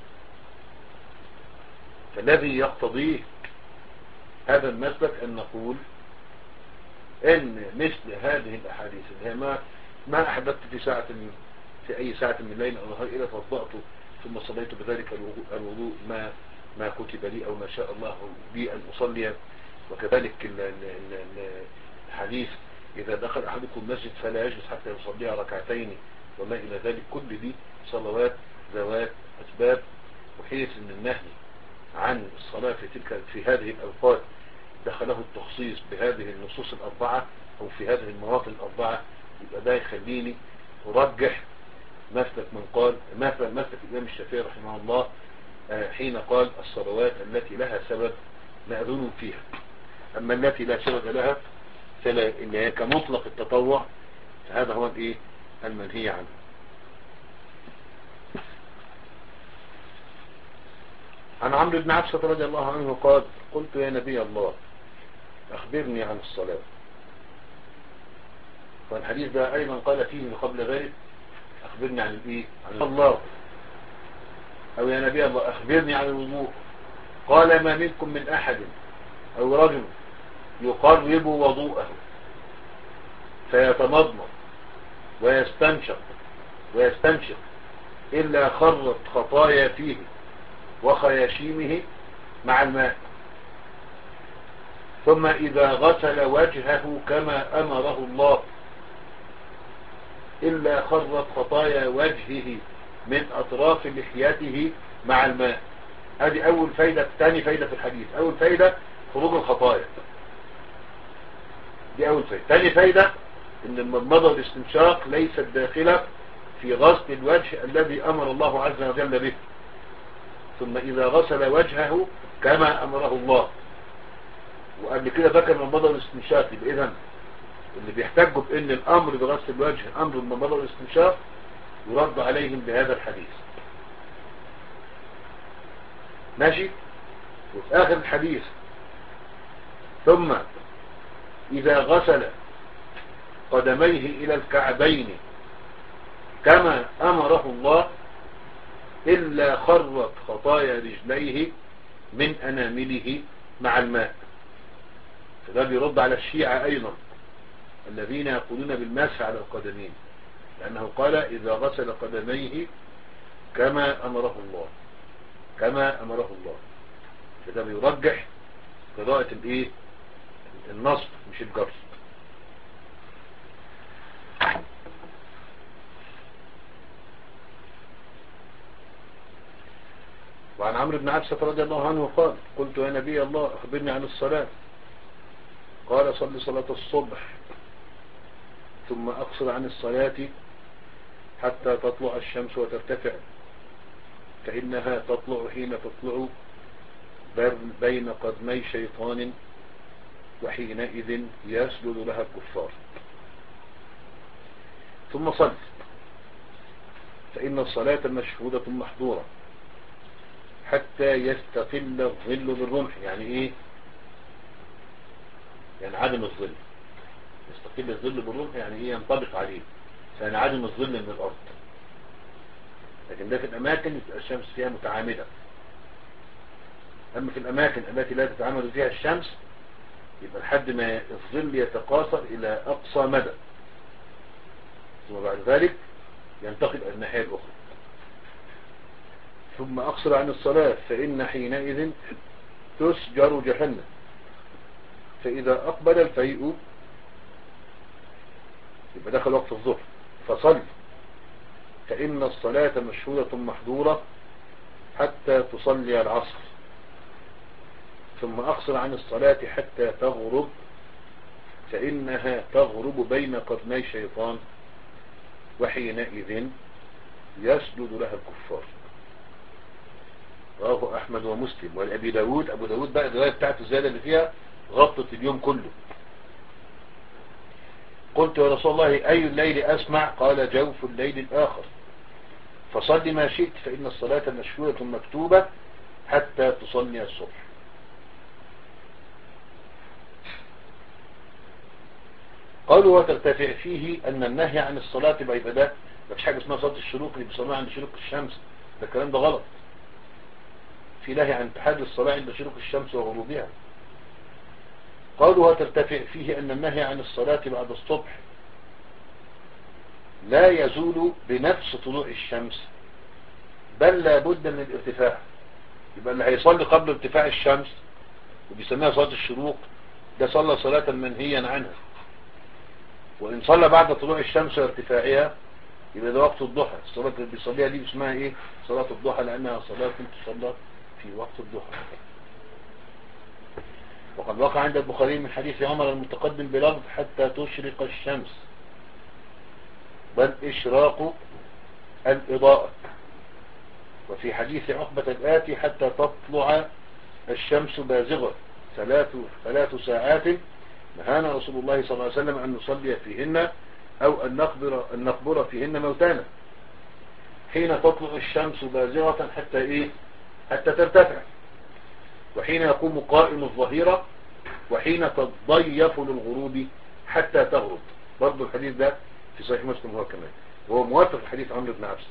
فالذي يقتضيه هذا المسلك أن نقول أن مثل هذه الأحاديث اللي هي ما ما أحدثت في ساعة في أي ساعة من الليل أو نهار إلى توضأت ثم صليت بذلك الوضوء ما ما كتب لي أو ما شاء الله بي أن أصلي، وكذلك الحديث إذا دخل أحدكم المسجد فلا يجلس حتى يصلي ركعتين وما إلى ذلك، كل دي صلوات ذوات أسباب، وحيث أن النهي عن الصلاة في تلك في هذه الأوقات دخله التخصيص بهذه النصوص الأربعة أو في هذه المواطن الأربعة، يبقى ده يخليني أرجح مسلك من قال مثلا مسلك الإمام الشافعي رحمه الله حين قال الصلوات التي لها سبب مأذون فيها، أما التي لا سبب لها فلا، إن هي كمطلق التطوع فهذا هو الإيه المنهي عنه. عن عمرو بن عبسة رضي الله عنه قال قلت يا نبي الله أخبرني عن الصلاة، والحديث ده أيضا قال فيه قبل ذلك أخبرني عن الإيه عن الله، أو يا نبي الله أخبرني عن الوضوء، قال ما منكم من أحد أو رجل يقرب وضوءه فيتمضمض ويستنشق ويستنشق إلا خرت خطايا فيه وخياشيمه مع الماء، ثم إذا غسل وجهه كما أمره الله إلا خرت خطايا وجهه من أطراف لحيته مع الماء. هذه أول فايدة. ثاني فايدة في الحديث، أول فايدة خروج الخطايا، دي أول فايدة. ثاني فايدة إن المضمضة والاستنشاق ليست داخلة في غسل الوجه الذي أمر الله عز وجل به، ثم إذا غسل وجهه كما أمره الله. وقبل كده ذكر المضمضة والاستنشاق، يبقى إذن اللي بيحتجوا بأن الأمر بغسل الوجه أمر المضمضة والاستنشاق يرد عليهم بهذا الحديث. ماشي. وفي آخر الحديث ثم إذا غسل قدميه إلى الكعبين كما أمره الله إلا خرت خطايا رجليه من أنامله مع الماء. فده بيرد على الشيعة أيضا الذين يقولون بالمسح على القدمين، لأنه قال إذا غسل قدميه كما أمره الله كما أمره الله فده بيرجح قراءة الإيه النصب مش الجر. وعن عمرو بن عبسة رضي الله عنه قال قلت يا نبي الله أخبرني عن الصلاة، قال صل صلاة الصبح ثم أقصر عن الصلاة حتى تطلع الشمس وترتفع، فإنها تطلع حين تطلع بين قدمي شيطان، وحينئذ يسجد لها الكفار. ثم صل، فإن الصلاة مشهودة محظورة حتى يستقل الظل بالرمح. يعني إيه؟ يعني عدم الظل. يستقل الظل بالرمح يعني إيه؟ ينطبق عليه، يعني عدم الظل من الأرض. لكن ده في الأماكن الشمس فيها متعامدة. أما في الأماكن التي لا تتعامد فيها الشمس يبقى لحد ما الظل يتقاصر إلى أقصى مدى، ثم بعد ذلك ينتقل إلى الناحية الأخرى. ثم أقصر عن الصلاة، فإن حينئذ تسجر جهنم، فإذا أقبل الفيء يبقى دخل وقت الظهر، فصل، فإن الصلاة مشهودة محظورة حتى تصلي العصر. ثم أقصر عن الصلاة حتى تغرب، فإنها تغرب بين قرني شيطان، وحينئذ يسجد لها الكفار. رواه أحمد ومسلم والأبي داود. أبو داود بقى الرواية بتاعته الزيادة اللي فيها غطت اليوم كله. قلت يا رسول الله أي الليل أسمع؟ قال جوف الليل الآخر، فصل ما شئت، فإن الصلاة مشهودة مكتوبة حتى تصلي الصبح. قالوا وترتفع فيه أن النهي عن الصلاة بعبادة. مفيش حاجة اسمها صلاة الشروق اللي بيصلوها عند شروق الشمس، ده الكلام ده غلط. في نهي عن تحدي الصلاة عند شروق الشمس وغروبها. قالوا وترتفع فيه أن النهي عن الصلاة بعد الصبح لا يزول بنفس طلوع الشمس، بل لا بد من الارتفاع. يبقى اللي هيصلي قبل ارتفاع الشمس وبيسميها صلاة الشروق ده صلى صلاة منهيا عنها، وإن صلى بعد طلوع الشمس وارتفاعها يبقى ده وقت الضحى. الصلاة اللي بيصليها دي اسمها ايه؟ صلاة الضحى، لأنها صلاة تصلى في وقت الضحى. وقد وقع عند البخاري من حديث عمر المتقدم بلفظ حتى تشرق الشمس، بل إشراق الإضاءة. وفي حديث عقبة الآتي حتى تطلع الشمس بازغة ثلاث, ثلاث ساعات نهانا رسول الله صلى الله عليه وسلم أن نصلي فيهن أو أن نقبر, أن نقبر فيهن موتانا، حين تطلع الشمس بازغة حتى إيه؟ حتى ترتفع، وحين يقوم قائم الظهيرة، وحين تضيف للغروب حتى تغرب. برضو الحديث ده في صحيح مسلم هو كمان، وهو موافق الحديث عمرو بن عبس.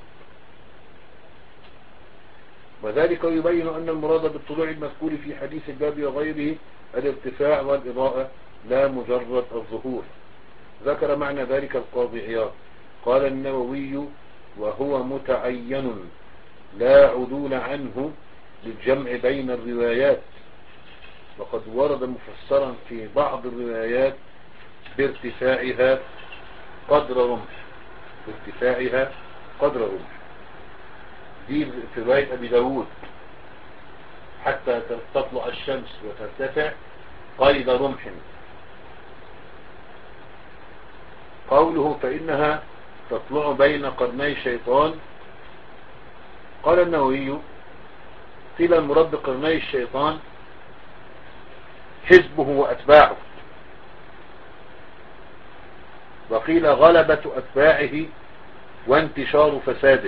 وذلك يبين أن المراد بالطلوع المذكور في حديث الباب وغيره الارتفاع والإضاءة لا مجرد الظهور. ذكر معنى ذلك القاضي عياض. قال النووي وهو متعين لا عدول عنه للجمع بين الروايات، وقد ورد مفسرا في بعض الروايات بارتفاعها قدر رمح، بارتفاعها قدر رمح. دي في رواية أبي داود حتى تطلع الشمس وترتفع قيد رمح. قوله فإنها تطلع بين قرني شيطان، قال النووي قيل المراد بقرني الشيطان حزبه وأتباعه، وقيل غلبة أتباعه وانتشار فساده،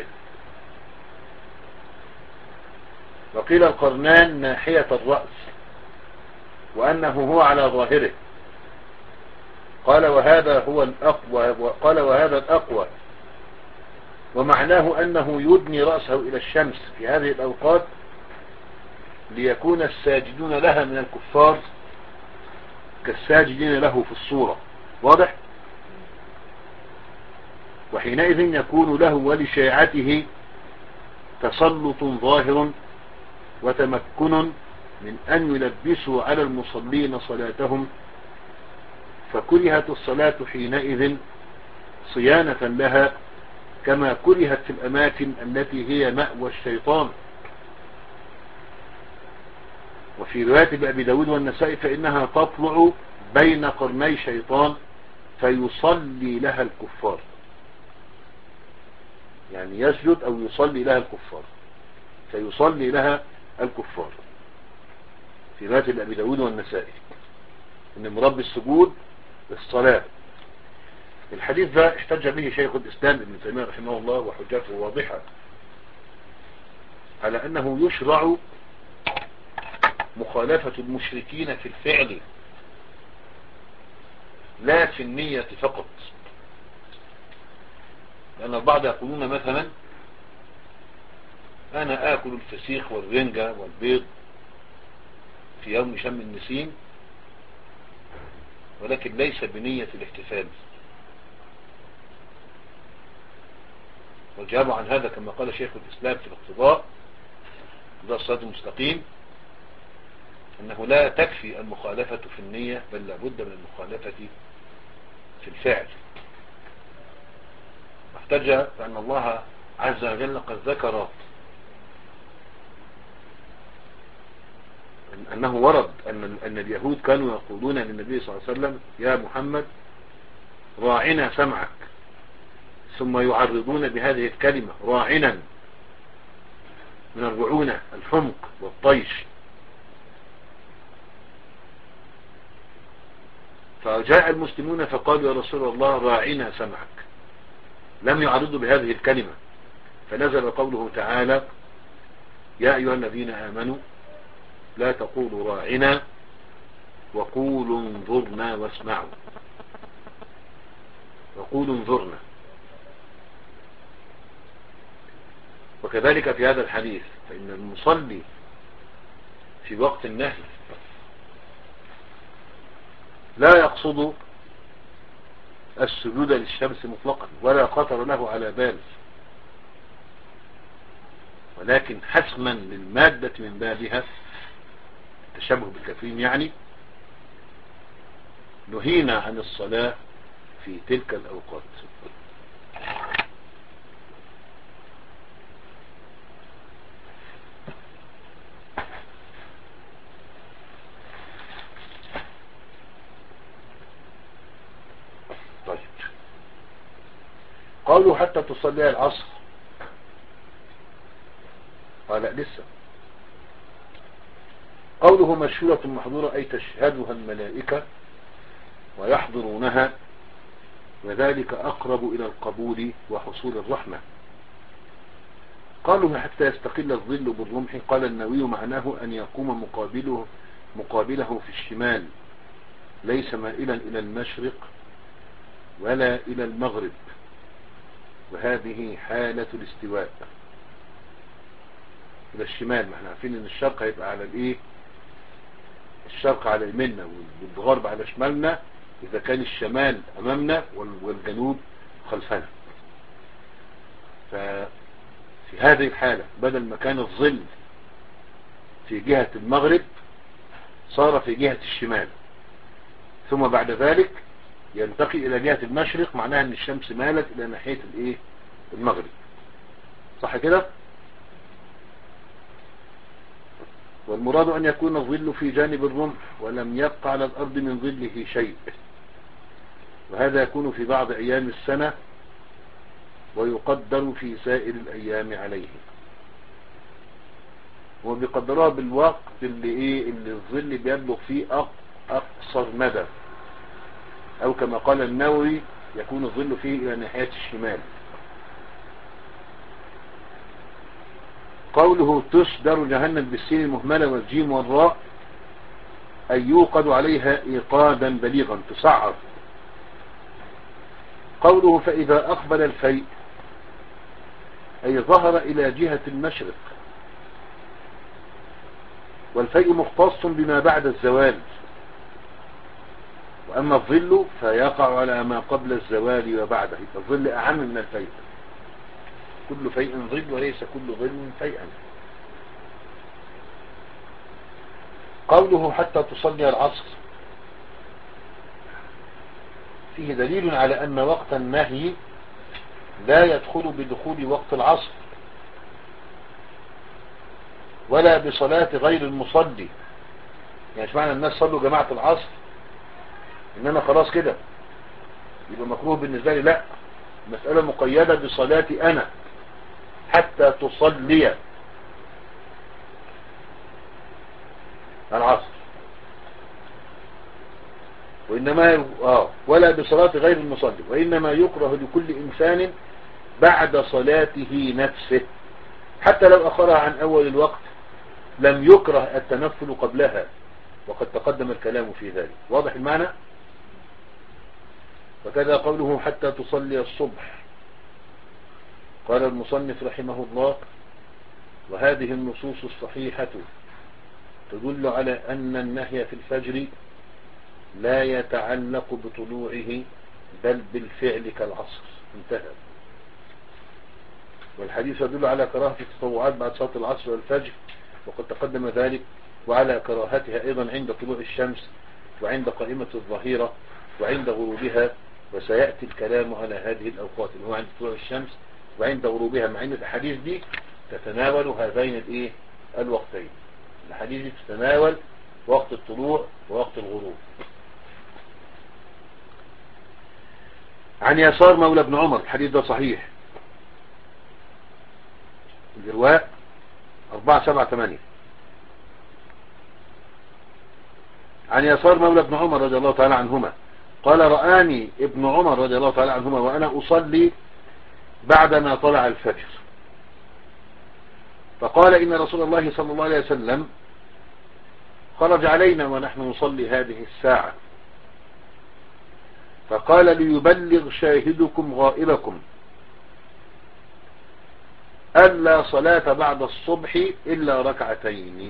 وقيل القرنان ناحية الرأس وأنه هو على ظاهره. قال وهذا هو الأقوى، وقال وهذا الأقوى، ومعناه أنه يدني رأسه إلى الشمس في هذه الأوقات ليكون الساجدون لها من الكفار كالساجدين له في الصورة. واضح؟ وحينئذ يكون له ولشيعته تسلط ظاهر وتمكن من أن يلبسوا على المصلين صلاتهم، فكرهت الصلاة حينئذ صيانة لها كما كرهت في الأماكن التي هي مأوى الشيطان. وفي رواية أبي داود والنسائي فإنها تطلع بين قرني شيطان فيصلي لها الكفار، يعني يسجد أو يصلي لها الكفار، فيصلي لها الكفار في رواية أبي داود والنسائي إن مراد السجود الصلاة. الحديث ده احتج به شيخ الإسلام ابن تيمية رحمه الله وحجته واضحة على أنه يشرع مخالفة المشركين في الفعل لا في النية فقط، لأن البعض يقولون مثلا أنا آكل الفسيخ والرنجة والبيض في يوم شم النسيم ولكن ليس بنية الاحتفال، والجواب عن هذا كما قال شيخ الإسلام في الاقتضاء ده الصراط المستقيم أنه لا تكفي المخالفة في النية بل لابد من المخالفة في الفعل. واحتج بأن الله عز وجل قد ذكر أنه ورد أن, أن اليهود كانوا يقولون للنبي صلى الله عليه وسلم يا محمد راعنا سمعك، ثم يعرضون بهذه الكلمة راعنا من الرعونة الحمق والطيش، فجاء المسلمون فقالوا يا رسول الله راعنا سمعك، لم يعرضوا بهذه الكلمة، فنزل قوله تعالى يا أيها الذين آمنوا لا تقولوا راعنا وقولوا انظرنا واسمعوا، وقولوا انظرنا. وكذلك في هذا الحديث فإن المصلي في وقت النهي لا يقصد السجود للشمس مطلقا ولا خطر له على بال، ولكن حسما للمادة من بابها التشبه بالكافرين، يعني نهينا عن الصلاة في تلك الأوقات. طيب قالوا حتى تصلي العصر، قال لا لسه. قوله مشهورة محظورة أي تشهدها الملائكة ويحضرونها، وذلك أقرب إلى القبول وحصول الرحمة. قالوا حتى يستقل الظل بالرمح، قال النووي معناه أن يقوم مقابله, مقابله في الشمال ليس مائلا إلى المشرق ولا إلى المغرب، وهذه حالة الاستواء إلى الشمال. ما احنا عارفين ان الشرق هيبقى على الايه، الشرق على يميننا والغرب على شمالنا اذا كان الشمال امامنا والجنوب خلفنا. ففي هذه الحالة بدل ما كان الظل في جهة المغرب صار في جهة الشمال، ثم بعد ذلك ينتقي الى جهة المشرق، معناها ان الشمس مالت الى ناحية الايه المغرب، صح كده؟ والمراد أن يكون الظل في جانب الرمح ولم يبق على الأرض من ظله شيء، وهذا يكون في بعض أيام السنة ويقدر في سائر الأيام عليه. وبيقدروها بالوقت اللي إيه اللي الظل بيبلغ فيه أقصر مدى، أو كما قال النووي يكون الظل فيه إلى ناحية الشمال. قوله تسدر جهنم بالسين المهملة والجيم والراء أي يوقد عليها إيقادا بليغا تسعر. قوله فإذا أقبل الفيء أي ظهر إلى جهة المشرق، والفيء مختص بما بعد الزوال، وأما الظل فيقع على ما قبل الزوال وبعده، الظل أعم من الفيء، كل فيء ظل وليس كل ظل فيئا. قوله حتى تصلي العصر فيه دليل على أن وقت النهي لا يدخل بدخول وقت العصر ولا بصلاة غير المصلي. يعني معنى الناس صلوا جماعة العصر إنما خلاص كده يبقى مكروه بالنسبة لي؟ لا، مسألة مقيدة بصلاتي أنا حتى تصلي العصر، وإنما آه ولا بصلاة غير المصلي، وإنما يكره لكل إنسان بعد صلاته نفسه، حتى لو أخرها عن أول الوقت لم يكره التنفل قبلها، وقد تقدم الكلام في ذلك. واضح المعنى؟ وكذا قوله حتى تصلي الصبح. قال المصنف رحمه الله: وهذه النصوص الصحيحة تدل على أن النهي في الفجر لا يتعلق بطلوعه بل بالفعل كالعصر. انتهى. والحديث يدل على كراهة التطوعات بعد صلاة العصر والفجر، وقد تقدم ذلك، وعلى كراهتها أيضا عند طلوع الشمس وعند قائمة الظهيرة وعند غروبها، وسيأتي الكلام على هذه الأوقات اللي هو عند طلوع الشمس وعند غروبها، مع أن الحديث دي تتناول هذين الايه الوقتين. الحديث دي تتناول وقت الطلوع ووقت الغروب. عن يسار مولى ابن عمر، الحديث ده صحيح، الإرواء أربعة سبعة ثمانية. عن يسار مولى ابن عمر رضي الله تعالى عنهما قال: رآني ابن عمر رضي الله تعالى عنهما وأنا أصلي بعدما طلع الفجر، فقال: إن رسول الله صلى الله عليه وسلم خرج علينا ونحن نصلي هذه الساعة، فقال: ليبلغ شاهدكم غائبكم ألا صلاة بعد الصبح إلا ركعتين.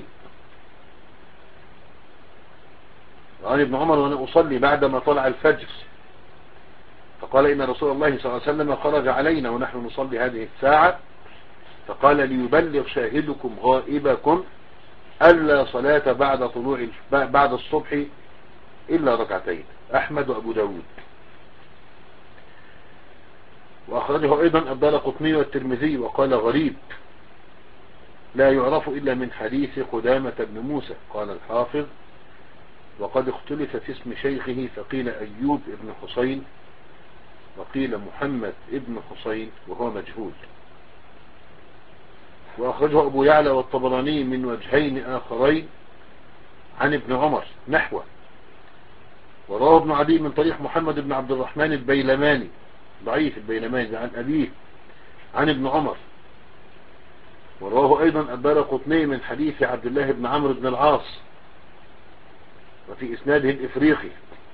رآني ابن عمر وأنا أصلي بعدما طلع الفجر، فقال: إن رسول الله صلى الله عليه وسلم خرج علينا ونحن نصلي هذه الساعة، فقال: ليبلغ شاهدكم غائبكم ألا صلاة بعد طلوع بعد الصبح إلا ركعتين. أحمد وأبو داود. وأخرجه أيضا الدارقطني والترمذي وقال: غريب لا يعرف إلا من حديث قدامة بن موسى. قال الحافظ: وقد اختلف في اسم شيخه، فقيل أيوب ابن حسين وقيل محمد ابن حسين وهو مجهول. وأخرجه أبو يعلى والطبراني من وجهين آخرين عن ابن عمر نحوه. ورواه ابن عدي من طريق محمد بن عبد الرحمن البيلماني، ضعيف البيلماني، عن أبيه عن ابن عمر. ورواه أيضا الدارقطني من حديث عبد الله بن عمرو بن العاص، وفي إسناده الإفريقي.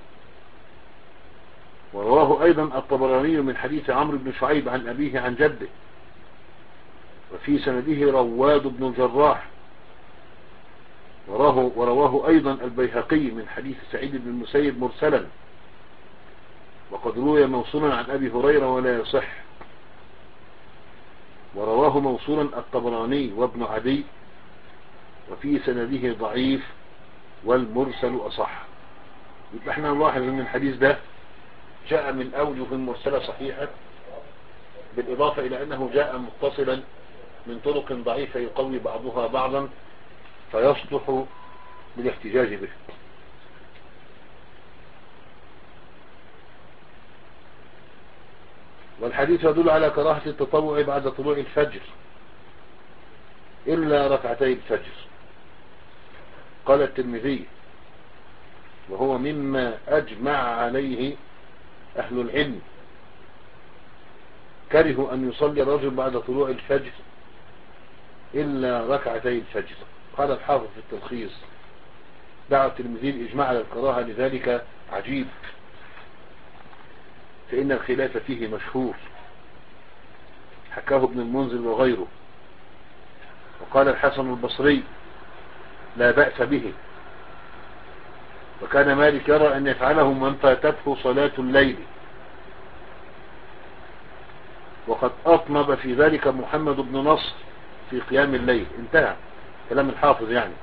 ورواه أيضا الطبراني من حديث عمرو بن شعيب عن أبيه عن جده، وفي سنده رواد بن الجراح. وراه ورواه أيضا البيهقي من حديث سعيد بن المسيب مرسلا، وقد روي موصولا عن أبي هريرة ولا يصح. ورواه موصولا الطبراني وابن عدي، وفي سنده ضعيف والمرسل أصح. يبقى احنا نلاحظ ان الحديث ده جاء من أوجه مرسلة صحيحة، بالإضافة إلى أنه جاء متصلا من طرق ضعيفة يقوي بعضها بعضا، فيصلح للاحتجاج به. والحديث يدل على كراهة التطوع بعد طلوع الفجر إلا ركعتي الفجر. قال الترمذي: وهو مما أجمع عليه أهل العلم، كرهوا أن يصلي الرجل بعد طلوع الفجر إلا ركعتي الفجر. قال الحافظ في التلخيص: دعا الترمذي الإجماع على الكراهة لذلك عجيب، فإن الخلاف فيه مشهور، حكاه ابن المنذر وغيره. وقال الحسن البصري: لا بأس به. وكان مالك يرى أن يفعله من فاتته صلاة الليل، وقد أطنب في ذلك محمد بن نصر في قيام الليل. انتهى كلام الحافظ يعني.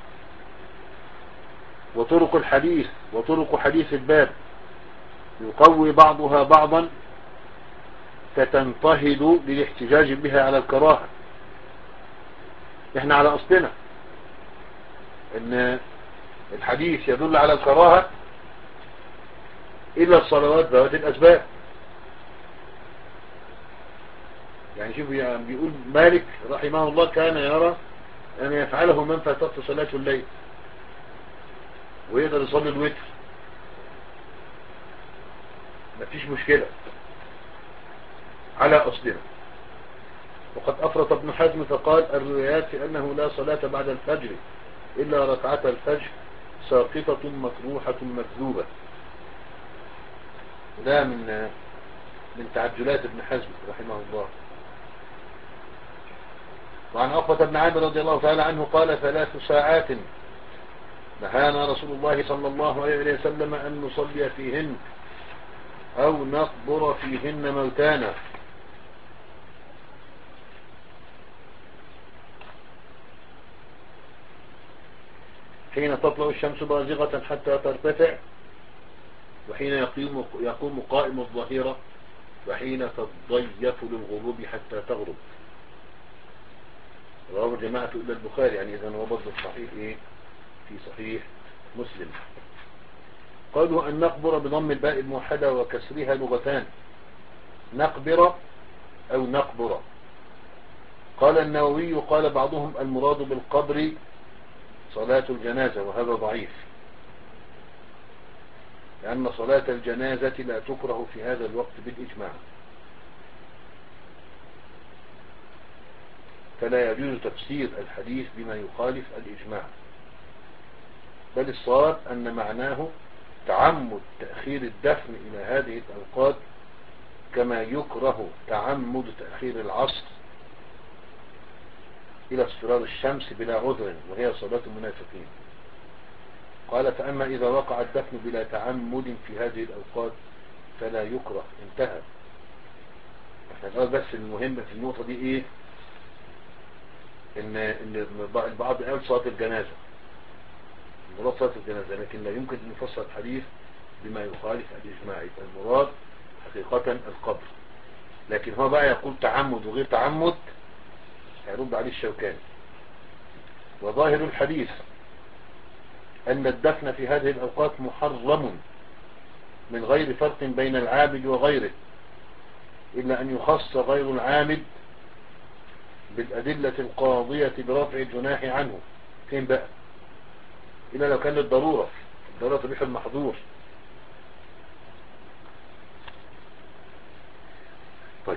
وطرق الحديث وطرق حديث الباب يقوي بعضها بعضا، فتنتهض للاحتجاج بها على الكراهة. احنا على أصلنا ان الحديث يدل على الكراهة إلا الصلوات ذوات الأسباب. يعني شوف يعني بيقول مالك رحمه الله كان يرى أن يفعله من فاتته صلاة الليل ويقدر يصلي الوتر مفيش مشكلة على أصلنا. وقد أفرط ابن حزم فقال الروايات في أنه لا صلاة بعد الفجر إلا ركعة الفجر ساقطة مكروحة مكذوبة. وده من من تعجلات ابن حزم رحمه الله. وعن عقبة بن عامر رضي الله تعالى عنه قال ثلاث ساعات نهانا رسول الله صلى الله عليه وسلم أن نصلي فيهن أو نقبر فيهن موتانا. حين تطلع الشمس بازغة حتى ترتفع، وحين يقوم, يقوم قائم الظهيرة، وحين تضيف للغروب حتى تغرب. رواه جماعة إلى البخاري، يعني إذا هو برضه صحيح إيه في صحيح مسلم. قالوا أن نقبر بضم الباء الموحدة وكسرها لغتان، نقبر أو نقبر. قال النووي قال بعضهم المراد بالقبر صلاة الجنازة، وهذا ضعيف لأن صلاة الجنازة لا تكره في هذا الوقت بالإجماع، فلا يجوز تفسير الحديث بما يخالف الإجماع، بل الصواب أن معناه تعمد تأخير الدفن إلى هذه الأوقات كما يكره تعمد تأخير العصر إلى اصفرار الشمس بلا عذر وهي صلاة المنافقين. قال فأما إذا وقع الدفن بلا تعمد في هذه الأوقات فلا يكره. انتهى. احنا الأول بس المهم في النقطة دي إيه؟ إن, إن البعض قال صلاة الجنازة، المراد صلاة الجنازة، لكن لا يمكن أن يفسر الحديث بما يخالف الإجماع. المراد حقيقة القبر، لكن هو بقى يقول تعمد وغير تعمد هيرد عليه الشوكاني. وظاهر الحديث أن الدفن في هذه الأوقات محرم من غير فرق بين العابد وغيره، إلا أن يخص غير العامد بالأدلة القاضية برفع الجناح عنه. فين بقى؟ إلا لو كان للضرورة، الضرورة تبيح المحظور. طيب،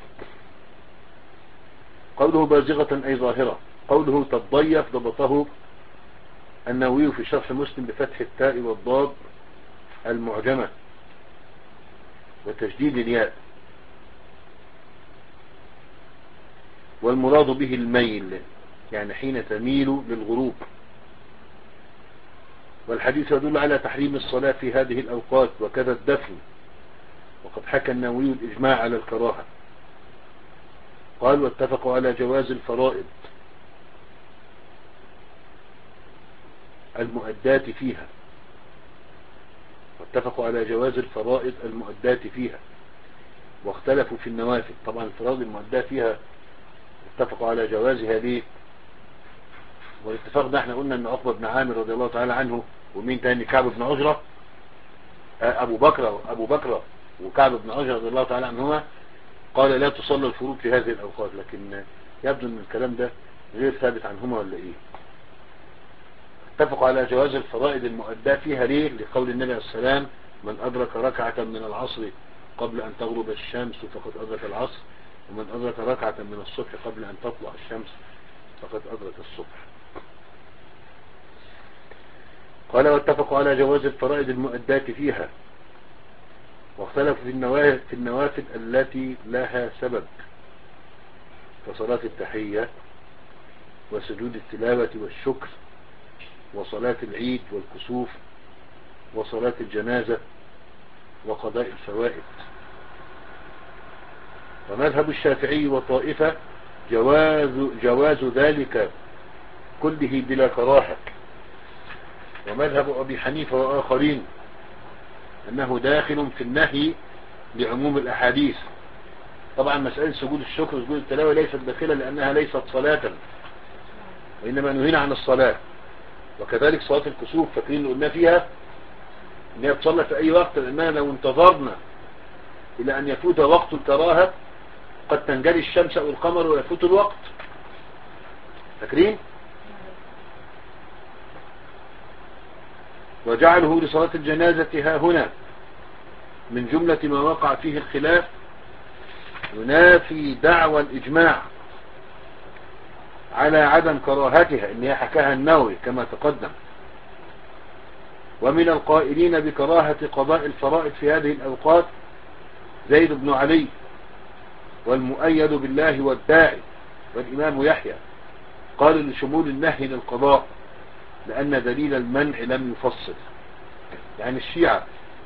قوله بازغة أي ظاهرة. قوله تضيف ضبطه النووي في شرح مسلم بفتح التاء والضاد المعجمة وتشديد الياء، والمراد به الميل، يعني حين تميل للغروب. والحديث يدل على تحريم الصلاة في هذه الأوقات وكذا الدفن، وقد حكى النووي الإجماع على الكراهة. قال واتفقوا على جواز الفرائض المؤدات فيها واتفقوا على جواز الفرائض المؤدات فيها واختلفوا في النوافل. طبعا الفرائض المؤدات فيها اتفقوا على جوازها ليه؟ والاتفاق ده احنا قلنا ان عقبة بن عامر رضي الله تعالى عنه ومين تاني كعب بن عجرة ابو بكر ابو بكر وكعب بن عجرة رضي الله تعالى عنهما قال لا تصلى الفروض في هذه الاوقات، لكن يبدو ان الكلام ده غير ثابت عنهما ولا ايه. اتفقوا على جواز الفرائض المؤداة فيها ليه؟ لقول النبي عليه السلام من أدرك ركعة من العصر قبل أن تغرب الشمس فقد أدرك العصر، ومن أدرك ركعة من الصبح قبل أن تطلع الشمس فقد أدرك الصبح. قال واتفقوا على جواز الفرائض المؤداة فيها واختلفوا في النوافل التي لها سبب كصلاة التحية وسجود التلاوة والشكر وصلاة العيد والكسوف وصلاة الجنازة وقضاء الفوائد. ومذهب الشافعي وطائفة جواز, جواز ذلك كله بلا كراهة، ومذهب أبي حنيفة وآخرين أنه داخل في النهي لعموم الأحاديث. طبعا مسألة سجود الشكر وسجود التلاوة ليست داخلة لأنها ليست صلاة، وإنما نهينا عن الصلاة. وكذلك صلاة الكسوف فاكرين اللي قلنا فيها ان هي تصلى في اي وقت، لاننا لو انتظرنا الى ان يفوت وقت الكراهة قد تنجلي الشمس او القمر ويفوت الوقت. فاكرين؟ وجعله لصلاة الجنازة ها هنا من جملة ما وقع فيه الخلاف ينافي دعوى الإجماع على عدم كراهتها، إن هي حكاها النووي كما تقدم. ومن القائلين بكراهة قضاء الفرائض في هذه الأوقات زيد بن علي، والمؤيد بالله والداعي والإمام يحيى، قالوا لشمول النهي للقضاء لأن دليل المنع لم يفصل، يعني الشيعة.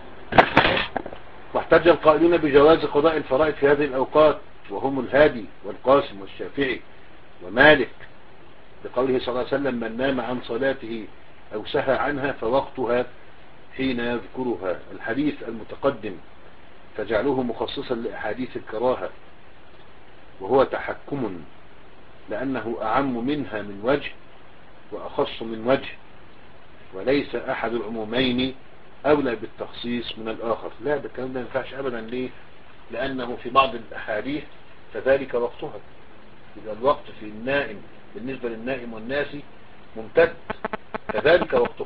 واحتج القائلون بجواز قضاء الفرائض في هذه الأوقات وهم الهادي والقاسم والشافعي ومالك، بقوله صلى الله عليه وسلم: من نام عن صلاته أو سهى عنها فوقتها حين يذكرها، الحديث المتقدم، فجعلوه مخصصا لأحاديث الكراهة، وهو تحكم لأنه أعم منها من وجه وأخص من وجه، وليس أحد العمومين أولى بالتخصيص من الآخر. لا، ده الكلام ده ما ينفعش أبدا. ليه؟ لأنه في بعض الأحاديث فذلك وقتها، إذا الوقت في النائم بالنسبة للنائم والناسي ممتد، فذلك وقتها،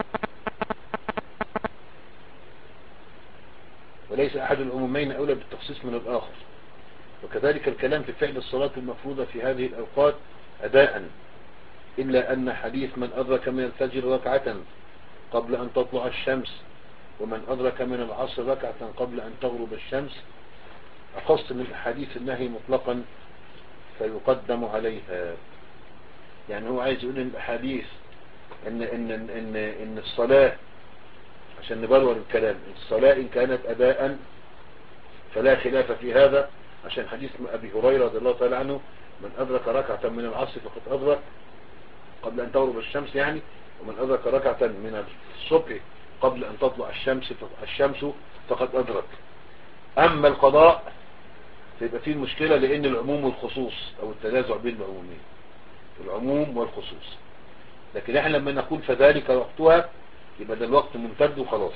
وليس أحد العمومين أولى بالتخصيص من الآخر. وكذلك الكلام في فعل الصلاة المفروضة في هذه الأوقات أداء، إلا أن حديث من أدرك من الفجر ركعة قبل أن تطلع الشمس ومن أدرك من العصر ركعة قبل أن تغرب الشمس أخص من أحاديث النهي مطلقا فيقدم عليها. يعني هو عايز يقول إن الأحاديث إن, إن, إن, إن الصلاة، عشان نبرر الكلام، الصلاة إن كانت أداء فلا خلاف في هذا، عشان حديث أبي هريرة رضي الله تعالى عنه: من أدرك ركعة من العصر فقد أدرك قبل أن تغرب الشمس، يعني ومن أدرك ركعة من الصبح قبل أن تطلع الشمس الشمس فقد أدرك. أما القضاء فيبقى فيه المشكلة، لأن العموم والخصوص أو التنازع بين العمومين، العموم والخصوص. لكن احنا لما نقول فذلك وقتها يبقى ده الوقت ممتد وخلاص.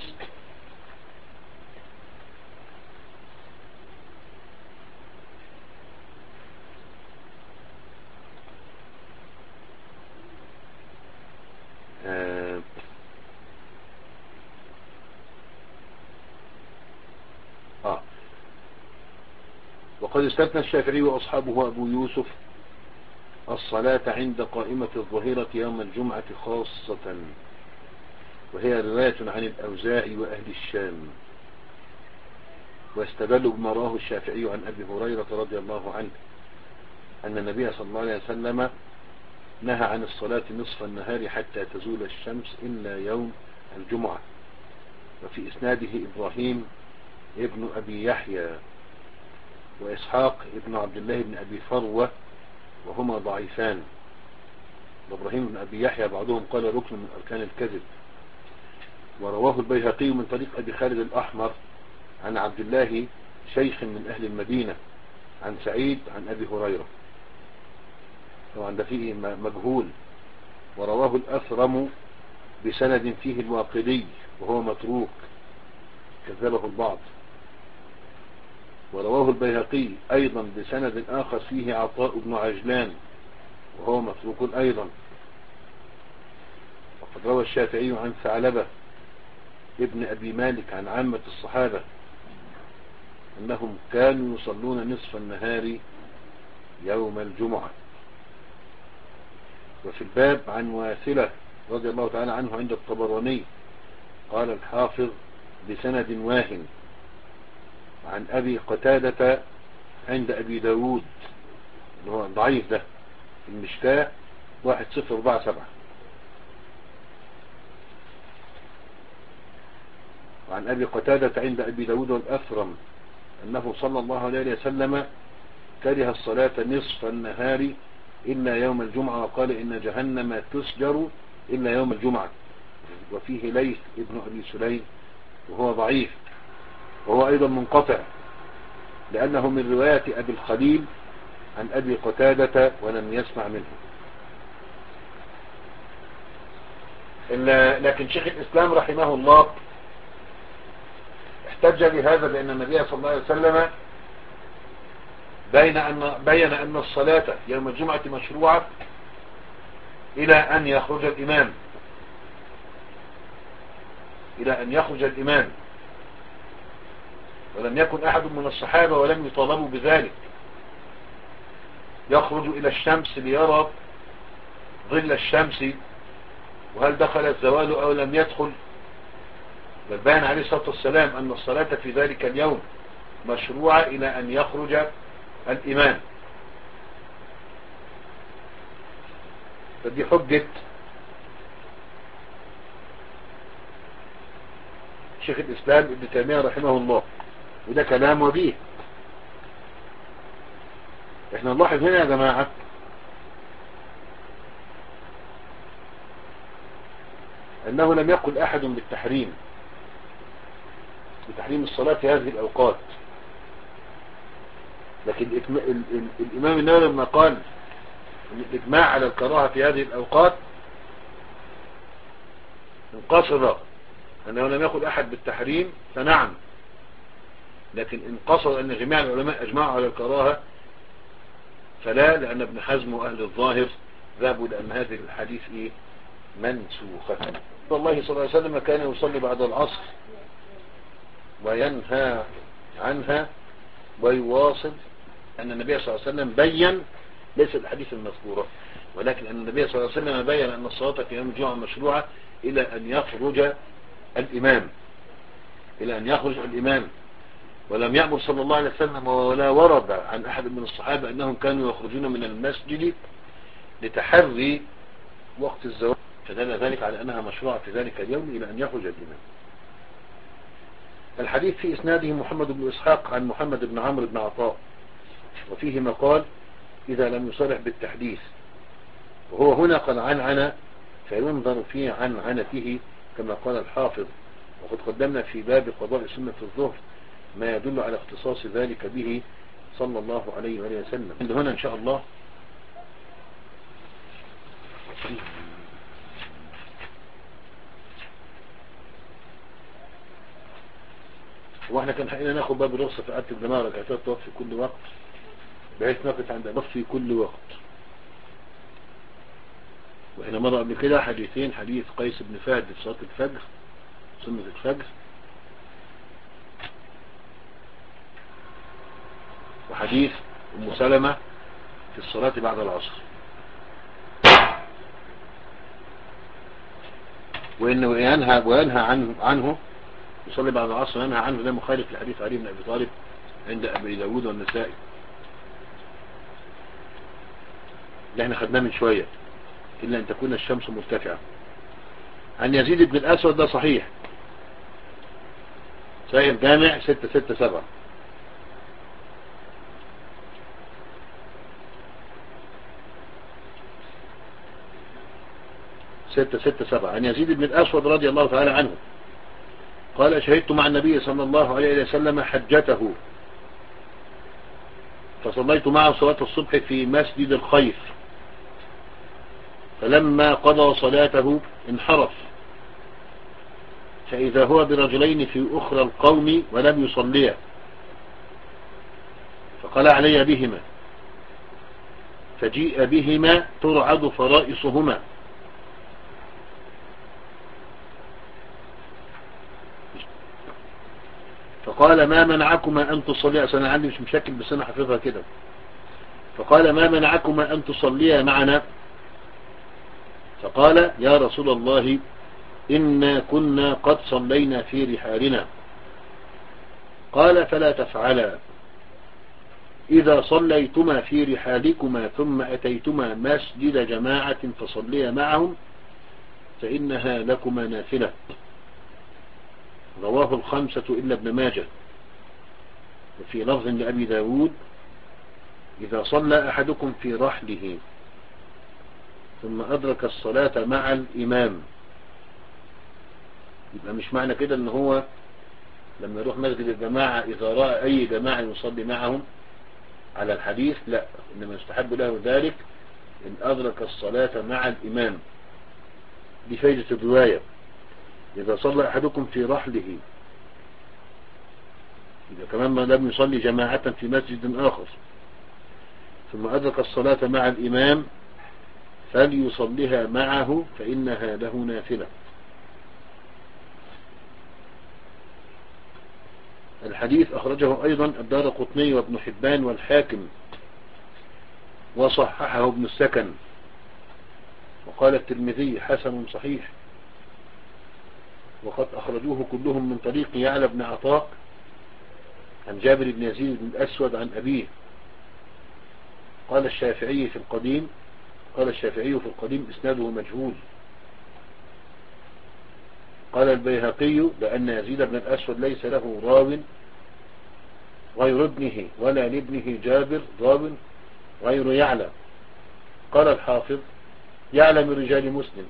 آه آه. وقد استثنى الشافعي وأصحابه وأبو يوسف الصلاة عند قائمة الظهيرة يوم الجمعة خاصة، وهي رواية عن الأوزاعي وأهل الشام. واستدلوا بما رواه الشافعي عن أبي هريرة رضي الله عنه أن النبي صلى الله عليه وسلم نهى عن الصلاة نصف النهار حتى تزول الشمس إلا يوم الجمعة. وفي إسناده إبراهيم ابن أبي يحيى وإسحاق ابن عبد الله بن أبي فروة وهما ضعيفان. وإبراهيم بن أبي يحيى بعضهم قال ركن من أركان الكذب. ورواه البيهقي من طريق أبي خالد الأحمر عن عبد الله شيخ من أهل المدينة عن سعيد عن أبي هريرة، طبعا ده فيه مجهول. ورواه الأثرم بسند فيه الواقدي وهو متروك كذبه البعض. ورواه البيهقي أيضا بسند آخر فيه عطاء بن عجلان وهو متروك أيضا. وقد روى الشافعي عن ثعلبة ابن أبي مالك عن عامة الصحابة أنهم كانوا يصلون نصف النهار يوم الجمعة. وفي الباب عن واثلة رضي الله تعالى عنه عند الطبراني قال الحافظ بسند واهن عن أبي قتادة عند أبي داود اللي هو ضعيف ده المشكاة واحد صفر أربعة سبعة، وعن أبي قتادة عند أبي داود والأثرم أنه صلى الله عليه وسلم كره الصلاة نصف النهار إلا يوم الجمعة، وقال إن جهنم تسجر إلا يوم الجمعة. وفيه ليث ابن أبي سليم وهو ضعيف، وهو أيضا منقطع لأنه من رواية أبي الخليل عن أبي قتادة ولم يسمع منه. لكن شيخ الإسلام رحمه الله واحتج لهذا بأن النبي صلى الله عليه وسلم بين أن بين أن الصلاة يوم الجمعة مشروعة إلى أن يخرج الإمام إلى أن يخرج الإمام ولم يكن أحد من الصحابة ولم يطالبوا بذلك يخرج إلى الشمس ليرى ظل الشمس وهل دخل الزوال أو لم يدخل، بل بيان عليه الصلاة والسلام أن الصلاة في ذلك اليوم مشروعة إلى أن يخرج الإمام. فدي حجة شيخ الإسلام ابن تيمية رحمه الله، وده كلام وبيه. احنا نلاحظ هنا يا جماعة أنه لم يقل أحد بالتحريم بتحريم الصلاة في هذه الأوقات، لكن الإمام النووي لما قال أن الإجماع على الكراهة في هذه الأوقات انقصر أنه لم يقل أحد بالتحريم فنعم، لكن انقصر أن جميع العلماء أجمعوا على الكراهة فلا، لأن ابن حزم وأهل الظاهر ذهبوا لأن هذه الحديث إيه منسوخة. الله صلى الله عليه وسلم كان يصلي بعد العصر وينهى عنها ويواصل، أن النبي صلى الله عليه وسلم بيّن ليس الحديث المذكورة، ولكن أن النبي صلى الله عليه وسلم بيّن أن الصلاة في يوم الجمعة مشروعة إلى أن يخرج الإمام إلى أن يخرج الإمام ولم يأمر صلى الله عليه وسلم ولا ورد عن أحد من الصحابة أنهم كانوا يخرجون من المسجد لتحري وقت الزواج، فدل ذلك على أنها مشروعة في ذلك اليوم إلى أن يخرج الإمام. الحديث في إسناده محمد بن إسحاق عن محمد بن عمرو بن عطاء، وفيه مقال إذا لم يصرح بالتحديث، وهو هنا قال عنعنة فينظر في عنعنته كما قال الحافظ، وقد قدمنا في باب قضاء سنة الظهر ما يدل على اختصاص ذلك به صلى الله عليه وآله وسلم. عند هنا إن شاء الله واحنا كان حقنا ناخد باب الرخصة في عدة الجماعة ركعتات طواف في كل وقت، بحيث نقف عند الطواف في كل وقت. واحنا مرة قبل كده حديثين، حديث قيس بن فهد في صلاة الفجر سنة الفجر، وحديث أم سلمة في الصلاة بعد العصر، وإنه ينهى وينهى عنه عنه يصلي بعد العصر وينهى عنه، ده مخالف لحديث علي بن أبي طالب عند أبي داود والنسائي اللي احنا خدناه من شوية، إلا أن تكون الشمس مرتفعة. عن يزيد بن الأسود ده صحيح، صحيح جامع ستة ستة سبعة. ستة ستة سبعة عن يزيد بن الأسود رضي الله تعالى عنه قال شهدت مع النبي صلى الله عليه وسلم حجته فصليت معه صلاة الصبح في مسجد الخيف، فلما قضى صلاته انحرف فإذا هو برجلين في أخرى القوم ولم يصليا، فقال علي بهما، فجيء بهما ترعد فرائصهما، فقال ما منعكما أن تصليا، أنا عندي مش مشكل بس أنا حفظها كده، فقال ما منعكما أن تصليا معنا، فقال يا رسول الله إنا كنا قد صلينا في رحالنا، قال فلا تفعلا، إذا صليتما في رحالكما ثم أتيتما مسجد جماعة فصليا معهم فإنها لكما نافلة. رواه الخمسة إلا ابن ماجه. وفي لفظ لأبي داود إذا صلى أحدكم في رحله ثم أدرك الصلاة مع الإمام، يبقى مش معنى كده ان هو لما يروح مسجد الجماعة إذا رأى أي جماعة يصلي معهم على الحديث، لا، إنما يستحب له ذلك إن أدرك الصلاة مع الإمام. دي فايدة الرواية، إذا صلى أحدكم في رحله إذا كمان ما لم يصلي جماعة في مسجد آخر ثم أدرك الصلاة مع الإمام فليصليها معه فإنها له نافلة. الحديث أخرجه أيضا الدارقطني وابن حبان والحاكم وصححه ابن السكن، وقال الترمذي حسن صحيح، وقد أخرجوه كلهم من طريق يعلى بن عطاء عن جابر بن يزيد بن الأسود عن أبيه. قال الشافعي في القديم قال الشافعي في القديم إسناده مجهول. قال البيهقي بأن يزيد بن الأسود ليس له راو غير ابنه ولا لابنه جابر راو غير يعلى. قال الحافظ يعلى من رجال مسلم،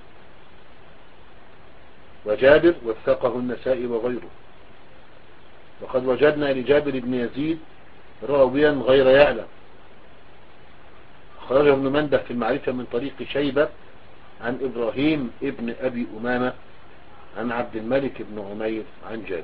وجابر وثقه النسائي وغيره، وقد وجدنا لجابر بن يزيد راويا غير يعلى. خرجه ابن منده في المعرفة من طريق شيبة عن إبراهيم ابن أبي أمامة عن عبد الملك بن عمير عن جابر.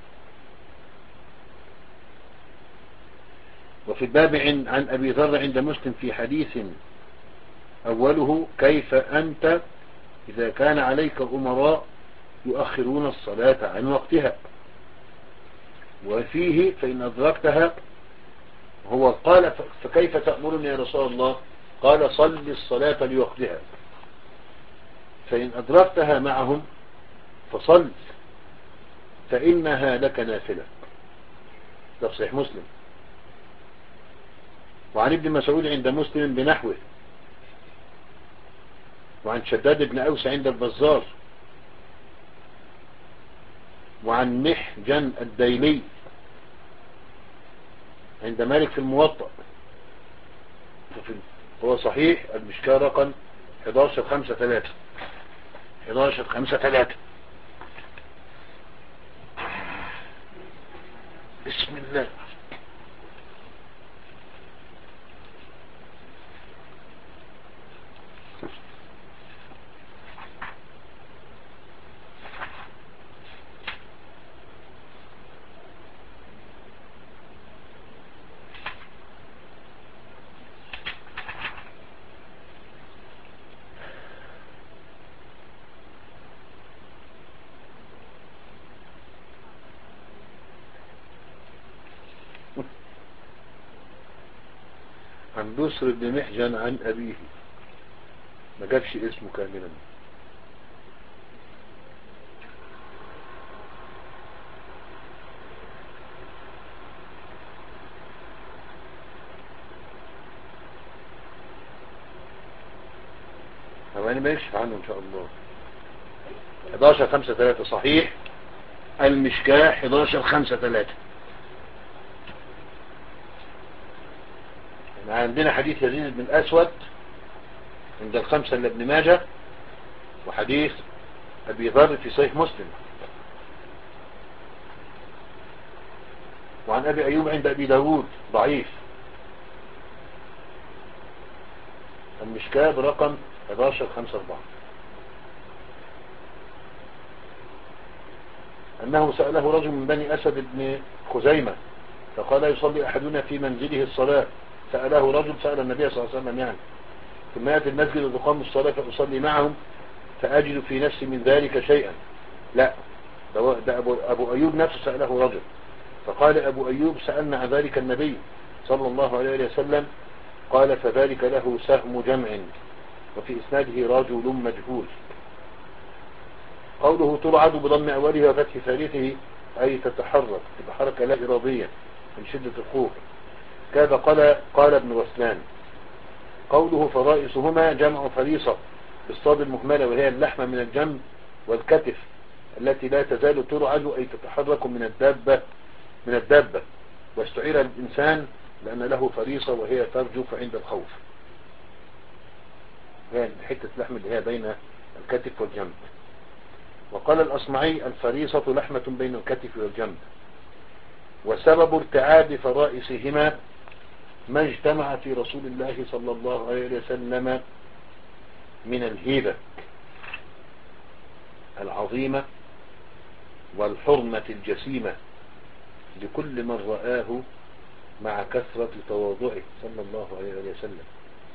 وفي الباب عن أبي ذر عند مسلم في حديث أوله كيف أنت إذا كان عليك أمراء يؤخرون الصلاة عن وقتها، وفيه فإن أدركتها هو قال فكيف تأمرني يا رسول الله؟ قال صل الصلاة لوقتها، فإن أدركتها معهم فصل فإنها لك نافلة. ده صحيح مسلم. وعن ابن مسعود عند مسلم بنحوه، وعن شداد بن أوس عند البزار، وعن محجن الديلي عند مالك في الموطأ. هو صحيح المشكاة رقم أحد عشر خمسة ثلاثة أحد عشر خمسة ثلاثة. بسم الله. عن بسر بن محجن عن أبيه، ما جابش اسمه كاملا. أنا ما يكشف عنه إن شاء الله. أحد عشر خمسة ثلاثة صحيح المشكاة أحد عشر خمسة ثلاثة. عندنا حديث يزيد بن الأسود عند الخمسة لابن ماجه، وحديث أبي ذر في صحيح مسلم، وعن أبي أيوب عند أبي داود ضعيف. المشكاة برقم أحد عشر خمسة أربعة. أنه سأله رجل من بني أسد بن خزيمة فقال يصلي أحدنا في منزله الصلاة. سأله رجل سأل النبي صلى الله عليه وسلم يعني ثم يأتي المسجد وتقام الصلاة فأصلي معهم فأجد في نفسي من ذلك شيئا. لا، ده أبو, أبو أيوب نفسه سأله رجل فقال أبو أيوب سألنا عن ذلك النبي صلى الله عليه وسلم قال فذلك له سهم جمع، وفي إسناده رجل مجهول. قوله ترعد بضم أولها وفتح ثالثه أي تتحرك تتحرك لا إراديا من شدة الخوف. كذا قال قال ابن غسلان. قوله فرائسهما جمع فريصة بالصاد المهملة، وهي اللحمة من الجنب والكتف التي لا تزال ترعد أي تتحرك من الدابة من الدابة واستعير الإنسان لأن له فريصة وهي ترجف عند الخوف، يعني حتة لحم اللي هي بين الكتف والجنب. وقال الأصمعي الفريصة لحمة بين الكتف والجنب. وسبب ارتعاد فرائسهما ما اجتمع في رسول الله صلى الله عليه وسلم من الهيبة العظيمة والحرمة الجسيمة لكل من رآه مع كثرة تواضعه صلى الله عليه وسلم.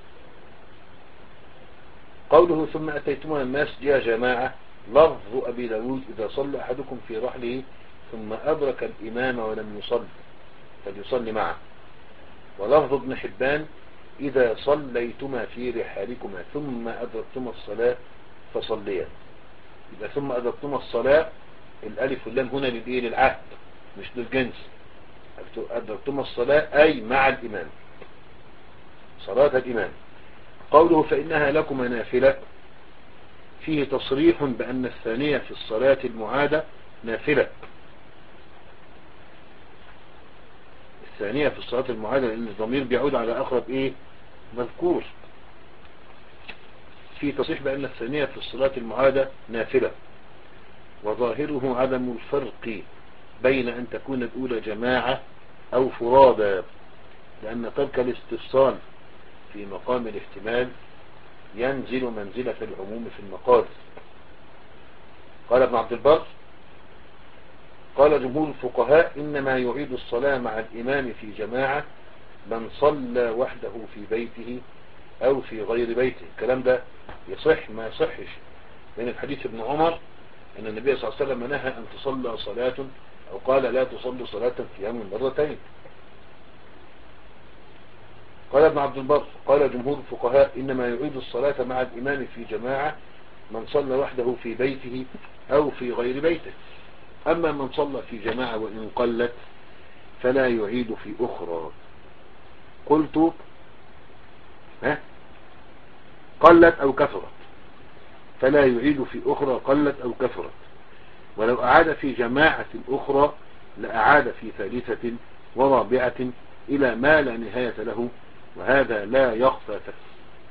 قوله ثم أتيتمونا المسجد يا جماعة، لفظ أبي داود إذا صلى أحدكم في رحله ثم أدرك الإمام ولم يصل فليصلي معه. ولفظ ابن حبان إذا صليتما في رحالكما ثم أدركتما الصلاة فصليا. يبقى ثم أدركتما الصلاة الألف واللام هنا للإيه؟ للعهد مش للجنس. أدركتما الصلاة أي مع الإمام، صلاة الإمام. قوله فإنها لكما نافلة فيه تصريح بأن الثانية في الصلاة المعادة نافلة. الثانية في الصلاة المعادة لأن الضمير بيعود على أقرب إيه؟ مذكور. فيه تصريح بأن الثانية في الصلاة المعادة نافلة، وظاهره عدم الفرق بين أن تكون الأولى جماعة أو فرادى، لأن ترك الاستفصال في مقام الاحتمال ينزل منزلة العموم في المقال. قال ابن عبد البر قال جمهور الفقهاء إنما يعيد الصلاة مع الإمام في جماعة من صلى وحده في بيته أو في غير بيته. الكلام ده يصح ما يصحش، لأن الحديث ابن عمر أن النبي صلى الله عليه وسلم نهى أن تصلى صلاة أو قال لا تصلوا صلاة في يوم مرتين. قال ابن عبد البر قال جمهور الفقهاء إنما يعيد الصلاة مع الإمام في جماعة من صلى وحده في بيته أو في غير بيته. أما من صلى في جماعة وإن قلت فلا يعيد في أخرى. قلت ها قلت أو كثرت فلا يعيد في أخرى قلت أو كثرت. ولو أعاد في جماعة أخرى لأعاد في ثالثة ورابعة إلى ما لا نهاية له، وهذا لا يخفى فيه.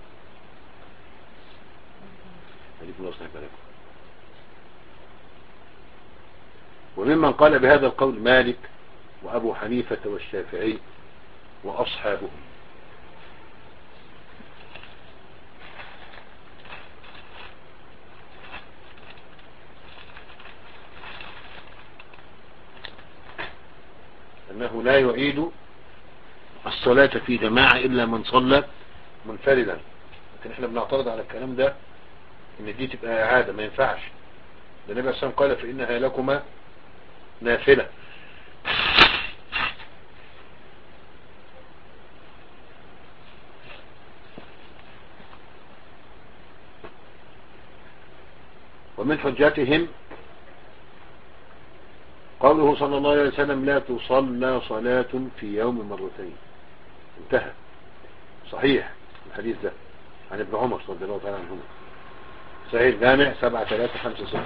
وممن قال بهذا القول مالك وأبو حنيفة والشافعي وأصحابهم. أنه لا يعيد الصلاة في جماعة إلا من صلى منفردا. لكن احنا بنعترض على الكلام ده ان دي تبقى إعادة، ما ينفعش. النبي صلى الله عليه وسلم قال فإنها لكما نافلة. ومن حجاتهم قوله صلى الله عليه وسلم لا تصلى صلاة في يوم مرتين. انتهى. صحيح الحديث ده عن ابن عمر رضي الله تعالى عنهما، صحيح جامع سبعة ثلاثة خمسة صفر.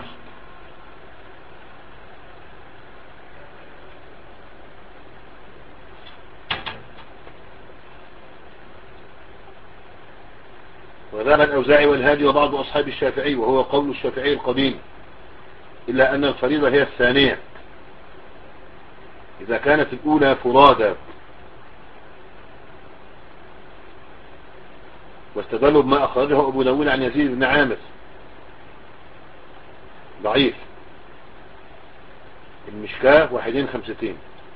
وذهب الأوزاعي والهادي وبعض أصحاب الشافعي، وهو قول الشافعي القديم، إلا أن الفريضة هي الثانية إذا كانت الأولى فرادا. واستدلوا بما أخرجه أبو داود عن يزيد بن عامر ضعيف، المشكاة واحدين خمستين.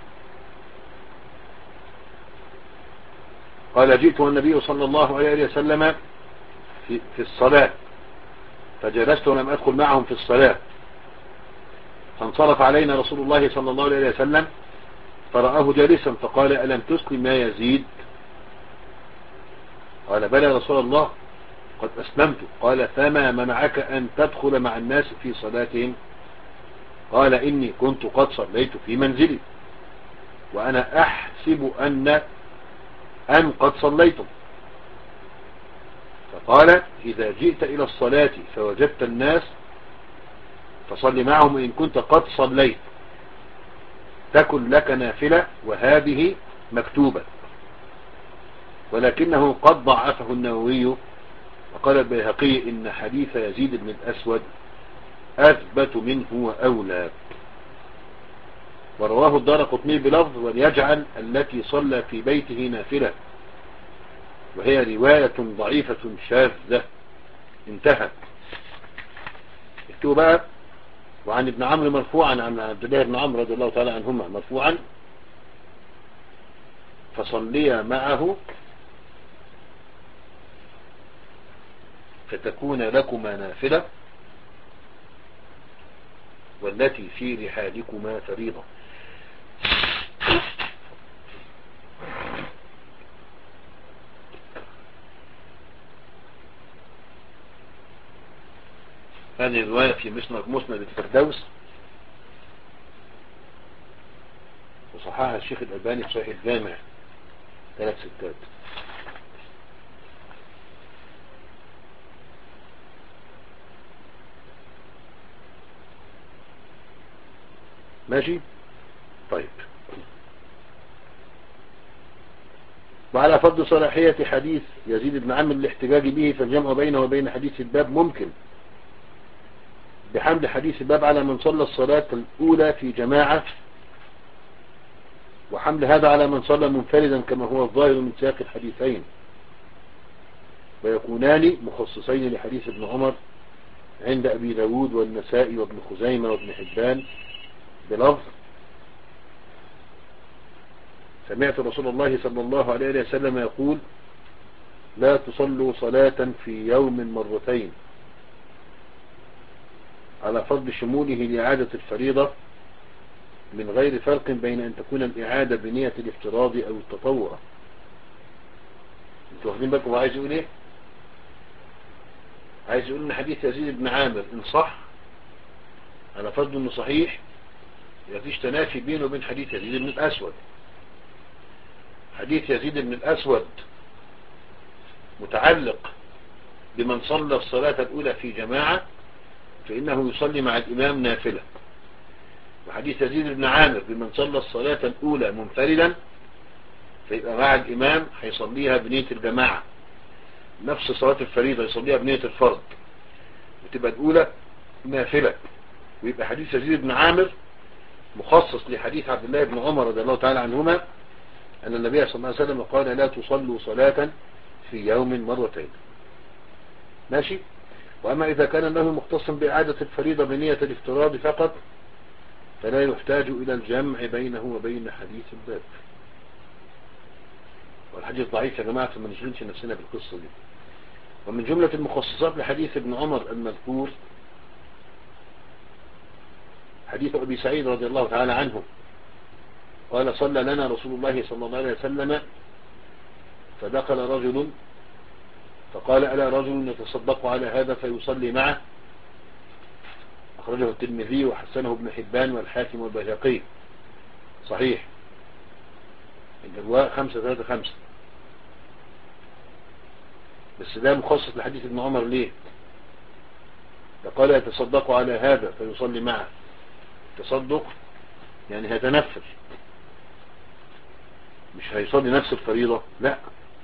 قال جئت والنبي صلى الله عليه وسلم في, في الصلاة فجلست ولم أدخل معهم في الصلاة، فانصرف علينا رسول الله صلى الله عليه وسلم فرآه جالسا فقال ألم تسلم يا يزيد؟ قال بلى يا رسول الله قد أسلمت. قال فما منعك أن تدخل مع الناس في صلاتهم؟ قال إني كنت قد صليت في منزلي وأنا أحسب أن أن قد صليتم. فقال إذا جئت إلى الصلاة فوجدت الناس فصل معهم إن كنت قد صليت، تكن لك نافلة وهذه مكتوبة. ولكنه قد ضعفه النووي، وقال البيهقي إن حديث يزيد بن الأسود أثبت منه وأولى. ورواه الدارقطني بلفظ وليجعل التي صلى في بيته نافلة، وهي رواية ضعيفة شاذة. انتهى. اكتبوا بقى. وعن ابن عمرو مرفوعا عن عبد الله بن عمرو رضي الله تعالى عنهما مرفوعا فصليا معه فتكون لكما نافلة والتي في رحالكما فريضة. هذه الرواية في مسند مسند الفردوس، وصححها الشيخ الألباني في صحيح الجامع ثلاث ستات. ماشي طيب. وعلى فضل صلاحية حديث يزيد بن عمرو الاحتجاج به، فالجمع بينه وبين حديث الباب ممكن بحمل حديث الباب على من صلى الصلاة الأولى في جماعة، وحمل هذا على من صلى منفردا كما هو الظاهر من سياق الحديثين، ويكونان مخصصين لحديث ابن عمر عند أبي داود والنسائي وابن خزيمة وابن حبان بلفظ: سمعت رسول الله صلى الله عليه وسلم يقول: لا تصلوا صلاة في يوم مرتين، على فضل شموله لإعادة الفريضة من غير فرق بين أن تكون الإعادة بنية الافتراض أو التطوع. انتوا واخدين بالكم عايز يقول ايه؟ عايز يقول ان حديث يزيد بن عامر ان صح على فضل انه صحيح، مفيش تنافي بينه وبين حديث يزيد بن الأسود. حديث يزيد بن الأسود متعلق بمن صلى الصلاة الأولى في جماعة فإنه يصلي مع الإمام نافلة، وحديث يزيد بن عامر بمن صلى الصلاة الأولى منفردا فيبقى مع الإمام هيصليها بنية الجماعة، نفس صلاة الفريضة يصليها بنية الفرض، وتبقى الأولى نافلة. ويبقى حديث يزيد بن عامر مخصص لحديث عبد الله بن عمر رضي الله تعالى عنهما أن النبي صلى الله عليه وسلم قال: لا تصلوا صلاة في يوم مرتين. ماشي. وأما إذا كان له مختص بإعادة الفريضة بنية الافتراض فقط فلا يحتاج إلى الجمع بينه وبين حديث الباب. والحديث ضعيف يا جماعة، فما نشغلش نفسنا بالقصة دي. ومن جملة المخصصات لحديث ابن عمر المذكور حديث أبي سعيد رضي الله تعالى عنه قال: صلى لنا رسول الله صلى الله عليه وسلم فدخل رجل فقال: ألا رجل يتصدق على هذا فيصلي معه؟ أخرجه الترمذي وحسنه ابن حبان والحاكم والبيهقي، صحيح الإرواء خمسة ثلاثة خمسة. بس ده مخصص لحديث ابن عمر ليه؟ فقال: يتصدق على هذا فيصلي معه. تصدق يعني هيتنفل، مش هيصلي نفس الفريضة، لا.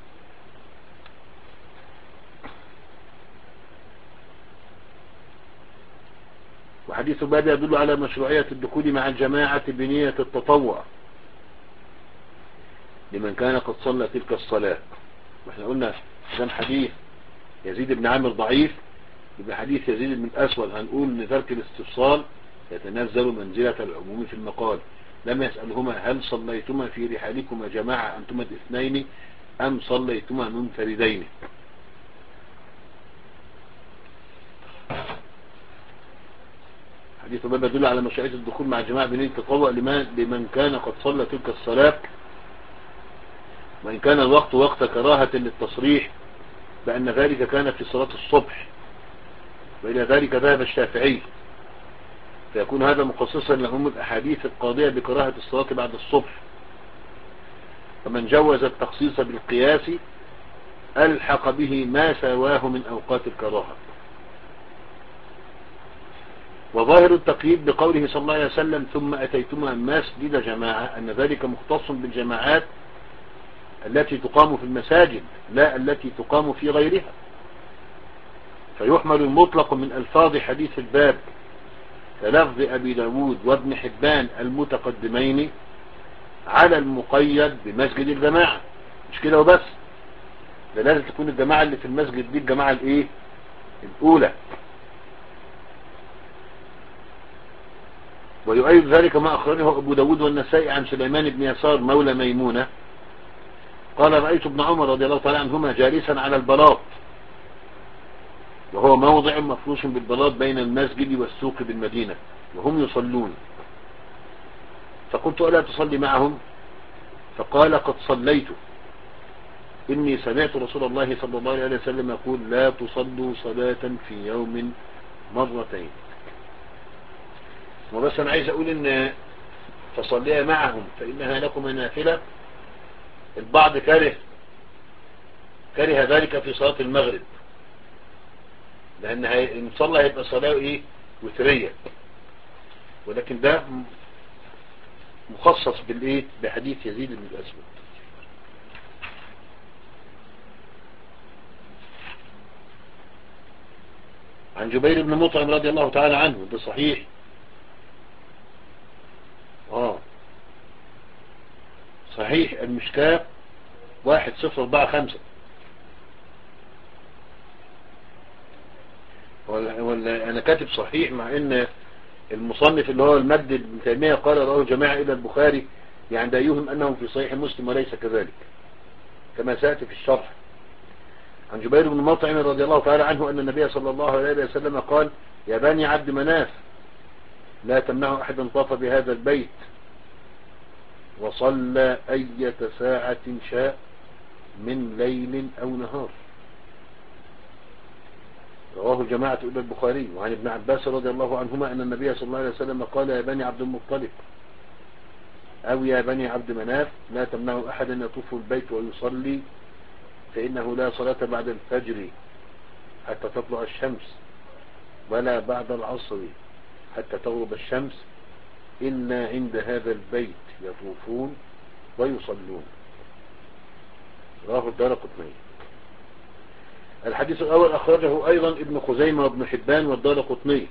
وحديث بعد يدل على مشروعية الدخول مع الجماعة بنية التطوع لمن كان قد صلى تلك الصلاة. واحنا قلنا كان حديث يزيد بن عامر ضعيف، يبقى حديث يزيد بن الأسود هنقول ان ترك الاستفصال يتنزل منزلة العموم في المقال. لم يسألهما: هل صليتما في رحالكما جماعة أنتما الاثنين أم صليتما منفردين؟ حديث باب يدل على مشروعية الدخول مع الجماعة بنية التطوع لمن كان قد صلى تلك الصلاة، وإن كان الوقت وقت كراهة للتصريح بأن ذلك كان في صلاة الصبح، وإلى ذلك ذهب الشافعي، فيكون هذا مخصصا لهم الأحاديث القاضية بكراهة الصلاة بعد الصبح. فمن جوز التخصيص بالقياس ألحق به ما سواه من أوقات الكراهة. وظاهر التقييد بقوله صلى الله عليه وسلم: ثم أتيتما مسجد جماعة، أن ذلك مختص بالجماعات التي تقام في المساجد لا التي تقام في غيرها، فيحمل المطلق من ألفاظ حديث الباب كلفظ أبي داود وابن حبان المتقدمين على المقيد بمسجد الجماعة. مش كده وبس، ده لازم تكون الجماعة اللي في المسجد دي الجماعة الايه الأولى. ويؤيد ذلك ما أخرجه أبو داود والنسائي عن سليمان بن يسار مولى ميمونة قال رأيت ابن عمر رضي الله تعالى عنهما جالسا على البلاط، وهو موضع مفروش بالبلاط بين المسجد والسوق بالمدينة، وهم يصلون، فقلت ألا تصلي معهم؟ فقال قد صليت، إني سمعت رسول الله صلى الله عليه وسلم يقول لا تصلوا صلاة في يوم مرتين. وبس أنا عايز أقول إن تصليها معهم فإنها لكم نافلة. البعض كره كره ذلك في صلاة المغرب، لأن إن صلى هيبقى صلاة إيه وترية، ولكن ده مخصص بالإيه بحديث يزيد بن الأسود. عن جبير بن مطعم رضي الله تعالى عنه، ده صحيح. آه صحيح المشكاة واحد صفر أربعة خمسة. ولا, ولا أنا كاتب صحيح، مع إن المصنف اللي هو المجد بن تيمية قال رواه جماعة إلى البخاري، يعني ده يوهم أنه في صحيح مسلم وليس كذلك كما سأتي في الشرح. عن جبير بن مطعم رضي الله تعالى عنه أن النبي صلى الله عليه وسلم قال يا بني عبد مناف لا تمنعوا أحدا طاف بهذا البيت وصلى أية ساعة شاء من ليل أو نهار. رواه الجماعة إلى البخاري. وعن ابن عباس رضي الله عنهما أن النبي صلى الله عليه وسلم قال يا بني عبد المطلب أو يا بني عبد مناف لا تمنعوا أحدا يطوف البيت ويصلي، فإنه لا صلاة بعد الفجر حتى تطلع الشمس ولا بعد العصر حتى تغرب الشمس إلا عند هذا البيت يطوفون ويصلون. رواه الدارقطني. الحديث الأول أخرجه أيضا ابن خزيمة وابن حبان والدارقطني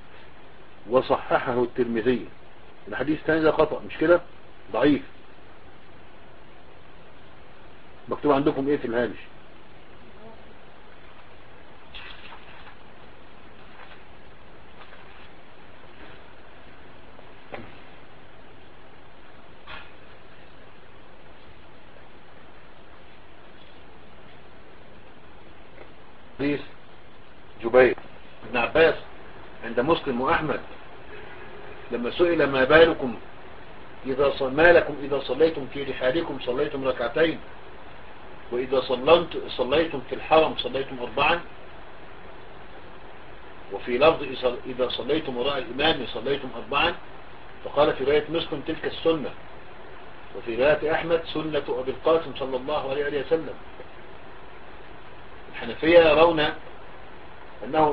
وصححه الترمذي. الحديث الثاني ده خطأ، مش كده؟ ضعيف. مكتوب عندكم ايه في الهامش؟ حديث جبير بن عباس عند مسلم وأحمد لما سئل ما بالكم إذا ما لكم إذا صليتم في رحالكم صليتم ركعتين وإذا صليت صليتم في الحرم صليتم أربعا، وفي لفظ إذا صليتم وراء الإمام صليتم أربعا، فقال في رواية مسلم تلك السنة، وفي رواية أحمد سنة أبي القاسم صلى الله عليه وسلم. الحنفية يرون أنه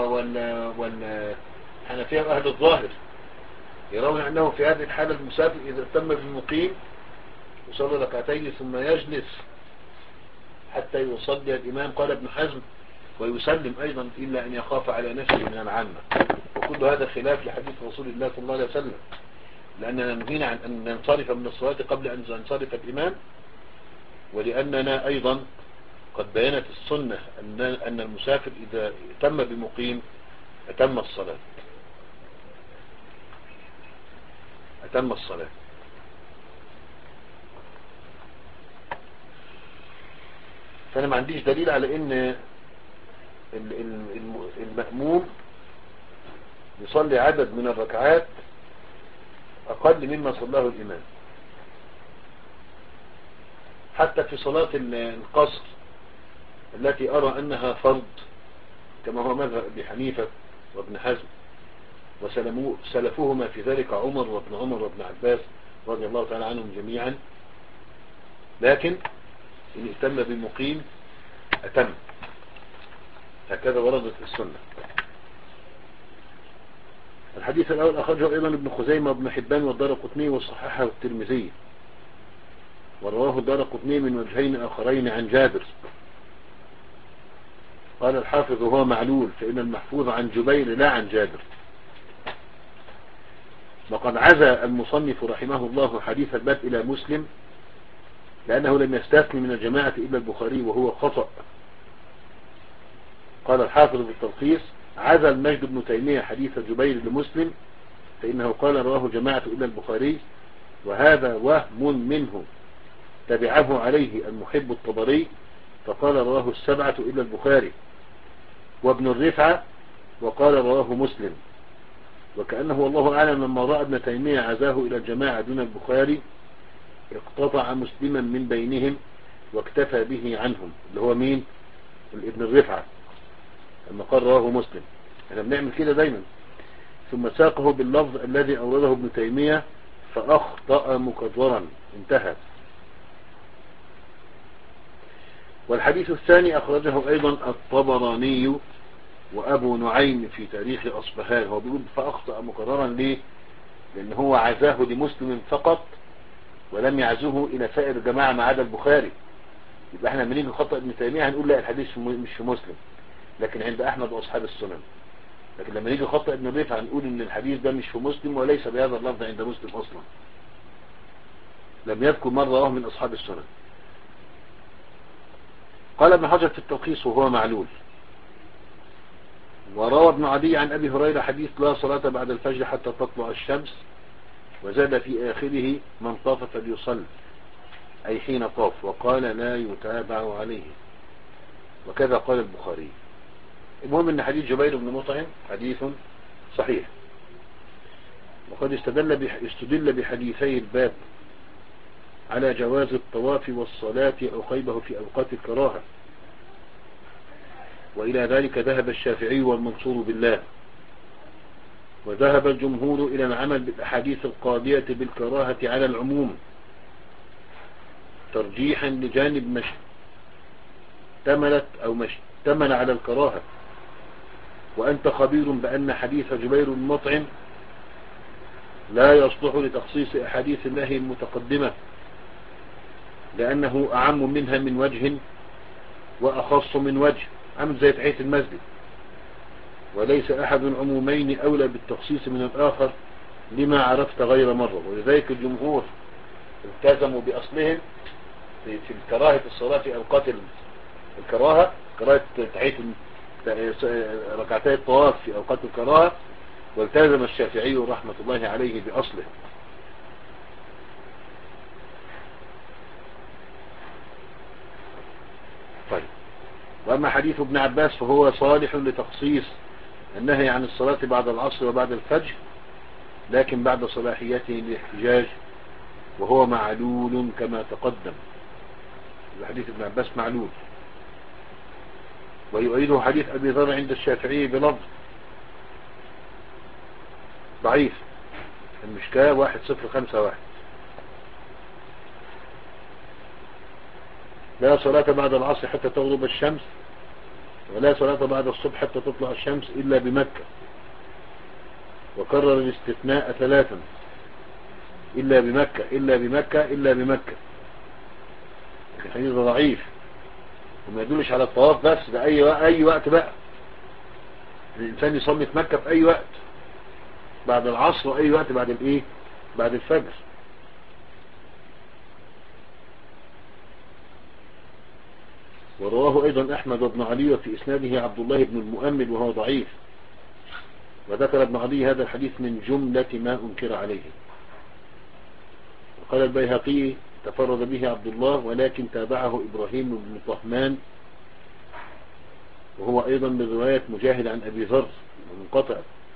والحنفية وأهل الظاهر يرون أنه في هذه الحالة المسافر إذا تم بالمقيم يصلي ركعتين ثم يجلس حتى يصلي الإمام. قال ابن حزم ويسلم أيضا إلا أن يخاف على نفسه من العامة. وكل هذا خلاف لحديث رسول الله صلى الله عليه وسلم، لأننا نهينا عن أن ننصرف من الصلاة قبل أن ينصرف الإمام، ولأننا أيضا قد بينت السنة أن المسافر إذا تم بمقيم أتم الصلاة أتم الصلاة. فأنا ما عنديش دليل على أن المأموم يصلي عدد من الركعات أقل مما صلاه الإمام، حتى في صلاة القصر التي أرى أنها فرض كما هو مذهب أبي حنيفة وابن حزم وسلفوهما في ذلك عمر وابن عمر وابن عباس رضي الله تعالى عنهم جميعا، لكن إن اهتم بالمقيم أتم، هكذا وردت السنة. الحديث الأول أخرجه أيضا ابن خزيمة وابن حبان والدارقطني وصححه الترمذي، ورواه الدارقطني من وجهين آخرين عن جابر. قال الحافظ هو معلول، فإن المحفوظ عن جبير لا عن جابر. وقد عزى المصنف رحمه الله حديث الباب إلى مسلم لأنه لم يستثني من الجماعة إلا البخاري وهو خطأ. قال الحافظ بالتلخيص عزى المجد بن تيمية حديث جبير لمسلم فإنه قال رواه جماعة إلا البخاري، وهذا وهم منه، تبعه عليه المحب الطبري فقال رواه السبعة إلا البخاري، وابن الرفعة وقال رواه مسلم. وكأنه والله أعلم لما رأى ابن تيمية عزاه إلى الجماعة دون البخاري اقتطع مسلما من بينهم واكتفى به عنهم، اللي هو مين؟ ابن الرفعة، لما قال رواه مسلم. احنا بنعمل كده دايما. ثم ساقه باللفظ الذي أورده ابن تيمية فأخطأ مكررا، انتهى. والحديث الثاني أخرجه أيضا الطبراني وأبو نعيم في تاريخ أصبهان. هو بيقول فأخطأ مكررا ليه؟ لأن هو عزاه لمسلم فقط ولم يعزوه إلى سائر الجماعة ما عدا البخاري. يبقى احنا لما نيجي خطأ ابن تيمية هنقول لا الحديث مش في مسلم لكن عند أحمد وأصحاب السنن. لكن لما نيجي خطأ ابن الرفعة هنقول ان الحديث ده مش في مسلم وليس بهذا اللفظ عند مسلم أصلا، لم يذكر من رواه من أصحاب السنن. قال ابن حجر في التلخيص وهو معلول. وروى ابن عدي عن أبي هريرة حديث لا صلاة بعد الفجر حتى تطلع الشمس، وزاد في آخره من طاف فليصل، أي حين طاف، وقال لا يتابع عليه، وكذا قال البخاري. المهم ان حديث جبير بن مطعم حديث صحيح. وقد استدل بح... استدل بحديثي الباب على جواز الطواف والصلاة عقيبه في أوقات الكراهة، وإلى ذلك ذهب الشافعي والمنصور بالله. وذهب الجمهور إلى العمل بالأحاديث القاضية بالكراهة على العموم ترجيحا لجانب ما اشتملت أو ما اشتمل على الكراهة. وأنت خبير بأن حديث جبير بن مطعم لا يصلح لتخصيص أحاديث الله المتقدمة، لأنه أعم منها من وجه وأخص من وجه، عامل زي تحية المسجد. وليس أحد عمومين أولى بالتخصيص من الآخر لما عرفت غير مرة. ولذلك الجمهور التزموا بأصلهم في الكراهة الصلاة في أوقات الكراهة، كراهة تحية ركعتي الطواف في أوقات الكراهة، والتزم الشافعي رحمة الله عليه بأصله. طيب، وأما حديث ابن عباس فهو صالح لتخصيص النهي عن الصلاة بعد العصر وبعد الفجر، لكن بعد صلاحيته للاحتجاج، وهو معلول كما تقدم. حديث ابن عباس معلول. ويؤيده حديث أبي ذر عند الشافعي بلفظ ضعيف، المشكاة واحد صفر خمسة واحد: لا صلاة بعد العصر حتى تغرب الشمس، ولا صلاة بعد الصبح حتى تطلع الشمس إلا بمكة. وكرر الاستثناء ثلاثا: إلا بمكة إلا بمكة إلا بمكة. الحديث ضعيف وما يدلش على الطواف بس، ده أي أي وقت بقى الإنسان يصلي في مكة في أي وقت بعد العصر، وأي وقت بعد الإيه بعد الفجر. ورواه أيضا أحمد وابن علي وفي إسناده عبد الله بن المؤمل وهو ضعيف. وذكر ابن علي هذا الحديث من جملة ما أنكر عليه. وقال البيهقي تفرد به عبد الله ولكن تابعه إبراهيم بن طهمان، وهو أيضا من رواية مجاهد عن أبي ذر منقطع.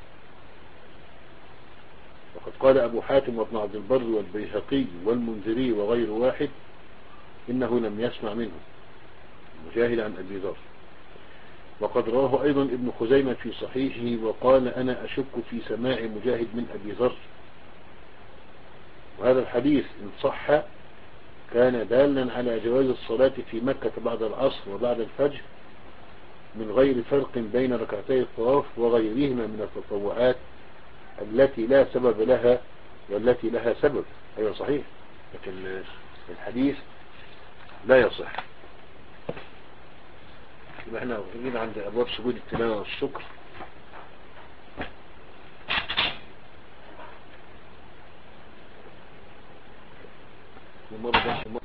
وقد قال أبو حاتم وابن عبد البر والبيهقي والمنذري وغير واحد إنه لم يسمع منه مجاهد عن أبي ذر. وقد رواه أيضا ابن خزيمة في صحيحه وقال أنا أشك في سماع مجاهد من أبي ذر. وهذا الحديث إن صح كان دالا على جواز الصلاة في مكة بعد العصر وبعد الفجر من غير فرق بين ركعتي الطواف وغيرهما من التطوعات التي لا سبب لها والتي لها سبب. أيوة صحيح، لكن الحديث لا يصح. يبقى احنا واقفين عند أبواب سجود التلاوة والشكر. ومرة